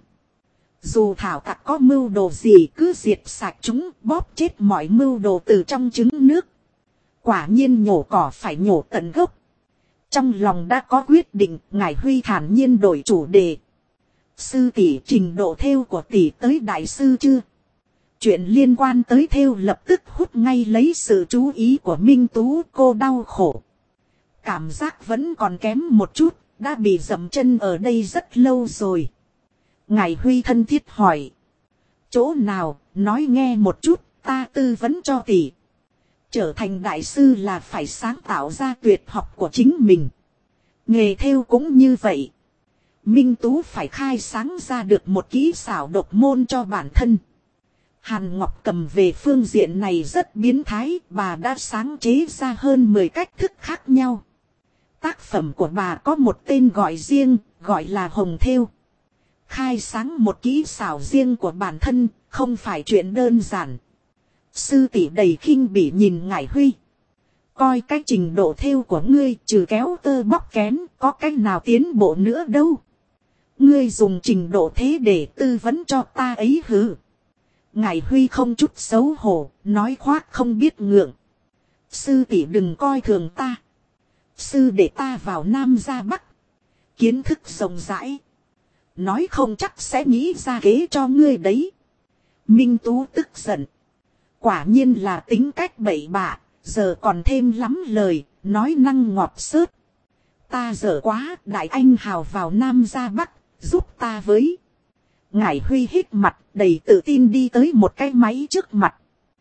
Dù Thảo Tặc có mưu đồ gì cứ diệt sạch chúng, bóp chết mọi mưu đồ từ trong trứng nước. Quả nhiên nhổ cỏ phải nhổ tận gốc. Trong lòng đã có quyết định, Ngải Huy thản nhiên đổi chủ đề. Sư tỷ, trình độ thêu của tỷ tới đại sư chưa? Chuyện liên quan tới thêu lập tức hút ngay lấy sự chú ý của Minh Tú. Cô đau khổ. Cảm giác vẫn còn kém một chút, đã bị dậm chân ở đây rất lâu rồi. Ngải Huy thân thiết hỏi. Chỗ nào, nói nghe một chút, ta tư vấn cho tỷ. Trở thành đại sư là phải sáng tạo ra tuyệt học của chính mình. Nghề thêu cũng như vậy. Minh Tú phải khai sáng ra được một kỹ xảo độc môn cho bản thân. Hàn Ngọc Cầm về phương diện này rất biến thái, bà đã sáng chế ra hơn 10 cách thức khác nhau. Tác phẩm của bà có một tên gọi riêng, gọi là Hồng Thêu. Khai sáng một kỹ xảo riêng của bản thân, không phải chuyện đơn giản. Sư tỷ đầy khinh bỉ nhìn Ngải Huy. Coi cái trình độ thêu của ngươi, trừ kéo tơ bóc kén, có cách nào tiến bộ nữa đâu. Ngươi dùng trình độ thế để tư vấn cho ta ấy hừ. Ngải Huy không chút xấu hổ, nói khoác không biết ngượng. Sư tỷ đừng coi thường ta. Sư để ta vào Nam ra Bắc. Kiến thức rộng rãi. Nói không chắc sẽ nghĩ ra kế cho ngươi đấy. Minh Tú tức giận. Quả nhiên là tính cách bậy bạ, giờ còn thêm lắm lời, nói năng ngọt xớt. Ta dở quá, đại anh hào vào Nam ra Bắc, giúp ta với. Ngải Huy hít mặt, đầy tự tin đi tới một cái máy trước mặt.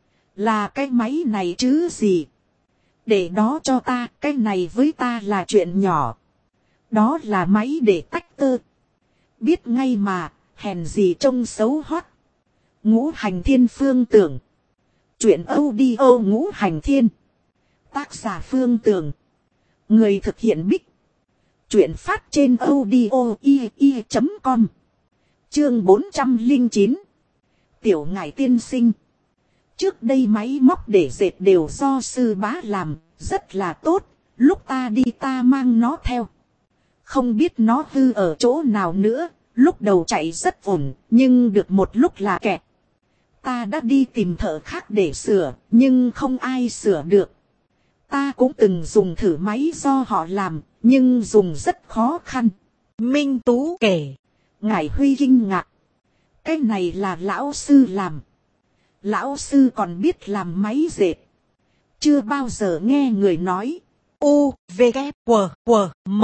Là cái máy này chứ gì? Để đó cho ta, cái này với ta là chuyện nhỏ. Đó là máy để tách tơ. Biết ngay mà, hèn gì trông xấu hoắc. Ngũ Hành Thiên Phương Tưởng. Chuyện audio Ngũ Hành Thiên. Tác giả Phương Tưởng. Người thực hiện Bích. Chuyện phát trên audio i.com. Chương 409. Tiểu Ngải tiên sinh. Trước đây máy móc để dệt đều do sư bá làm, rất là tốt, lúc ta đi ta mang nó theo. Không biết nó hư ở chỗ nào nữa, lúc đầu chạy rất ổn, nhưng được một lúc là kẹt. Ta đã đi tìm thợ khác để sửa, nhưng không ai sửa được. Ta cũng từng dùng thử máy do họ làm, nhưng dùng rất khó khăn. Minh Tú kể. Ngải Huy kinh ngạc. Cái này là lão sư làm. Lão sư còn biết làm máy dệt. Chưa bao giờ nghe người nói. U, V, K, W, W, M.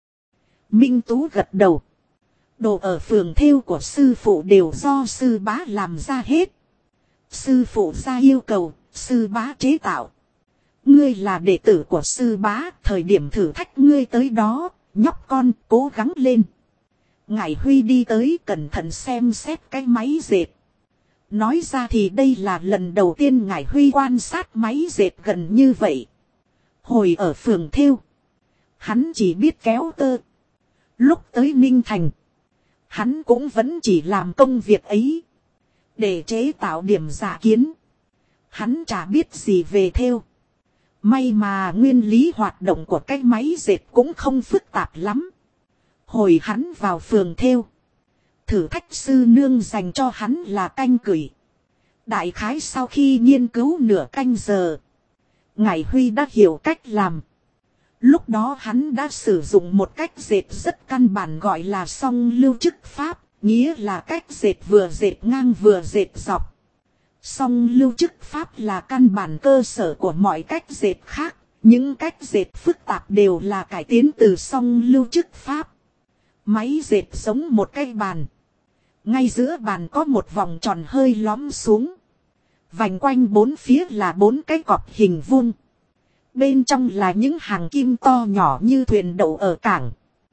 Minh Tú gật đầu. Đồ ở phường thêu của sư phụ đều do sư bá làm ra hết. Sư phụ ra yêu cầu, sư bá chế tạo. Ngươi là đệ tử của sư bá, thời điểm thử thách ngươi tới đó, nhóc con cố gắng lên. Ngải Huy đi tới cẩn thận xem xét cái máy dệt. Nói ra thì đây là lần đầu tiên Ngải Huy quan sát máy dệt gần như vậy. Hồi ở phường thêu, hắn chỉ biết kéo tơ. Lúc tới Ninh Thành, hắn cũng vẫn chỉ làm công việc ấy. Để chế tạo điểm giả kiến, hắn chả biết gì về thêu. May mà nguyên lý hoạt động của cái máy dệt cũng không phức tạp lắm. Hồi hắn vào phường thêu, thử thách sư nương dành cho hắn là canh cửi. Đại khái sau khi nghiên cứu nửa canh giờ, Ngải Huy đã hiểu cách làm. Lúc đó hắn đã sử dụng một cách dệt rất căn bản gọi là song lưu chức pháp, nghĩa là cách dệt vừa dệt ngang vừa dệt dọc. Song lưu chức pháp là căn bản cơ sở của mọi cách dệt khác, những cách dệt phức tạp đều là cải tiến từ song lưu chức pháp. Máy dệt giống một cái bàn. Ngay giữa bàn có một vòng tròn hơi lõm xuống. Vành quanh bốn phía là 4 cái cọp hình vuông. Bên trong là những hàng kim to nhỏ như thuyền đậu ở cảng.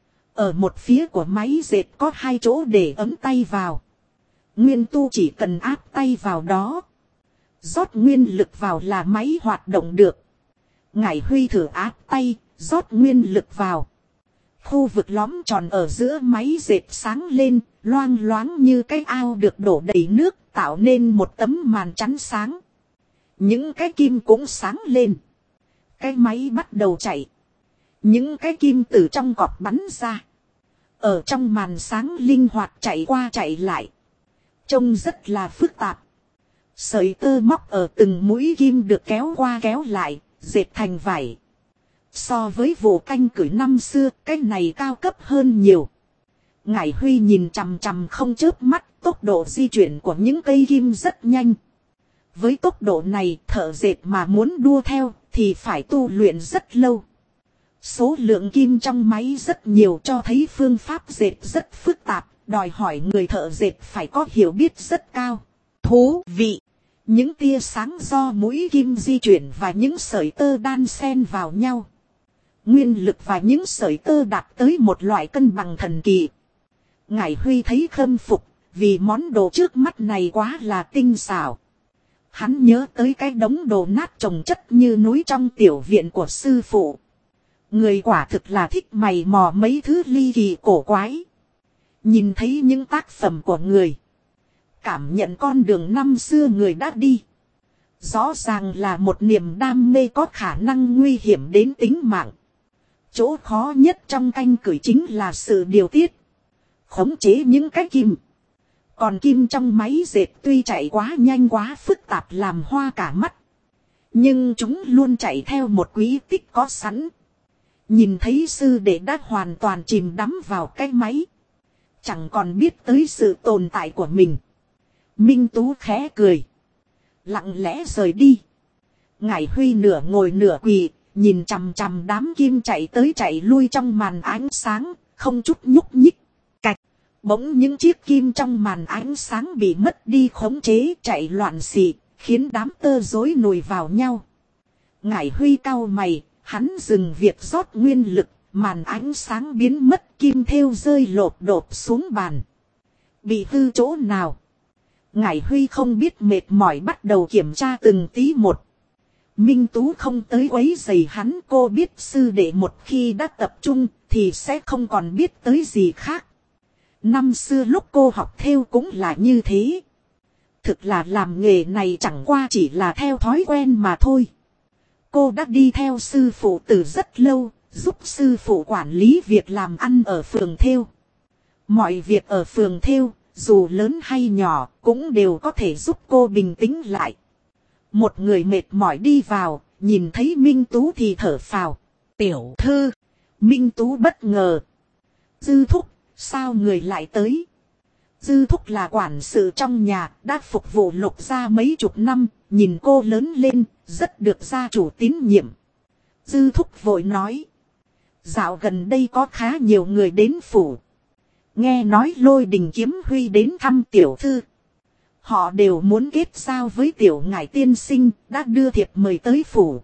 Ở một phía của máy dệt có 2 chỗ để ấm tay vào. Nguyên tu chỉ cần áp tay vào đó, rót nguyên lực vào là máy hoạt động được. Ngải Huy thử áp tay, rót nguyên lực vào. Khu vực lõm tròn ở giữa máy dệt sáng lên, loang loáng như cái ao được đổ đầy nước, tạo nên một tấm màn chắn sáng. Những cái kim cũng sáng lên. Cái máy bắt đầu chạy. Những cái kim từ trong cọp bắn ra. Ở trong màn sáng linh hoạt chạy qua chạy lại. Trông rất là phức tạp. Sợi tơ móc ở từng mũi kim được kéo qua kéo lại, dệt thành vải. So với vụ canh cửi năm xưa, cái này cao cấp hơn nhiều. Ngải Huy nhìn chằm chằm không chớp mắt, tốc độ di chuyển của những cây kim rất nhanh. Với tốc độ này, thợ dệt mà muốn đua theo thì phải tu luyện rất lâu. Số lượng kim trong máy rất nhiều cho thấy phương pháp dệt rất phức tạp, đòi hỏi người thợ dệt phải có hiểu biết rất cao. Thú vị! Những tia sáng do mũi kim di chuyển và những sợi tơ đan xen vào nhau. Nguyên lực và những sợi tơ đạt tới một loại cân bằng thần kỳ. Ngải Huy thấy khâm phục, vì món đồ trước mắt này quá là tinh xảo. Hắn nhớ tới cái đống đồ nát chồng chất như núi trong tiểu viện của sư phụ. Người quả thực là thích mày mò mấy thứ ly kỳ cổ quái. Nhìn thấy những tác phẩm của người, cảm nhận con đường năm xưa người đã đi. Rõ ràng là một niềm đam mê có khả năng nguy hiểm đến tính mạng. Chỗ khó nhất trong canh cửi chính là sự điều tiết, khống chế những cái kim. Còn kim trong máy dệt tuy chạy quá nhanh quá phức tạp làm hoa cả mắt, nhưng chúng luôn chạy theo một quy tích có sẵn. Nhìn thấy sư đệ đã hoàn toàn chìm đắm vào cái máy, chẳng còn biết tới sự tồn tại của mình. Minh Tú khẽ cười, lặng lẽ rời đi. Ngải Huy nửa ngồi nửa quỳ, nhìn chằm chằm đám kim chạy tới chạy lui trong màn ánh sáng, không chút nhúc nhích. Cạch, bỗng những chiếc kim trong màn ánh sáng bị mất đi khống chế chạy loạn xì, khiến đám tơ rối nùi vào nhau. Ngải Huy cau mày, hắn dừng việc rót nguyên lực, màn ánh sáng biến mất, kim thêu rơi lộp đột xuống bàn. Bị hư chỗ nào? Ngải Huy không biết mệt mỏi bắt đầu kiểm tra từng tí một. Minh Tú không tới quấy rầy hắn, cô biết sư đệ một khi đã tập trung thì sẽ không còn biết tới gì khác. Năm xưa lúc cô học thêu cũng là như thế. Thực là làm nghề này chẳng qua chỉ là theo thói quen mà thôi. Cô đã đi theo sư phụ từ rất lâu, giúp sư phụ quản lý việc làm ăn ở phường thêu. Mọi việc ở phường thêu, dù lớn hay nhỏ, cũng đều có thể giúp cô bình tĩnh lại. Một người mệt mỏi đi vào, nhìn thấy Minh Tú thì thở phào. Tiểu thư, Minh Tú bất ngờ. Dư Thúc, sao người lại tới? Dư Thúc là quản sự trong nhà, đã phục vụ Lục gia mấy chục năm, nhìn cô lớn lên, rất được gia chủ tín nhiệm. Dư Thúc vội nói. Dạo gần đây có khá nhiều người đến phủ. Nghe nói Lôi Đình Kiếm Huy đến thăm tiểu thư. Họ đều muốn kết giao với tiểu ngải tiên sinh, đã đưa thiệp mời tới phủ.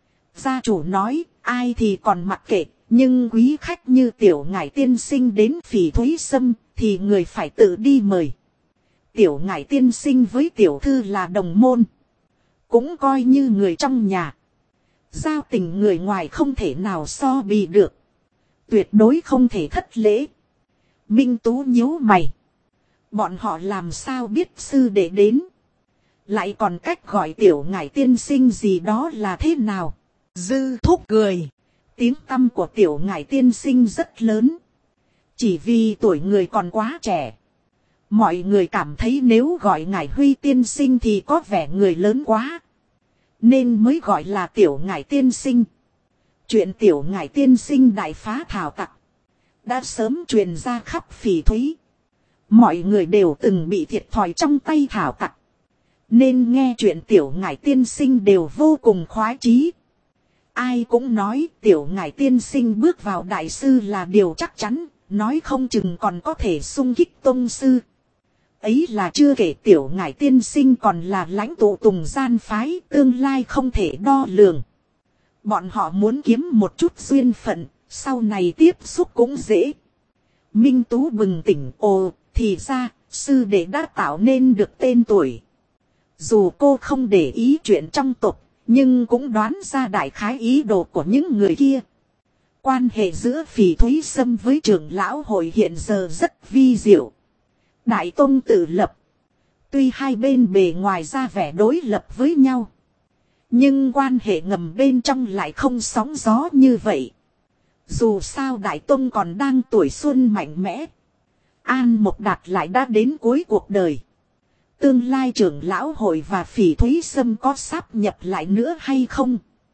Gia chủ nói, ai thì còn mặc kệ, nhưng quý khách như tiểu ngải tiên sinh đến Phỉ Thúy Sâm, thì người phải tự đi mời. Tiểu ngải tiên sinh với tiểu thư là đồng môn, cũng coi như người trong nhà. Giao tình người ngoài không thể nào so bì được. Tuyệt đối không thể thất lễ. Minh Tú nhíu mày. Bọn họ làm sao biết sư đệ đến. Lại còn cách gọi tiểu ngải tiên sinh gì đó là thế nào. Dư Thúc cười. Tiếng tăm của tiểu ngải tiên sinh rất lớn. Chỉ vì tuổi người còn quá trẻ. Mọi người cảm thấy nếu gọi ngải Huy tiên sinh thì có vẻ người lớn quá. Nên mới gọi là tiểu ngải tiên sinh. Chuyện tiểu ngải tiên sinh đại phá thảo tặc. Đã sớm truyền ra khắp Phỉ Thúy. Mọi người đều từng bị thiệt thòi trong tay thảo tặc. Nên nghe chuyện tiểu ngải tiên sinh đều vô cùng khoái chí. Ai cũng nói tiểu ngải tiên sinh bước vào đại sư là điều chắc chắn. Nói không chừng còn có thể xung kích tông sư. Ấy là chưa kể tiểu ngải tiên sinh còn là lãnh tụ Tùng Gian phái, tương lai không thể đo lường. Bọn họ muốn kiếm một chút duyên phận, sau này tiếp xúc cũng dễ. Minh Tú bừng tỉnh, ồ, thì ra, sư đệ đã tạo nên được tên tuổi. Dù cô không để ý chuyện trong tộc, nhưng cũng đoán ra đại khái ý đồ của những người kia. Quan hệ giữa Phỉ Thúy Sâm với trưởng lão hội hiện giờ rất vi diệu. Đại tông tự lập. Tuy hai bên bề ngoài ra vẻ đối lập với nhau. Nhưng quan hệ ngầm bên trong lại không sóng gió như vậy. Dù sao Đại tông còn đang tuổi xuân mạnh mẽ. An Mộc Đạt lại đã đến cuối cuộc đời. Tương lai trưởng lão hội và Phỉ Thúy Sâm có sáp nhập lại nữa hay không?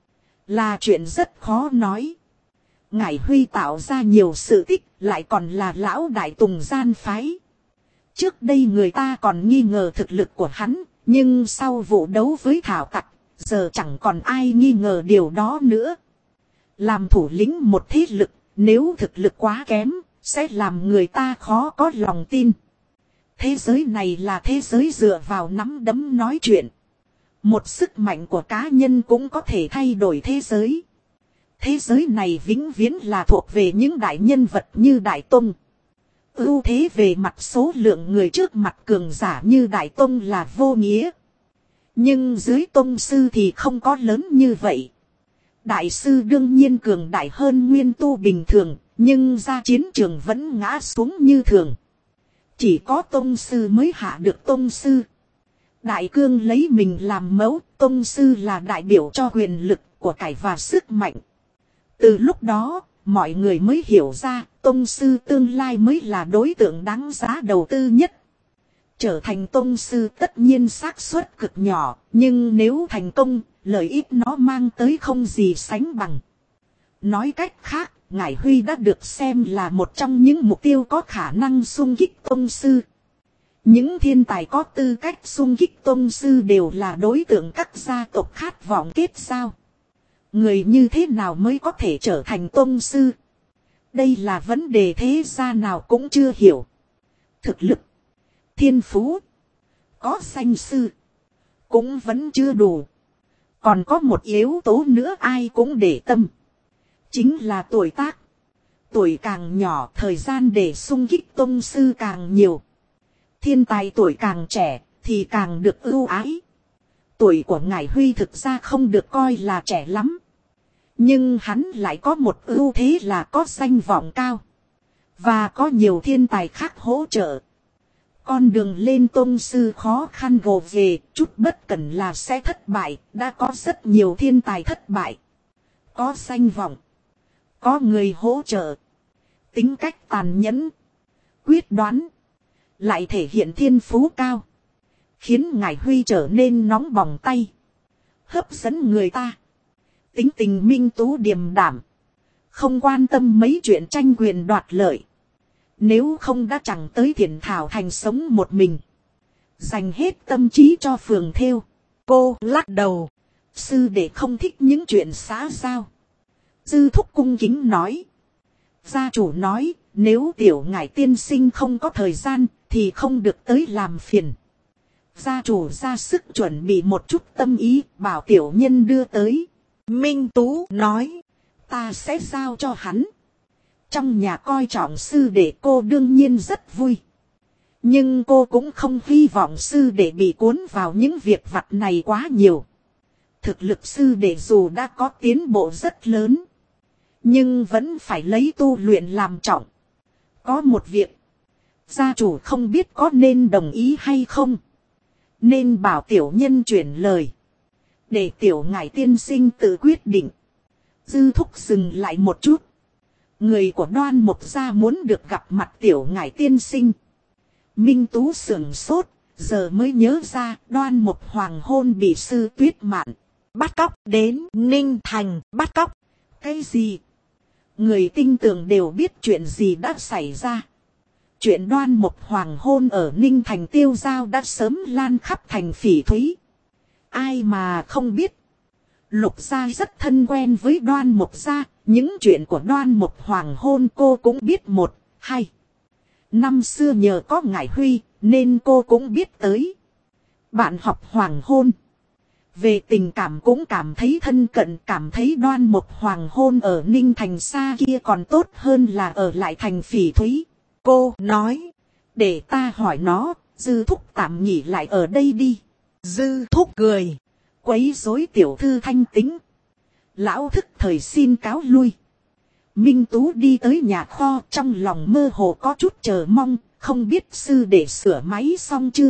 Là chuyện rất khó nói. Ngải Huy tạo ra nhiều sự tích, lại còn là lão đại Tùng Gian phái. Trước đây người ta còn nghi ngờ thực lực của hắn, nhưng sau vụ đấu với thảo tặc, giờ chẳng còn ai nghi ngờ điều đó nữa. Làm thủ lĩnh một thế lực, nếu thực lực quá kém, sẽ làm người ta khó có lòng tin. Thế giới này là thế giới dựa vào nắm đấm nói chuyện. Một sức mạnh của cá nhân cũng có thể thay đổi thế giới. Thế giới này vĩnh viễn là thuộc về những đại nhân vật như Đại Tông. Ưu thế về mặt số lượng người trước mặt cường giả như Đại Tông là vô nghĩa. Nhưng dưới Tông sư thì không có lớn như vậy. Đại sư đương nhiên cường đại hơn nguyên tu bình thường, nhưng ra chiến trường vẫn ngã xuống như thường. Chỉ có Tông sư mới hạ được Tông sư. Đại cương lấy mình làm mẫu, Tông sư là đại biểu cho quyền lực của cải và sức mạnh. Từ lúc đó, mọi người mới hiểu ra, tông sư tương lai mới là đối tượng đáng giá đầu tư nhất. Trở thành tông sư tất nhiên xác suất cực nhỏ, nhưng nếu thành công, lợi ích nó mang tới không gì sánh bằng. Nói cách khác, Ngải Huy đã được xem là một trong những mục tiêu có khả năng xung kích tông sư. Những thiên tài có tư cách xung kích tông sư đều là đối tượng các gia tộc khát vọng kết giao. Người như thế nào mới có thể trở thành tông sư? Đây là vấn đề thế gia nào cũng chưa hiểu. Thực lực, thiên phú, có danh sư, cũng vẫn chưa đủ. Còn có một yếu tố nữa ai cũng để tâm. Chính là tuổi tác. Tuổi càng nhỏ thời gian để xung kích tông sư càng nhiều. Thiên tài tuổi càng trẻ thì càng được ưu ái. Tuổi của Ngải Huy thực ra không được coi là trẻ lắm. Nhưng hắn lại có một ưu thế là có danh vọng cao. Và có nhiều thiên tài khác hỗ trợ. Con đường lên tông sư khó khăn gồ ghề, chút bất cẩn là sẽ thất bại, đã có rất nhiều thiên tài thất bại. Có danh vọng, có người hỗ trợ, tính cách tàn nhẫn, quyết đoán, lại thể hiện thiên phú cao. Khiến Ngải Huy trở nên nóng bỏng tay, hấp dẫn người ta. Tính tình minh tú điềm đảm, không quan tâm mấy chuyện tranh quyền đoạt lợi. Nếu không đã chẳng tới Thiển Thảo Thành sống một mình. Dành hết tâm trí cho phường thêu. Cô lắc đầu. Sư đệ không thích những chuyện xã giao. Dư Thúc cung kính nói. Gia chủ nói, nếu tiểu Ngải tiên sinh không có thời gian, thì không được tới làm phiền. Gia chủ ra sức chuẩn bị một chút tâm ý, bảo tiểu nhân đưa tới. Minh Tú nói. Ta sẽ giao cho hắn. Trong nhà coi trọng sư đệ cô đương nhiên rất vui. Nhưng cô cũng không hy vọng sư đệ bị cuốn vào những việc vặt này quá nhiều. thực lực sư đệ dù đã có tiến bộ rất lớn, nhưng vẫn phải lấy tu luyện làm trọng. Có một việc, gia chủ không biết có nên đồng ý hay không, nên bảo tiểu nhân chuyển lời, để tiểu ngải tiên sinh tự quyết định. Dư thúc dừng lại một chút. Người của Đoan Mộc gia muốn được gặp mặt tiểu ngải tiên sinh. Minh Tú sửng sốt, giờ mới nhớ ra Đoan Mộc hoàng hôn bị Sư Tuyết Mạn bắt cóc đến Ninh Thành bắt cóc. Cái gì? Người tinh tường đều biết chuyện gì đã xảy ra. Chuyện Đoan Mộc hoàng hôn ở Ninh Thành tiêu giao đã sớm lan khắp thành Phỉ Thúy. Ai mà không biết. Lục gia rất thân quen với Đoan Mộc gia, những chuyện của Đoan Mộc hoàng hôn cô cũng biết một, hai. Năm xưa nhờ có Ngải Huy, nên cô cũng biết tới. Bạn học hoàng hôn. Về tình cảm cũng cảm thấy thân cận, cảm thấy Đoan Mộc hoàng hôn ở Ninh Thành xa kia còn tốt hơn là ở lại thành Phỉ Thúy. Cô nói, để ta hỏi nó, Dư thúc tạm nghỉ lại ở đây đi. Dư thúc cười, quấy rối tiểu thư thanh tính. Lão thức thời xin cáo lui. Minh Tú đi tới nhà kho, trong lòng mơ hồ có chút chờ mong, không biết sư đệ sửa máy xong chưa.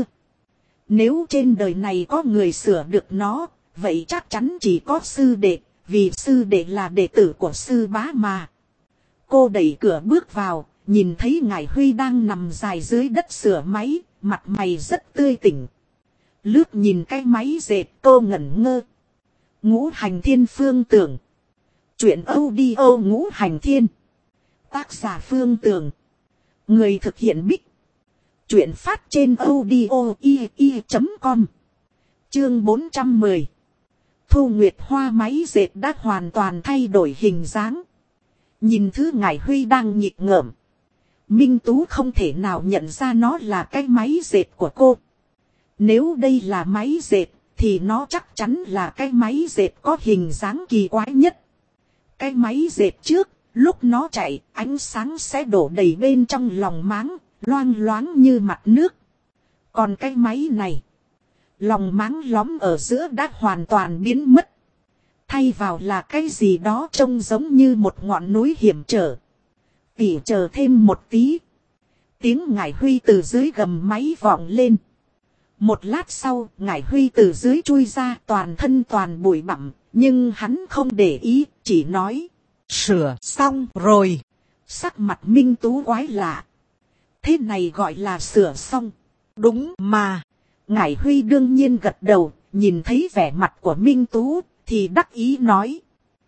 Nếu trên đời này có người sửa được nó, vậy chắc chắn chỉ có sư đệ, vì sư đệ là đệ tử của sư bá mà. Cô đẩy cửa bước vào, nhìn thấy Ngải Huy đang nằm dài dưới đất sửa máy, mặt mày rất tươi tỉnh. Lướt nhìn cái máy dệt, cô ngẩn ngơ. Ngũ Hành Thiên Phương Tưởng. Chuyện audio Ngũ Hành Thiên. Tác giả Phương Tưởng. Người thực hiện Bích. Chuyện phát trên audio.com. Chương 410. Thu Nguyệt Hoa máy dệt đã hoàn toàn thay đổi hình dáng. Nhìn thứ Ngải Huy đang nhịp ngợm, Minh Tú không thể nào nhận ra nó là cái máy dệt của cô. Nếu đây là máy dệt, thì nó chắc chắn là cái máy dệt có hình dáng kỳ quái nhất. Cái máy dệt trước, lúc nó chạy, ánh sáng sẽ đổ đầy bên trong lòng máng, loang loáng như mặt nước. Còn cái máy này, lòng máng lõm ở giữa đã hoàn toàn biến mất. Thay vào là cái gì đó trông giống như một ngọn núi hiểm trở. Tỉ chờ thêm một tí. Tiếng Ngải Huy từ dưới gầm máy vọng lên. Một lát sau, Ngải Huy từ dưới chui ra, toàn thân toàn bụi bặm, nhưng hắn không để ý, chỉ nói. Sửa xong rồi. Sắc mặt Minh Tú quái lạ. Thế này gọi là sửa xong. Đúng mà. Ngải Huy đương nhiên gật đầu, nhìn thấy vẻ mặt của Minh Tú, thì đắc ý nói.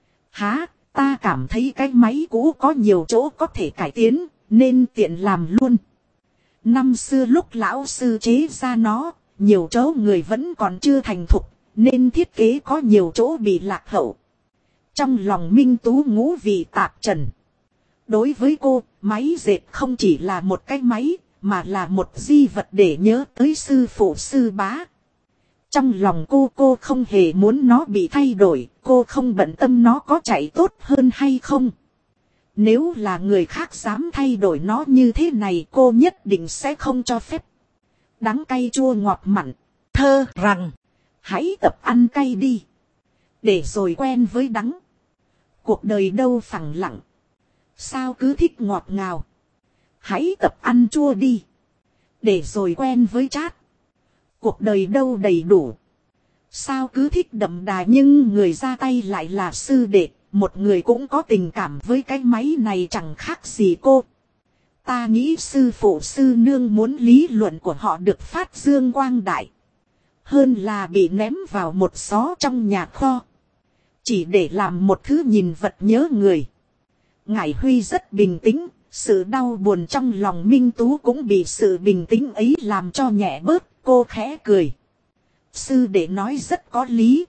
Hả, ta cảm thấy cái máy cũ có nhiều chỗ có thể cải tiến, nên tiện làm luôn. Năm xưa lúc lão sư chế ra nó, nhiều chỗ người vẫn còn chưa thành thục, nên thiết kế có nhiều chỗ bị lạc hậu. Trong lòng Minh Tú ngũ vị tạp trần. Đối với cô, máy dệt không chỉ là một cái máy, mà là một di vật để nhớ tới sư phụ sư bá. Trong lòng cô không hề muốn nó bị thay đổi, cô không bận tâm nó có chạy tốt hơn hay không. Nếu là người khác dám thay đổi nó như thế này, cô nhất định sẽ không cho phép. Đắng cay chua ngọt mặn, thơ rằng, hãy tập ăn cay đi, để rồi quen với đắng. Cuộc đời đâu phẳng lặng, sao cứ thích ngọt ngào. Hãy tập ăn chua đi, để rồi quen với chát. Cuộc đời đâu đầy đủ, sao cứ thích đậm đà. Nhưng người ra tay lại là sư đệ, một người cũng có tình cảm với cái máy này chẳng khác gì cô. Ta nghĩ sư phụ sư nương muốn lý luận của họ được phát dương quang đại, hơn là bị ném vào một xó trong nhà kho, chỉ để làm một thứ nhìn vật nhớ người. Ngải Huy rất bình tĩnh, sự đau buồn trong lòng Minh Tú cũng bị sự bình tĩnh ấy làm cho nhẹ bớt. Cô khẽ cười. Sư đệ nói rất có lý.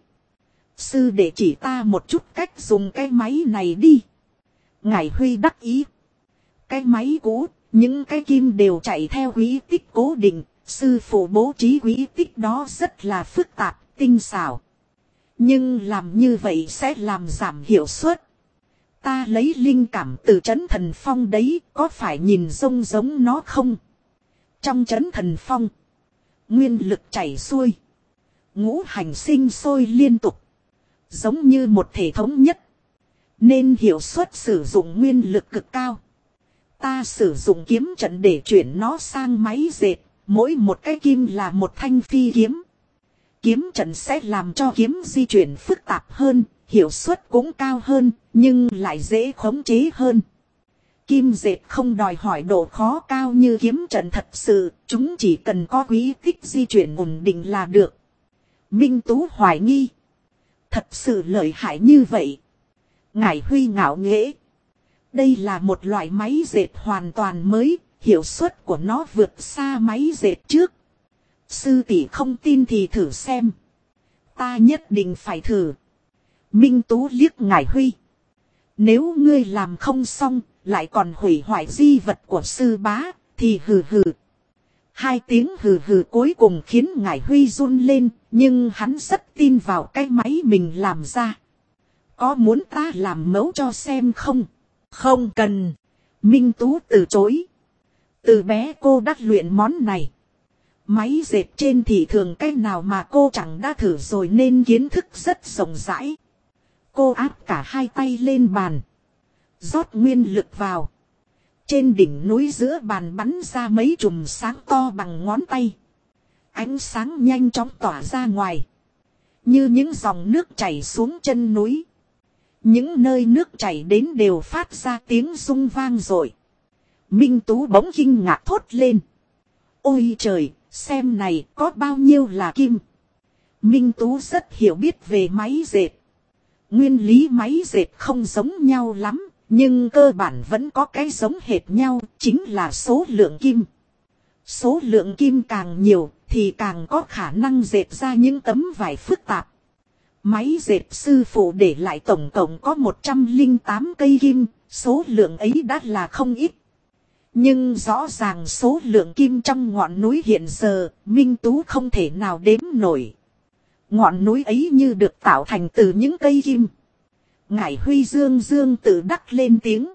Sư đệ chỉ ta một chút cách dùng cái máy này đi. Ngải Huy đắc ý. Cái máy cũ, những cái kim đều chạy theo quỹ tích cố định. Sư phụ bố trí quỹ tích đó rất là phức tạp, tinh xảo. Nhưng làm như vậy sẽ làm giảm hiệu suất. Ta lấy linh cảm từ Trấn Thần Phong đấy, có phải nhìn giống nó không? Trong Trấn Thần Phong, nguyên lực chảy xuôi, ngũ hành sinh sôi liên tục. giống như một thể thống nhất, nên hiệu suất sử dụng nguyên lực cực cao. Ta sử dụng kiếm trận để chuyển nó sang máy dệt, mỗi một cái kim là một thanh phi kiếm. Kiếm trận sẽ làm cho kiếm di chuyển phức tạp hơn, hiệu suất cũng cao hơn, nhưng lại dễ khống chế hơn. Kim dệt không đòi hỏi độ khó cao như kiếm trận thật sự, chúng chỉ cần có quỹ tích di chuyển ổn định là được. Minh Tú hoài nghi. Thật sự lợi hại như vậy. Ngải Huy ngạo nghễ. Đây là một loại máy dệt hoàn toàn mới, hiệu suất của nó vượt xa máy dệt trước. Sư tỷ không tin thì thử xem. Ta nhất định phải thử. Minh Tú liếc Ngải Huy. Nếu ngươi làm không xong, lại còn hủy hoại di vật của sư bá, thì hừ hừ. Hai tiếng hừ hừ cuối cùng khiến Ngải Huy run lên, nhưng hắn rất tin vào cái máy mình làm ra. Có muốn ta làm mẫu cho xem không? Không cần. Minh Tú từ chối. Từ bé cô đã luyện món này. Máy dệt trên thị trường cái nào mà cô chẳng đã thử rồi nên kiến thức rất rộng rãi. Cô áp cả hai tay lên bàn. Rót nguyên lực vào. Trên đỉnh núi giữa bàn bắn ra mấy chùm sáng to bằng ngón tay. Ánh sáng nhanh chóng tỏa ra ngoài. Như những dòng nước chảy xuống chân núi. Những nơi nước chảy đến đều phát ra tiếng rung vang rồi. Minh Tú bỗng kinh ngạc thốt lên. Ôi trời, xem này có bao nhiêu là kim. Minh Tú rất hiểu biết về máy dệt. Nguyên lý máy dệt không giống nhau lắm, nhưng cơ bản vẫn có cái giống hệt nhau, chính là số lượng kim. Số lượng kim càng nhiều thì càng có khả năng dệt ra những tấm vải phức tạp. Máy dệt sư phụ để lại tổng cộng có 108 cây kim, số lượng ấy đã là không ít. Nhưng rõ ràng số lượng kim trong ngọn núi hiện giờ, Minh Tú không thể nào đếm nổi. Ngọn núi ấy như được tạo thành từ những cây kim. Ngải Huy dương dương tự đắc lên tiếng.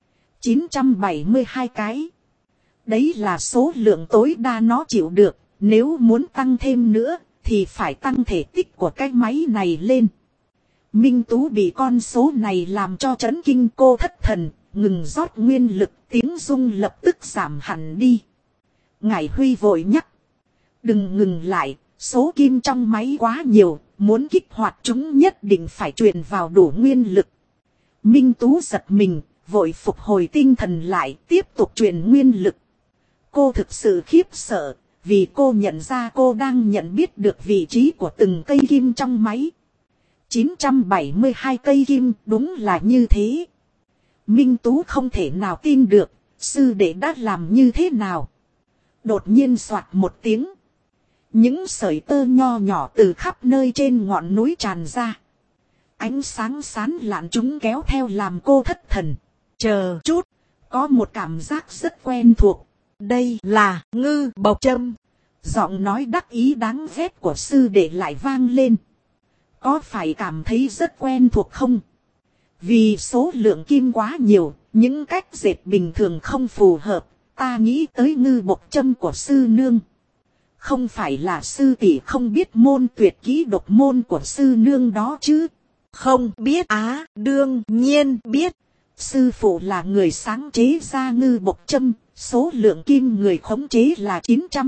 972 cái. Đấy là số lượng tối đa nó chịu được, nếu muốn tăng thêm nữa thì phải tăng thể tích của cái máy này lên. Minh Tú bị con số này làm cho chấn kinh, cô thất thần, ngừng rót nguyên lực, tiếng rung lập tức giảm hẳn đi. Ngải Huy vội nhắc. Đừng ngừng lại, số kim trong máy quá nhiều, muốn kích hoạt chúng nhất định phải truyền vào đủ nguyên lực. Minh Tú giật mình, vội phục hồi tinh thần lại, tiếp tục truyền nguyên lực. Cô thực sự khiếp sợ, vì cô nhận ra cô đang nhận biết được vị trí của từng cây kim trong máy. 972 cây kim, đúng là như thế. Minh Tú không thể nào tin được, sư đệ đã làm như thế nào. Đột nhiên xoạt một tiếng. Những sợi tơ nho nhỏ từ khắp nơi trên ngọn núi tràn ra. Ánh sáng sán lạn chúng kéo theo làm cô thất thần. Chờ chút, có một cảm giác rất quen thuộc. Đây là Ngư Bộc Châm. Giọng nói đắc ý đáng ghét của sư đệ lại vang lên. Có phải cảm thấy rất quen thuộc không? Vì số lượng kim quá nhiều, những cách dệt bình thường không phù hợp, ta nghĩ tới Ngư Bộc Châm của sư nương. Không phải là sư tỷ không biết môn tuyệt kỹ độc môn của sư nương đó chứ? Không biết á, đương nhiên biết. Sư phụ là người sáng chế ra Ngư Bộc Châm, số lượng kim người khống chế là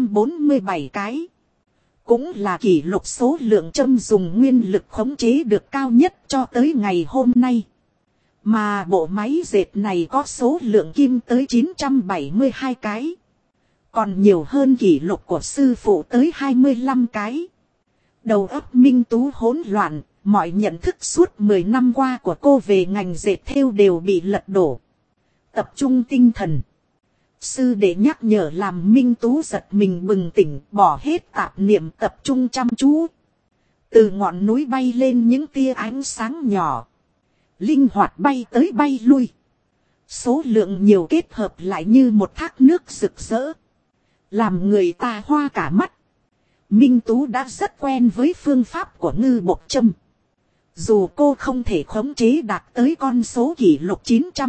947 cái. Cũng là kỷ lục số lượng châm dùng nguyên lực khống chế được cao nhất cho tới ngày hôm nay. Mà bộ máy dệt này có số lượng kim tới 972 cái. Còn nhiều hơn kỷ lục của sư phụ tới 25 cái. Đầu óc Minh Tú hỗn loạn, mọi nhận thức suốt 10 năm qua của cô về ngành dệt thêu đều bị lật đổ. Tập trung tinh thần. Sư đệ nhắc nhở làm Minh Tú giật mình bừng tỉnh, bỏ hết tạp niệm, tập trung chăm chú. Từ ngọn núi bay lên những tia ánh sáng nhỏ. Linh hoạt bay tới bay lui. Số lượng nhiều kết hợp lại như một thác nước rực rỡ. Làm người ta hoa cả mắt. Minh Tú đã rất quen với phương pháp của Ngư Bộc Châm. Dù cô không thể khống chế đạt tới con số kỷ lục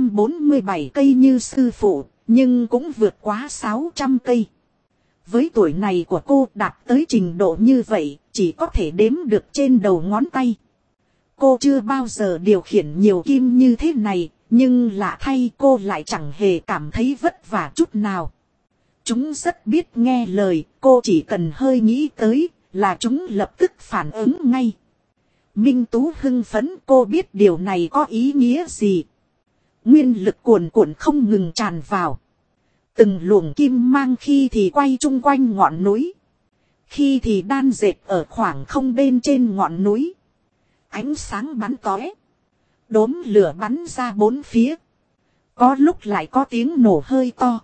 947 cây như sư phụ, nhưng cũng vượt quá 600 cây. Với tuổi này của cô đạt tới trình độ như vậy, chỉ có thể đếm được trên đầu ngón tay. Cô chưa bao giờ điều khiển nhiều kim như thế này, nhưng lạ thay cô lại chẳng hề cảm thấy vất vả chút nào. Chúng rất biết nghe lời, cô chỉ cần hơi nghĩ tới là chúng lập tức phản ứng ngay. Minh Tú hưng phấn, cô biết điều này có ý nghĩa gì. Nguyên lực cuồn cuộn không ngừng tràn vào. Từng luồng kim mang khi thì quay chung quanh ngọn núi, khi thì đan dệt ở khoảng không bên trên ngọn núi. Ánh sáng bắn tóe, đốm lửa bắn ra bốn phía. Có lúc lại có tiếng nổ hơi to,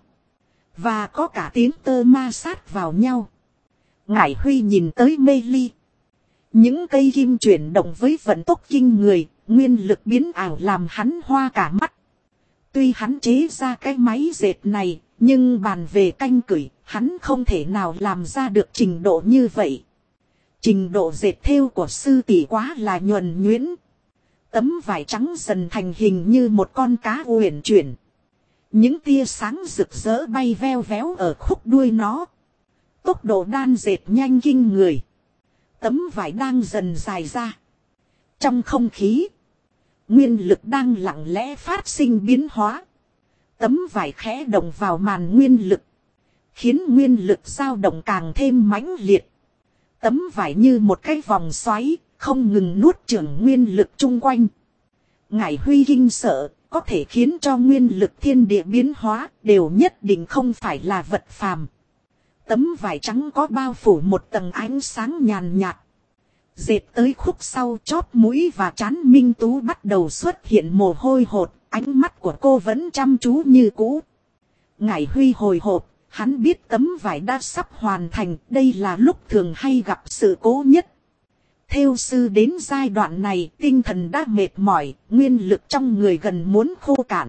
và có cả tiếng tơ ma sát vào nhau. Ngải Huy nhìn tới mê ly. Những cây kim chuyển động với vận tốc kinh người, nguyên lực biến ảo làm hắn hoa cả mắt. Tuy hắn chế ra cái máy dệt này, nhưng bàn về canh cửi, hắn không thể nào làm ra được trình độ như vậy. Trình độ dệt thêu của sư tỷ quá là nhuần nhuyễn. Tấm vải trắng dần thành hình như một con cá uyển chuyển. Những tia sáng rực rỡ bay veo véo ở khúc đuôi nó. Tốc độ đan dệt nhanh kinh người. Tấm vải đang dần dài ra. Trong không khí, nguyên lực đang lặng lẽ phát sinh biến hóa. Tấm vải khẽ động vào màn nguyên lực, khiến nguyên lực dao động càng thêm mãnh liệt. Tấm vải như một cái vòng xoáy, không ngừng nuốt chửng nguyên lực chung quanh. Ngải Huy kinh sợ, có thể khiến cho nguyên lực thiên địa biến hóa, đều nhất định không phải là vật phàm. Tấm vải trắng có bao phủ một tầng ánh sáng nhàn nhạt. Dệt tới khúc sau chót mũi và trán Minh Tú bắt đầu xuất hiện mồ hôi hột, ánh mắt của cô vẫn chăm chú như cũ. Ngải Huy hồi hộp, hắn biết tấm vải đã sắp hoàn thành, đây là lúc thường hay gặp sự cố nhất. Thêu sư đến giai đoạn này, tinh thần đã mệt mỏi, nguyên lực trong người gần muốn khô cạn.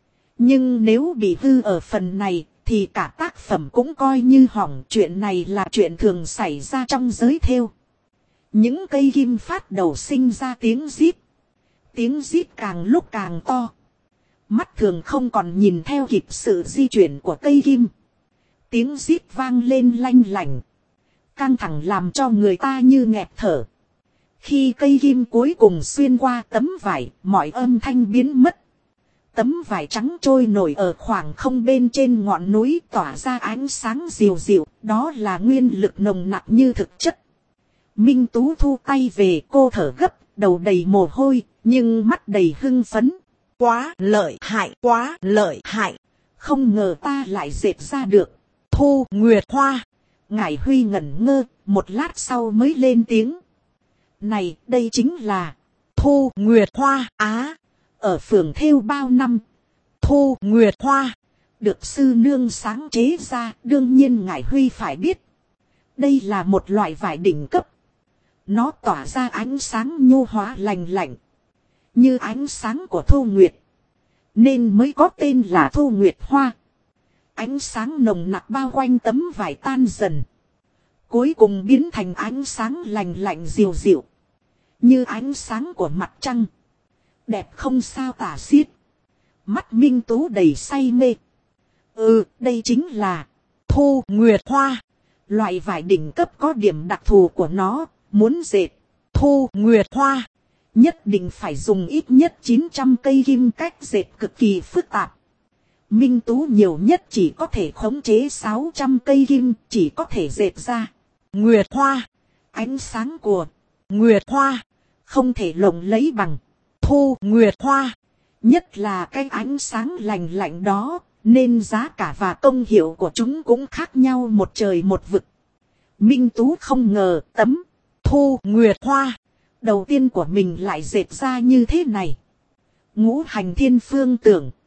Nhưng nếu bị hư ở phần này, thì cả tác phẩm cũng coi như hỏng. Chuyện này là chuyện thường xảy ra trong giới thêu. Những cây kim phát đầu sinh ra tiếng rít. Tiếng rít càng lúc càng to. Mắt thường không còn nhìn theo kịp sự di chuyển của cây kim. Tiếng rít vang lên lanh lảnh. Căng thẳng làm cho người ta như nghẹt thở. Khi cây kim cuối cùng xuyên qua tấm vải, mọi âm thanh biến mất. Tấm vải trắng trôi nổi ở khoảng không bên trên ngọn núi tỏa ra ánh sáng dịu dịu, đó là nguyên lực nồng nặc như thực chất. Minh Tú thu tay về, cô thở gấp, đầu đầy mồ hôi, nhưng mắt đầy hưng phấn. Quá lợi hại, quá lợi hại. Không ngờ ta lại dệt ra được. Thu Nguyệt Hoa. Ngải Huy ngẩn ngơ, một lát sau mới lên tiếng. Này, đây chính là Thu Nguyệt Hoa á. Ở phường thêu bao năm, Thu Nguyệt Hoa được sư nương sáng chế ra, đương nhiên Ngải Huy phải biết. Đây là một loại vải đỉnh cấp. Nó tỏa ra ánh sáng nhu hóa lành lạnh, như ánh sáng của Thu Nguyệt, nên mới có tên là Thu Nguyệt Hoa. Ánh sáng nồng nặc bao quanh tấm vải tan dần, cuối cùng biến thành ánh sáng lành lạnh dịu dịu, như ánh sáng của mặt trăng. Đẹp không sao tả xiết. Mắt Minh Tú đầy say mê. Đây chính là Thu Nguyệt Hoa. Loại vải đỉnh cấp có điểm đặc thù của nó. Muốn dệt Thu Nguyệt Hoa, nhất định phải dùng ít nhất 900 cây kim, cách dệt cực kỳ phức tạp. Minh Tú nhiều nhất chỉ có thể khống chế 600 cây kim, chỉ có thể dệt ra Nguyệt Hoa. Ánh sáng của Nguyệt Hoa không thể lộng lẫy bằng Thu Nguyệt Hoa. Nhất là cái ánh sáng lành lạnh đó, nên giá cả và công hiệu của chúng cũng khác nhau một trời một vực. Minh Tú không ngờ tấm Thu Nguyệt Hoa đầu tiên của mình lại dệt ra như thế này. Ngũ hành thiên phương tưởng.